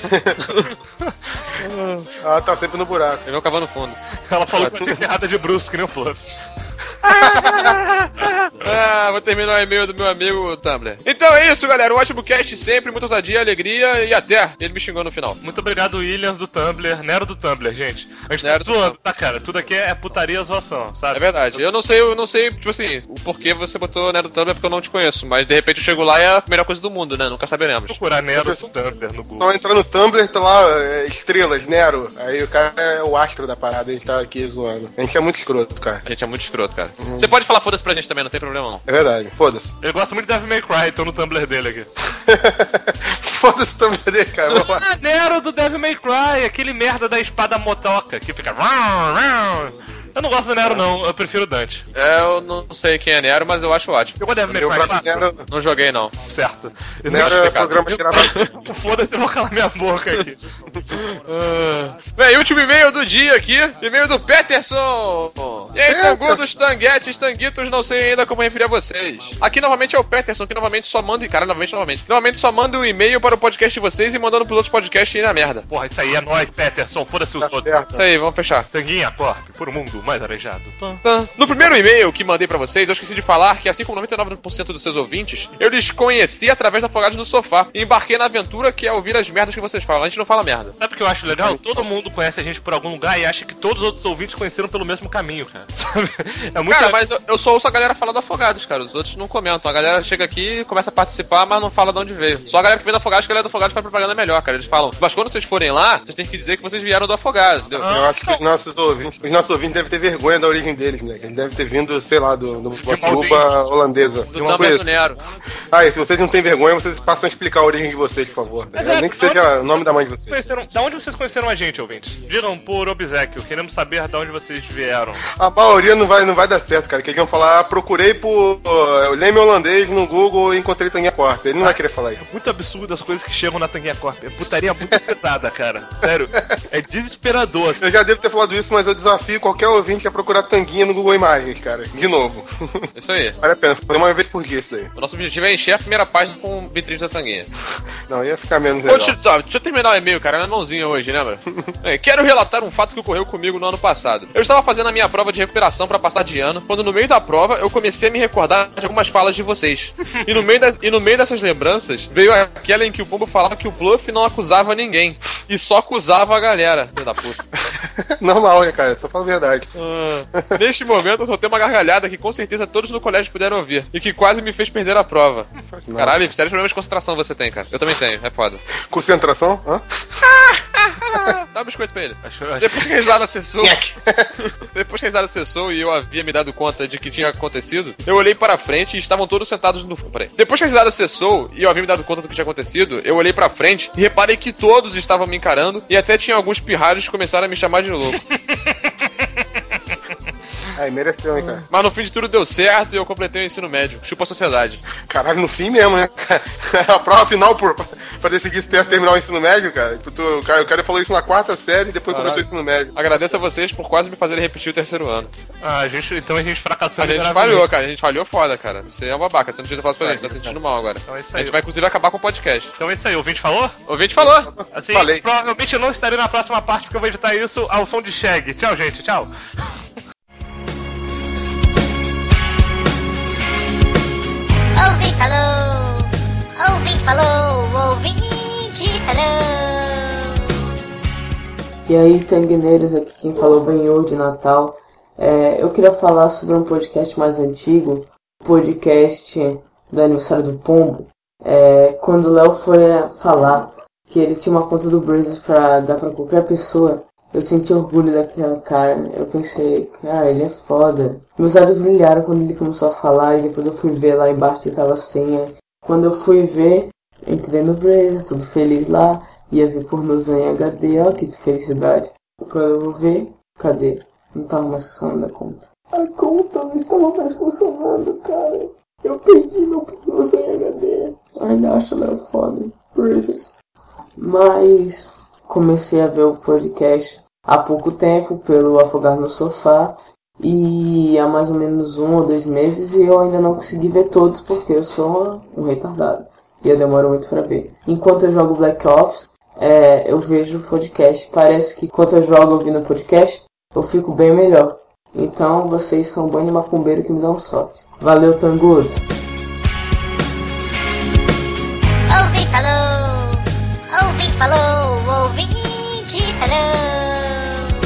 Ela tá sempre no buraco. Eu vou cavar no fundo. Ela falou que tinha enterrada de Bruce, que nem o Fluff. Vou terminar o e-mail do meu amigo Tumblr. Então é isso, galera. Um ótimo cast sempre, muita ousadia, alegria e até. Ele me xingou no final. Muito obrigado, Williams do Tumblr, Nero do Tumblr, gente. A gente tá zoando, tá, cara? Tudo aqui é putaria zoação, sabe? É verdade. Eu não sei, tipo assim, o porquê você botou Nero do Tumblr porque eu não te conheço. Mas de repente eu chego lá e é a melhor coisa do mundo, né? Nunca saberemos. Procurar Nero do Tumblr no Google. Só entrar no Tumblr, tá lá, estrelas, Nero. Aí o cara é o astro da parada, a gente tá aqui zoando. A gente é muito escroto, cara. A gente é muito escroto, cara. Você pode falar foda-se pra gente também, não tem problema não. É verdade, foda-se. Ele gosta muito de Devil May Cry, tô no Tumblr dele aqui. Foda-se o Tumblr dele, cara. Nero do Devil May Cry, aquele merda da espada motoca que fica... Eu não gosto do Nero, não. Eu prefiro o Dante. Eu não sei quem é Nero, mas eu acho ótimo. Eu gosto do Devil May Cry. Não joguei, não. Certo. Nero é programa de gravação. Foda-se, eu vou calar minha boca aqui. Bem, último e-mail do dia aqui. E-mail do Peterson. E aí, tangudos, tanguetes, tanguitos, não sei ainda como referir a vocês. Aqui novamente é o Peterson, que novamente só manda... Cara, novamente só manda um e-mail para o podcast de vocês e mandando pros outros podcasts aí na merda. Porra, isso aí é nóis, Peterson. Foda-se os outros. Isso aí, vamos fechar. Tanguinha Corp, por um mundo mais arejado. No primeiro e-mail que mandei pra vocês, eu esqueci de falar que, assim como 99% dos seus ouvintes, eu lhes conheci através da Afogados no Sofá e embarquei na aventura que é ouvir as merdas que vocês falam. A gente não fala merda. Sabe o que eu acho legal? Todo mundo conhece a gente por algum lugar e acha que todos os outros ouvintes conheceram pelo mesmo caminho, cara. É muito cara, mas eu só ouço a galera falar do Afogados, cara. Os outros não comentam. A galera chega aqui e começa a participar, mas não fala de onde veio. Só a galera que vem do Afogados, que a galera do Afogados faz propaganda melhor, cara. Eles falam, mas quando vocês forem lá, vocês têm que dizer que vocês vieram do Afogados, entendeu? Eu acho que os nossos ouvintes devem ter vergonha da origem deles, moleque. Ele deve ter vindo, sei lá, de uma suruba holandesa. Do Tumblr do Nero. E se vocês não têm vergonha, vocês passam a explicar a origem de vocês, por favor. Nem que seja o nome da mãe de vocês. Da onde vocês conheceram a gente, ouvintes? Digam por obséquio. Queremos saber de onde vocês vieram. A maioria não vai dar certo, cara. Que eles vão falar, procurei por leme holandês no Google e encontrei Tanguinha Corp. Ele não vai querer falar isso. É muito absurdo as coisas que chegam na Tanguinha Corp. É putaria muito pesada, cara. Sério. É desesperador. Eu já devo ter falado isso, mas eu desafio qualquer ouvinte a procurar Tanguinha no Google Imagens, cara. De novo. Isso aí. Vale a pena. Fazer uma vez por dia isso daí. O nosso objetivo é encher a primeira página com vitrine da Tanguinha. Não, ia ficar menos legal. Deixa eu terminar o e-mail, cara. Na mãozinha hoje, né, mano? Quero relatar um fato que ocorreu comigo no ano passado. Eu estava fazendo a minha prova de recuperação pra passar de ano, quando no meio da prova eu comecei a me recordar de algumas falas de vocês. E no meio dessas lembranças, veio aquela em que o Pombo falava que o Bluff não acusava ninguém. E só acusava a galera. Filho da puta. Normal, né, cara? Só fala a verdade. Neste momento eu soltei uma gargalhada que com certeza todos no colégio puderam ouvir. E que quase me fez perder a prova. Caralho, sérios problemas de concentração você tem, cara. Eu também tenho, é foda. Concentração? Hã? Dá um biscoito pra ele. Depois que a risada cessou e eu havia me dado conta de que tinha acontecido, eu olhei para frente e estavam todos sentados no... Peraí. Depois que a risada cessou e eu havia me dado conta do que tinha acontecido, eu olhei pra frente e reparei que todos estavam me encarando e até tinha alguns pirralhos que começaram a me chamar de louco. Aí, mereceu, hein, cara. Mas no fim de tudo deu certo e eu completei o ensino médio. Chupa a sociedade. Caralho, no fim mesmo, né? A prova final pra decidir se tu ia terminar o ensino médio, cara. O cara falou isso na 4ª série e depois completou o ensino médio. Agradeço a vocês por quase me fazerem repetir o 3º ano. Então a gente fracassou. A gente falhou, cara. A gente falhou foda, cara. Você é um babaca. Você não devia ter falado pra gente. Tá se sentindo mal agora. Então é isso A aí. gente vai, inclusive, acabar com o podcast. Então é isso aí. O ouvinte falou? O ouvinte falou. Assim, Falei. provavelmente eu não estarei na próxima parte porque eu vou editar isso ao som de Shag. Tchau, gente. Tchau. Ouvinte falou, ouvinte falou, ouvinte falou. E aí, tanguineiros, aqui quem falou bem hoje de Natal. Eu queria falar sobre um podcast mais antigo, podcast do aniversário do Pombo. Quando o Léo foi falar que ele tinha uma conta do Brazers pra dar pra qualquer pessoa, eu senti orgulho daquela cara. Eu pensei, cara, ele é foda. Meus olhos brilharam quando ele começou a falar e depois eu fui ver lá embaixo que tava a senha. Quando eu fui ver, entrei no Brazers, tudo feliz lá. Ia ver pornozão em HD, ó que felicidade. Quando eu vou ver, cadê? Não tava mais funcionando a conta. A conta não estava mais funcionando, cara. Eu perdi meu pornozão em HD. Ainda acho Léo foda. Brazers. Mas comecei a ver o podcast há pouco tempo pelo Afogar no Sofá. E há mais ou menos 1 ou 2 meses e eu ainda não consegui ver todos porque eu sou um retardado. E eu demoro muito pra ver. Enquanto eu jogo Black Ops, eu vejo o podcast. Parece que enquanto eu jogo ouvindo o podcast, eu fico bem melhor. Então vocês são bom de macumbeiro que me dão sorte. Valeu, tangudos! Ouvinte falou, ouvinte falou, ouvinte falou.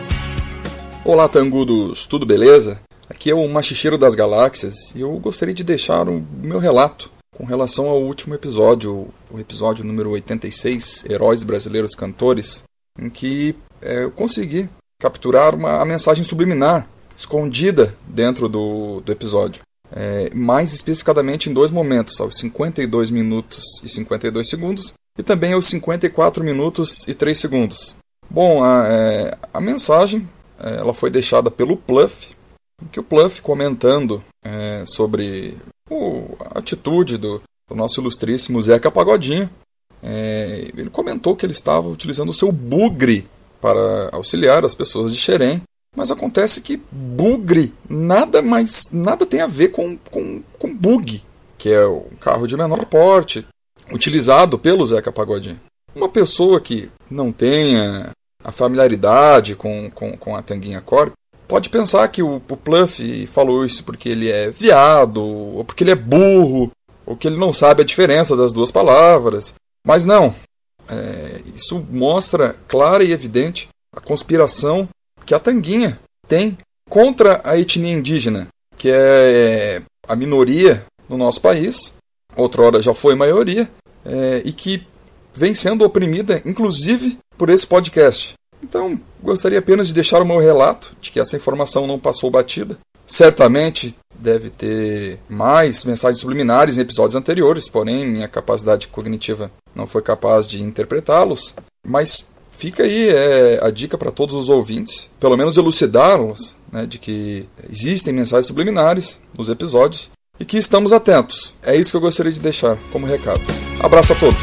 Olá, tangudos, tudo beleza? Aqui é o Machicheiro das Galáxias e eu gostaria de deixar o meu relato com relação ao último episódio, o episódio número 86, Heróis Brasileiros Cantores, em que eu consegui capturar a mensagem subliminar escondida dentro do episódio. Mais especificadamente em 2 momentos, aos 52 minutos e 52 segundos e também aos 54 minutos e 3 segundos. Bom, a mensagem ela foi deixada pelo Pluff, que o Pluff comentando sobre a atitude do nosso ilustríssimo Zeca Pagodinho, ele comentou que ele estava utilizando o seu bugre para auxiliar as pessoas de Xerém, mas acontece que bugre nada tem a ver com bug, que é um carro de menor porte utilizado pelo Zeca Pagodinho. Uma pessoa que não tenha a familiaridade com a Tanguinha Corp pode pensar que o Pluff falou isso porque ele é viado, ou porque ele é burro, ou que ele não sabe a diferença das duas palavras. Mas não. Isso mostra clara e evidente a conspiração que a Tanguinha tem contra a etnia indígena, que é a minoria no nosso país, outrora já foi maioria, e que vem sendo oprimida, inclusive, por esse podcast. Então, gostaria apenas de deixar o meu relato de que essa informação não passou batida. Certamente deve ter mais mensagens subliminares em episódios anteriores, porém minha capacidade cognitiva não foi capaz de interpretá-los. Mas fica aí a dica para todos os ouvintes, pelo menos elucidá-los, né, de que existem mensagens subliminares nos episódios e que estamos atentos. É isso que eu gostaria de deixar como recado. Abraço a todos!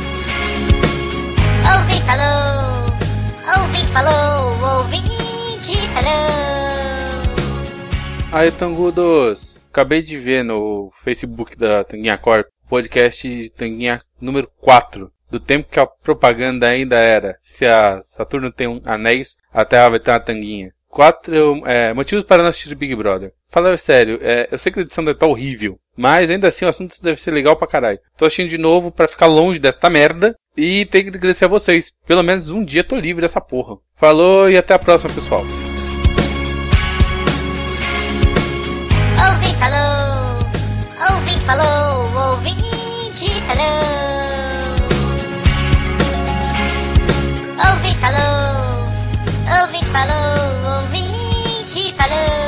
Ouvinte falou, ouvinte falou, ouvinte falou. Aí, tangudos, acabei de ver no Facebook da Tanguinha Corp, podcast Tanguinha número 4, do tempo que a propaganda ainda era: se a Saturno tem anéis, a Terra vai ter uma tanguinha. 4 motivos para não assistir Big Brother. Falar sério, eu sei que a edição deve estar horrível, mas ainda assim o assunto deve ser legal pra caralho. Tô assistindo de novo pra ficar longe desta merda e tenho que agradecer a vocês. Pelo menos um dia tô livre dessa porra. Falou e até a próxima, pessoal. Ouvinte falou, ouvinte falou, ouvinte falou. Ouvinte falou, ouvinte falou, ouvinte falou.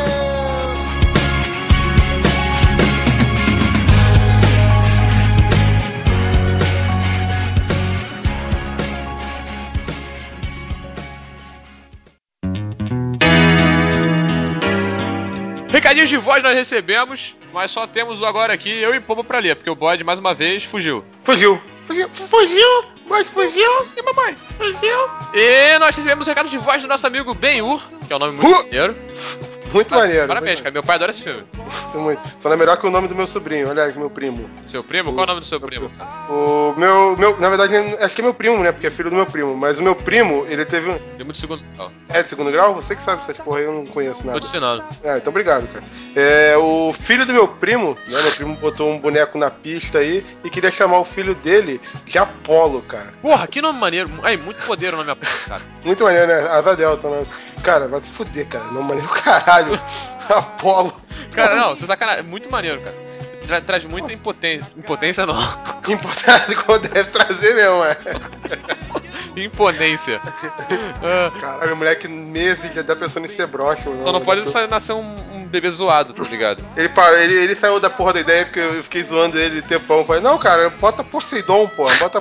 Recadinhos de voz nós recebemos, mas só temos agora aqui eu e Pombo pra ler, porque o bode, mais uma vez, fugiu. Fugiu, mas fugiu, e mamãe, fugiu. E nós recebemos o recado de voz do nosso amigo Ben-Hur, que é um nome muito maneiro. Muito maneiro. Parabéns, cara. Meu pai adora esse filme. Muito. Só não é melhor que o nome do meu sobrinho, aliás, meu primo. Seu primo? Qual é o nome do seu primo? O meu, na verdade, acho que é meu primo, né? Porque é filho do meu primo. Mas o meu primo, ele teve um. Primo de segundo grau. É de segundo grau? Você que sabe essas porra aí, eu não conheço nada. Tô te ensinando. Então obrigado, cara. O filho do meu primo, né? Meu primo botou um boneco na pista aí e queria chamar o filho dele de Apolo, cara. Porra, que nome maneiro. Aí, muito poder o nome Apolo, cara. Muito maneiro, né? Asa Delta, né? Cara, vai se fuder, cara. Nome maneiro, caralho. Apolo. Cara, não, você sacanagem. É muito maneiro, cara. Traz muita impotência. Impotência não. Impotência, como deve trazer mesmo, Imponência. Caralho, o moleque meses já tá pensando em ser broxa. Só não pode nascer um bebê zoado, tá ligado? Ele saiu da porra da ideia porque eu fiquei zoando ele tempão. Eu falei, não, cara, bota Poseidon, porra. Bota.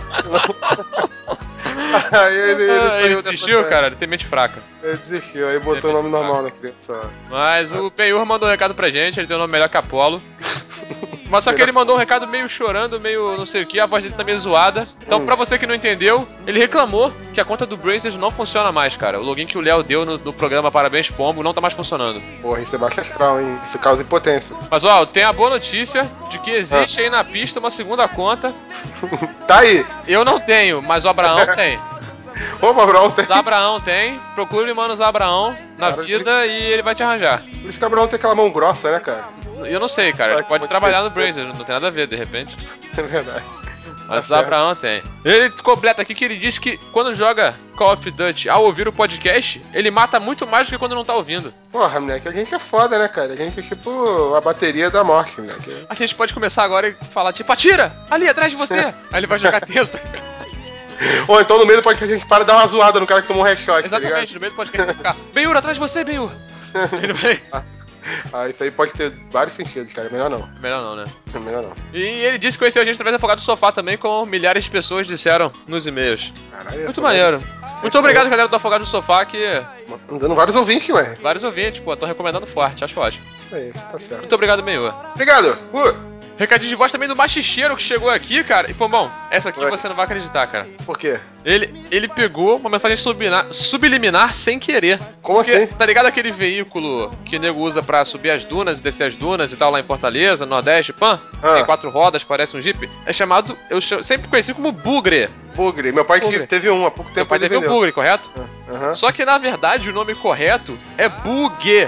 Aí ele desistiu, cara, ele tem mente fraca. Ele desistiu, aí botou o nome normal na criança. Mas o Ben-Hur mandou um recado pra gente, ele tem um nome melhor que Apolo. Mas só que ele mandou um recado meio chorando, meio não sei o que, a voz dele tá meio zoada. Então, pra você que não entendeu, ele reclamou que a conta do Brazers não funciona mais, cara. O login que o Léo deu no programa Parabéns Pombo não tá mais funcionando. Porra, isso é baixo astral, hein? Isso causa impotência. Mas, ó, tem a boa notícia de que existe aí na pista uma segunda conta. Tá aí! Eu não tenho, mas o Abraão tem. O Abraão tem. Zabraão tem. Procure o mano Zabraão na vida e ele vai te arranjar. Por isso que o Abraão tem aquela mão grossa, né, cara? Eu não sei, cara. Ele pode trabalhar no Brazers, não tem nada a ver, de repente. É verdade. Mas o Zabraão tem. Ele completa aqui que ele diz que quando joga Call of Duty ao ouvir o podcast, ele mata muito mais do que quando não tá ouvindo. Porra, moleque, a gente é foda, né, cara? A gente é tipo a bateria da morte, moleque. A gente pode começar agora e falar tipo, atira! Ali, atrás de você! Aí ele vai jogar texto. Ou então no meio do podcast a gente para e dá uma zoada no cara que tomou um headshot. Exatamente, tá ligado? No meio do podcast vai ficar Ben-Hur, atrás de você, Ben-Hur! Ele vai... Isso aí pode ter vários sentidos, cara. Melhor não. Melhor não, né? Melhor não. E ele disse que conheceu a gente através do Afogado do Sofá também, como milhares de pessoas disseram nos e-mails. Caralho, muito maneiro. Muito obrigado, galera do Afogado do Sofá, que... Dando vários ouvintes, ué. Vários ouvintes, pô. Tô recomendando forte, acho ótimo. Isso aí, tá certo. Muito obrigado, Ben-Hur. Obrigado. Recadinho de voz também do Machicheiro que chegou aqui, cara. E, pô, bom, essa aqui você não vai acreditar, cara. Por quê? Ele pegou uma mensagem subliminar sem querer. Como assim? Tá ligado aquele veículo que o nego usa pra subir as dunas, descer as dunas e tal, lá em Fortaleza, no Nordeste, Tem 4 rodas, parece um Jeep. É chamado, sempre conheci como Bugre. Bugre. Meu pai teve um há pouco tempo. Meu pai teve um Bugre, correto? Uhum. Só que, na verdade, o nome correto é Bugue.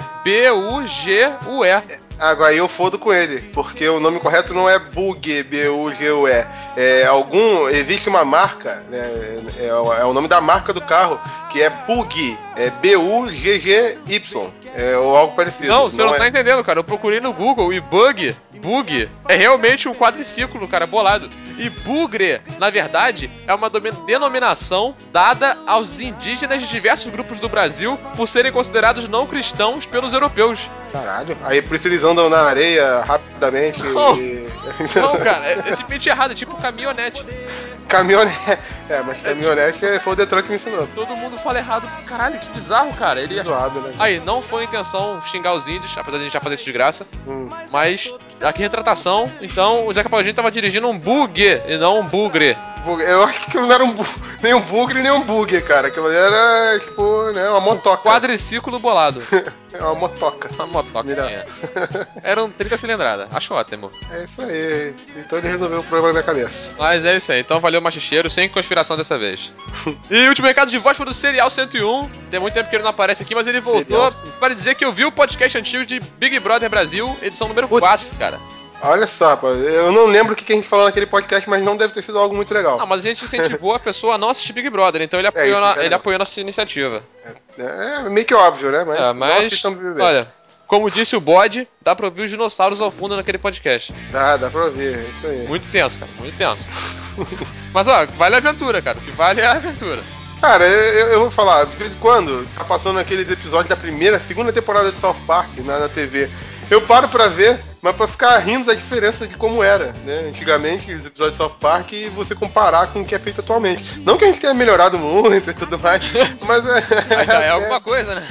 B-U-G-U-E. Agora eu fodo com ele, porque o nome correto não é Bugue, B-U-G-U-E. Existe uma marca, né, é o nome da marca do carro, que é Bug, é B-U-G-G-Y, ou algo parecido. Não, você não tá entendendo, cara. Eu procurei no Google e Bug é realmente um quadriciclo, cara, bolado. E Bugre, na verdade, é uma denominação dada aos indígenas de diversos grupos do Brasil por serem considerados não cristãos pelos europeus. Caralho. Aí por isso eles andam na areia rapidamente. Não, cara, é simplesmente errado, é tipo caminhonete. Caminhonete. Mas caminhonete foi o Detran que me ensinou. Todo mundo fala errado. Caralho, que bizarro, cara. Ele zoado, né? Aí, não foi a intenção xingar os índios, apesar de a gente já fazer isso de graça. Mas, aqui retratação, então o Zeca Pagodinho tava dirigindo um Bug e não um Bugre. Eu acho que aquilo não era nem um Bugre nem um Bug, cara. Aquilo era, tipo, né, uma motoca. Quadriciclo bolado. É uma motoca. Uma motoca. Era um 30 cilindrada. Acho ótimo. É isso aí. Então ele resolveu o problema na minha cabeça. Mas é isso aí. Então valeu, Machicheiro. Sem conspiração dessa vez. E o último recado de voz foi do Serial 101. Tem muito tempo que ele não aparece aqui, mas ele voltou para dizer que eu vi o podcast antigo de Big Brother Brasil, edição número 4, cara. Olha só, rapaz, eu não lembro o que a gente falou naquele podcast, mas não deve ter sido algo muito legal. Não, mas a gente incentivou a pessoa a não assistir Big Brother, então ele apoiou nossa iniciativa. É meio que óbvio, né? Mas não assistam Big Brother. Olha, como disse o bode, dá pra ouvir os dinossauros ao fundo naquele podcast. Dá pra ouvir, é isso aí. Muito tenso, cara, muito tenso. Mas ó, vale a aventura, cara, o que vale é a aventura. Cara, eu vou falar, de vez em quando, tá passando aqueles episódios da segunda temporada de South Park na TV. Eu paro pra ver, mas pra ficar rindo da diferença de como era, né? Antigamente, os episódios de South Park, e você comparar com o que é feito atualmente. Não que a gente tenha melhorado muito e tudo mais, mas Mas já é alguma coisa, né?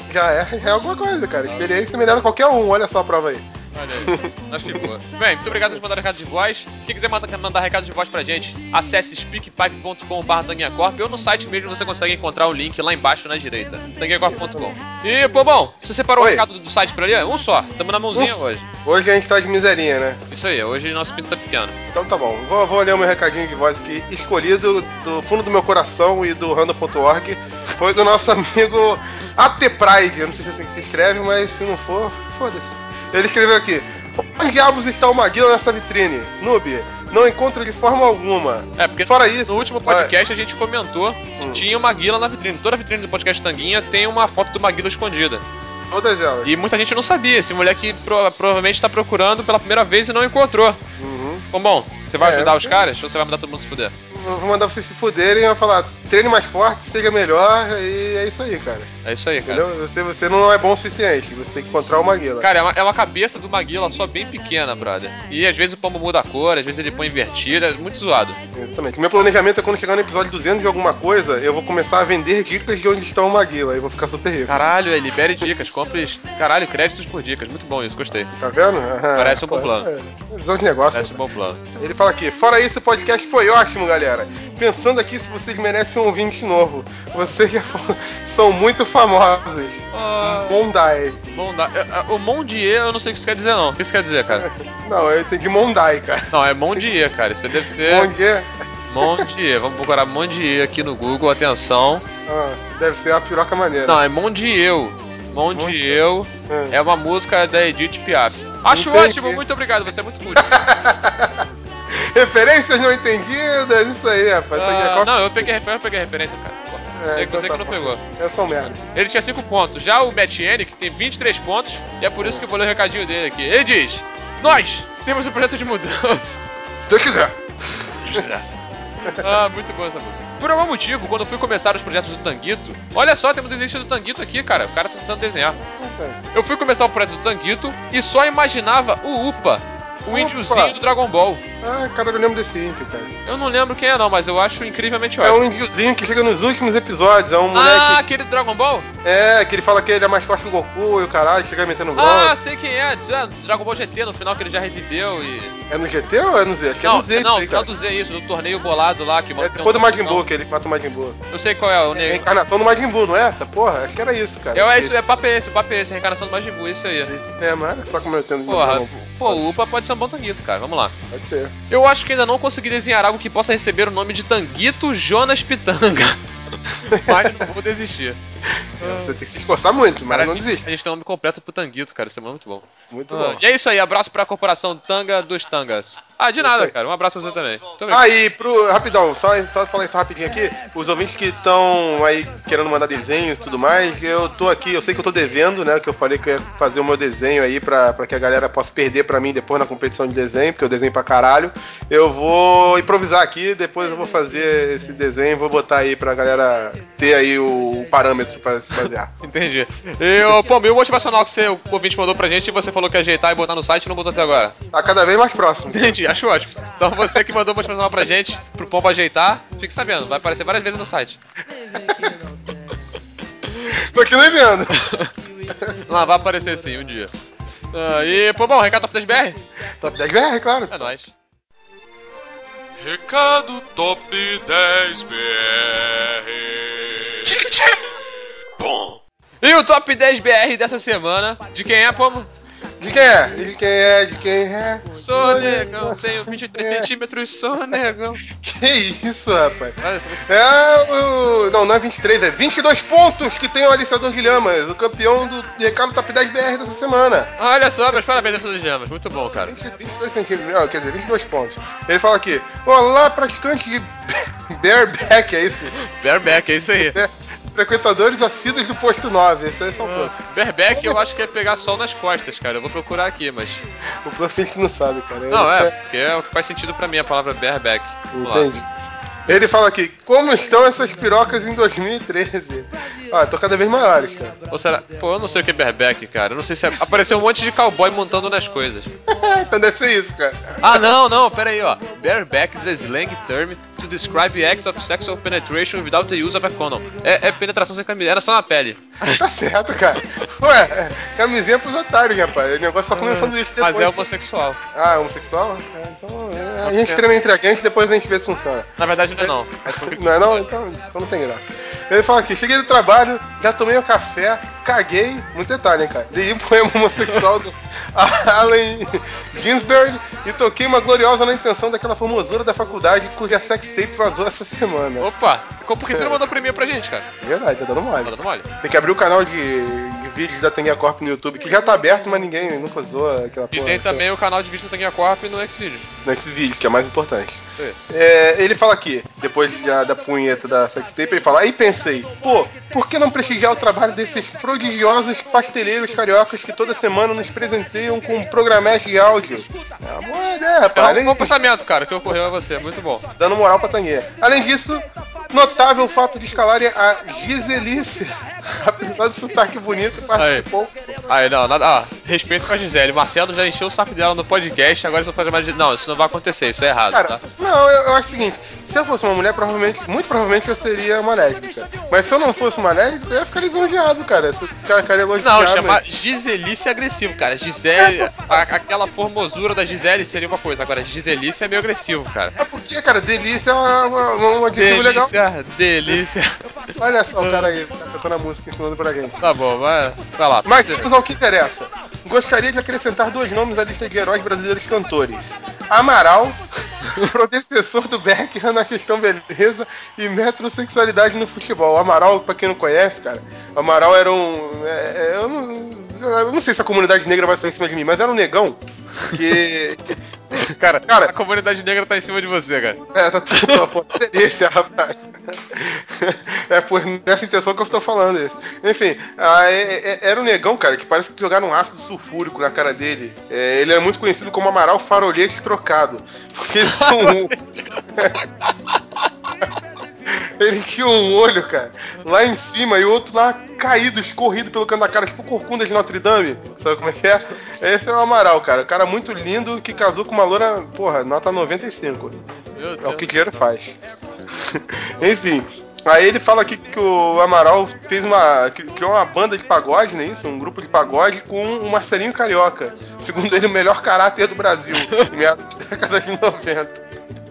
Já é alguma coisa, cara. Experiência melhora qualquer um, olha só a prova aí. Olha aí, acho que boa. Bem, muito obrigado por mandar recado de voz. Se quiser mandar recado de voz pra gente, acesse speakpipe.com/tanguinhacorp ou no site mesmo você consegue encontrar o link lá embaixo na direita, tanguinhacorp.com. E, pô, bom, você separou o recado do site pra ali? Um só, tamo na mãozinha hoje. Hoje a gente tá de miserinha, né? Isso aí, hoje nosso pinto tá pequeno. Então tá bom, vou ler o meu recadinho de voz aqui, escolhido do fundo do meu coração e do random.org. Foi do nosso amigo ATPride, eu não sei se é assim que se escreve, mas se não for, foda-se. Ele escreveu aqui: onde diabos está o Maguila nessa vitrine? Noob, não encontro de forma alguma. É, porque fora isso, no último podcast a gente comentou que tinha o Maguila na vitrine. Toda a vitrine do podcast Tanguinha tem uma foto do Maguila escondida. Todas elas. E muita gente não sabia. Esse moleque provavelmente está procurando pela primeira vez e não encontrou. Bom, você vai ajudar os caras ou você vai mandar todo mundo se fuder? Eu vou mandar vocês se fuderem e vai falar: treine mais forte, seja melhor, e é isso aí, cara. É isso aí, cara. Entendeu? Você não é bom o suficiente, você tem que encontrar o Maguila. Cara, é uma cabeça do Maguila só bem pequena, brother. E às vezes o pombo muda a cor, às vezes ele põe invertida, é muito zoado. Exatamente. Meu planejamento é quando chegar no episódio 200 de alguma coisa, eu vou começar a vender dicas de onde está o Maguila, e vou ficar super rico. Caralho, libere dicas, compre, caralho, créditos por dicas. Muito bom isso, gostei. Tá vendo? Parece um bom plano. Visão de negócio. Parece um bom plano. Ele fala aqui: fora isso, o podcast foi ótimo, galera. Pensando aqui se vocês merecem um ouvinte novo. Vocês já são muito famosos. Mondai. O Mondier, eu não sei o que isso quer dizer, não. O que isso quer dizer, cara? Não, eu entendi Mondai, cara. Não, é Mondier, cara. Isso deve ser... Mondier. Vamos procurar Mondier aqui no Google, atenção. Deve ser uma piroca maneira. Não, é Mondieu. Mondieu é uma música da Edith Piaf. Acho ótimo, muito obrigado, você é muito útil. Referências não entendidas, isso aí, rapaz. Não, eu peguei referência, cara. Você que não pegou. Eu sou um merda. Ele tinha 5 pontos. Já o Metienne, que tem 23 pontos, e é por isso que eu vou ler o recadinho dele aqui. Ele diz: nós temos um projeto de mudança. Se Deus quiser. Muito boa essa música. Por algum motivo, quando eu fui começar os projetos do Tanguito, olha só, temos o início do Tanguito aqui, cara. O cara tá tentando desenhar. Eu fui começar o projeto do Tanguito e só imaginava o Upa, o índiozinho do Dragon Ball. Cara, eu lembro desse índio, cara. Eu não lembro quem é não, mas eu acho incrivelmente ótimo. É um índiozinho que chega nos últimos episódios, é um moleque... aquele do Dragon Ball? É, que ele fala que ele é mais forte que o Goku e o caralho, chega metendo bronca. Sei quem é, Dragon Ball GT, no final que ele já reviveu e... É no GT ou é no Z? Acho que é no Z. Não, no final do Z isso, do torneio bolado lá que... É depois do Majin Buu, que eles matam o Majin Buu. Eu sei qual é, o negro. Reencarnação do Majin Buu, não é essa? Porra, acho que era isso, cara. O papo é esse, reencarnação do Majin Buu, isso aí. Mas olha só como eu entendo. O Upa pode ser um bom Tanguito, cara, vamos lá. Pode ser. Eu acho que ainda não consegui desenhar algo que possa receber o nome de Tanguito Jonas Pitanga. Mas não vou desistir. Você tem que se esforçar muito, mas não desiste. A gente tem um nome completo pro Tanguito, cara, isso é muito bom. Muito bom. E é isso aí, abraço pra corporação Tanga dos Tangas. De nada, cara, um abraço pra você também. Rapidão, só falar isso rapidinho aqui. Os ouvintes que estão aí querendo mandar desenhos e tudo mais, eu tô aqui, eu sei que eu tô devendo, né, que eu falei que eu ia fazer o meu desenho aí pra que a galera possa perder pra mim depois na competição de desenho, porque eu desenho pra caralho. Eu vou improvisar aqui, depois eu vou fazer esse desenho e vou botar aí pra galera ter aí o parâmetro pra se basear. Entendi. E o motivacional que o ouvinte mandou pra gente e você falou que ia ajeitar e botar no site e não botou até agora. Tá cada vez mais próximo. Entendi, acho ótimo. Então você que mandou o motivacional pra gente, pro Pombo ajeitar, fique sabendo, vai aparecer várias vezes no site. Continue vendo. Vai aparecer sim, um dia. E, bom, recado Top 10 BR? Top 10 BR, claro. É nóis. Recado Top 10 BR. Bom. E o Top 10 BR dessa semana, de quem é, Pombo? De quem é? De quem é? Sou negão, tenho 23 centímetros, sou negão. Que isso, rapaz? Não é 23, é 22 pontos que tem o Aliciador de Lhamas, o campeão do Recado Top 10 BR dessa semana. Olha só, meus parabéns, Aliciador de Lhamas, muito bom, cara. 22 centímetros, quer dizer, 22 pontos. Ele fala aqui: olá, praticantes de bareback, é isso? Bareback, é isso aí. Frequentadores assíduos do posto 9, esse aí é só o Puff. Bareback eu acho que é pegar sol nas costas, cara. Eu vou procurar aqui, mas... O Puff finge que não sabe, cara. Não, porque é o que faz sentido pra mim a palavra bareback. Entendi. Ele fala aqui, como estão essas pirocas em 2013? Tô cada vez maiores, cara. Ou será? Pô, eu não sei o que é bareback, cara. Eu não sei se apareceu um monte de cowboy montando nas coisas. Então deve ser isso, cara. Ah, não, pera aí, ó. Bareback is a slang term to describe acts of sexual penetration without the use of a condom. É penetração sem camisinha, era só na pele. Tá certo, cara. Ué, camisinha pros otários, rapaz. O negócio só comendo isso depois. Mas é homossexual. Ah, homossexual? Então a gente crema entre a gente, depois a gente vê se funciona. Na verdade não é não. Não é não? Então não tem graça. Ele fala aqui, cheguei do trabalho, já tomei o café, caguei, muito detalhe, hein, cara. Li um poema homossexual do Allen Ginsberg e toquei uma gloriosa na intenção daquela formosura da faculdade cuja sextape vazou essa semana. Opa, por que você não mandou primeiro pra gente, cara? Verdade, tá dando mole. Tá dando mole. Tem que abrir o canal de vídeos da Tanguinha Corp no YouTube, que já tá aberto, mas ninguém nunca usou aquela porra. E tem também o canal de vídeo da Tanguinha Corp no Xvideos. No Xvideos, que é mais importante. Ele fala aqui, depois da punheta da sextape, ele fala, aí pensei, pô, por que não prestigiar o trabalho desses prodigiosos pasteleiros cariocas que toda semana nos presenteiam com um programete de áudio? É uma boa ideia, rapaz. É um bom pensamento, cara, que ocorreu a você, muito bom. Dando moral pra Tanguinha. Além disso, notável o fato de escalarem a Giselice. Apesar do sotaque bonito, participou. Aí, não, nada. Respeito com a Gisele. Marcelo já encheu o saco dela no podcast, agora só pode chamar de. Não, isso não vai acontecer, isso é errado, cara, tá? Não, eu acho o seguinte: se eu fosse uma mulher, muito provavelmente eu seria uma lésbica. Mas se eu não fosse uma lésbica, eu ia ficar lisonjeado, cara. Se o cara elogiado. Não, chamar Giselice é agressivo, cara. Gisele. Aquela formosura da Gisele seria uma coisa, agora Giselice é meio agressivo, cara. É porque, cara, delícia é um adjetivo legal. Delícia. Olha só o cara aí, tá cantando a música ensinando pra gente. Tá bom, vai lá. Mas vamos ao que interessa. Gostaria de acrescentar 2 nomes à lista de heróis brasileiros cantores. Amaral, predecessor do Beckham na questão beleza e metrosexualidade no futebol. Amaral, pra quem não conhece, cara, Amaral era eu não sei se a comunidade negra vai sair em cima de mim, mas era um negão que... Cara, a comunidade negra tá em cima de você, cara. Tá tudo uma delícia, rapaz. É por nessa intenção que eu estou falando isso. Enfim, era um negão, cara, que parece que jogaram um ácido sulfúrico na cara dele. Ele era muito conhecido como Amaral Farolete Trocado. Porque ele tinha ele tinha um olho, cara, lá em cima e o outro lá caído, escorrido pelo canto da cara, tipo Corcunda de Notre Dame. Sabe como é que é? Esse é o Amaral, cara. Um cara muito lindo que casou com uma loura, porra, nota 95. É o que dinheiro faz. Enfim. Aí ele fala aqui que o Amaral criou uma banda de pagode, não é isso? Um grupo de pagode com o Marcelinho Carioca. Segundo ele, o melhor caráter do Brasil, em meados da década de 90.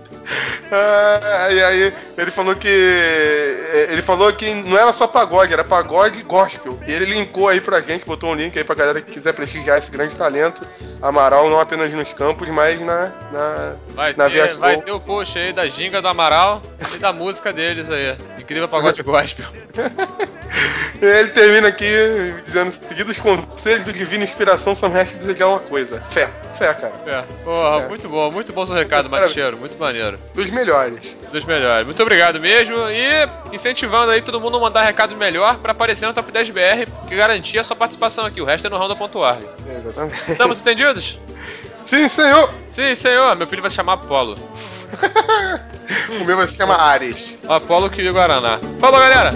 E aí ele falou que não era só pagode, era pagode gospel. E ele linkou aí pra gente, botou um link aí pra galera que quiser prestigiar esse grande talento. Amaral não apenas nos campos, mas na aviação. Vai ter o post aí da ginga do Amaral e da música deles aí. Incrível pagode gospel. Ele termina aqui dizendo: seguidos os conselhos do Divina Inspiração, só me resta desejar uma coisa: fé, cara. Porra, muito bom seu recado, Macheiro, muito maneiro. Dos melhores. Muito obrigado mesmo. E incentivando aí todo mundo a mandar recado melhor pra aparecer no Top 10 BR, que garantia a sua participação aqui. O resto é no round.org. Exatamente. Estamos entendidos? Sim, senhor. Sim, senhor. Meu filho vai se chamar Apolo. O meu vai se chamar Ares. Apolo que Guaraná. Falou, galera.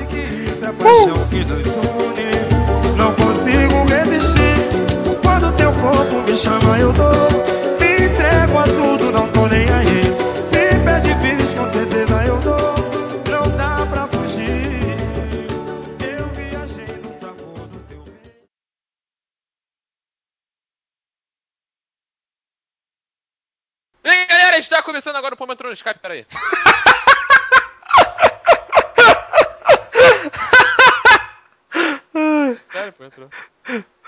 Não consigo resistir. Quando teu corpo me chama, eu dou. Me entrego a tudo, não tô nem aí. Se pede bis, com certeza eu dou. Não dá pra fugir. Eu viajei no sabor do teu beijo. E aí, galera, está começando agora o Pô entrou no Skype, peraí. Sério, pô, entrou.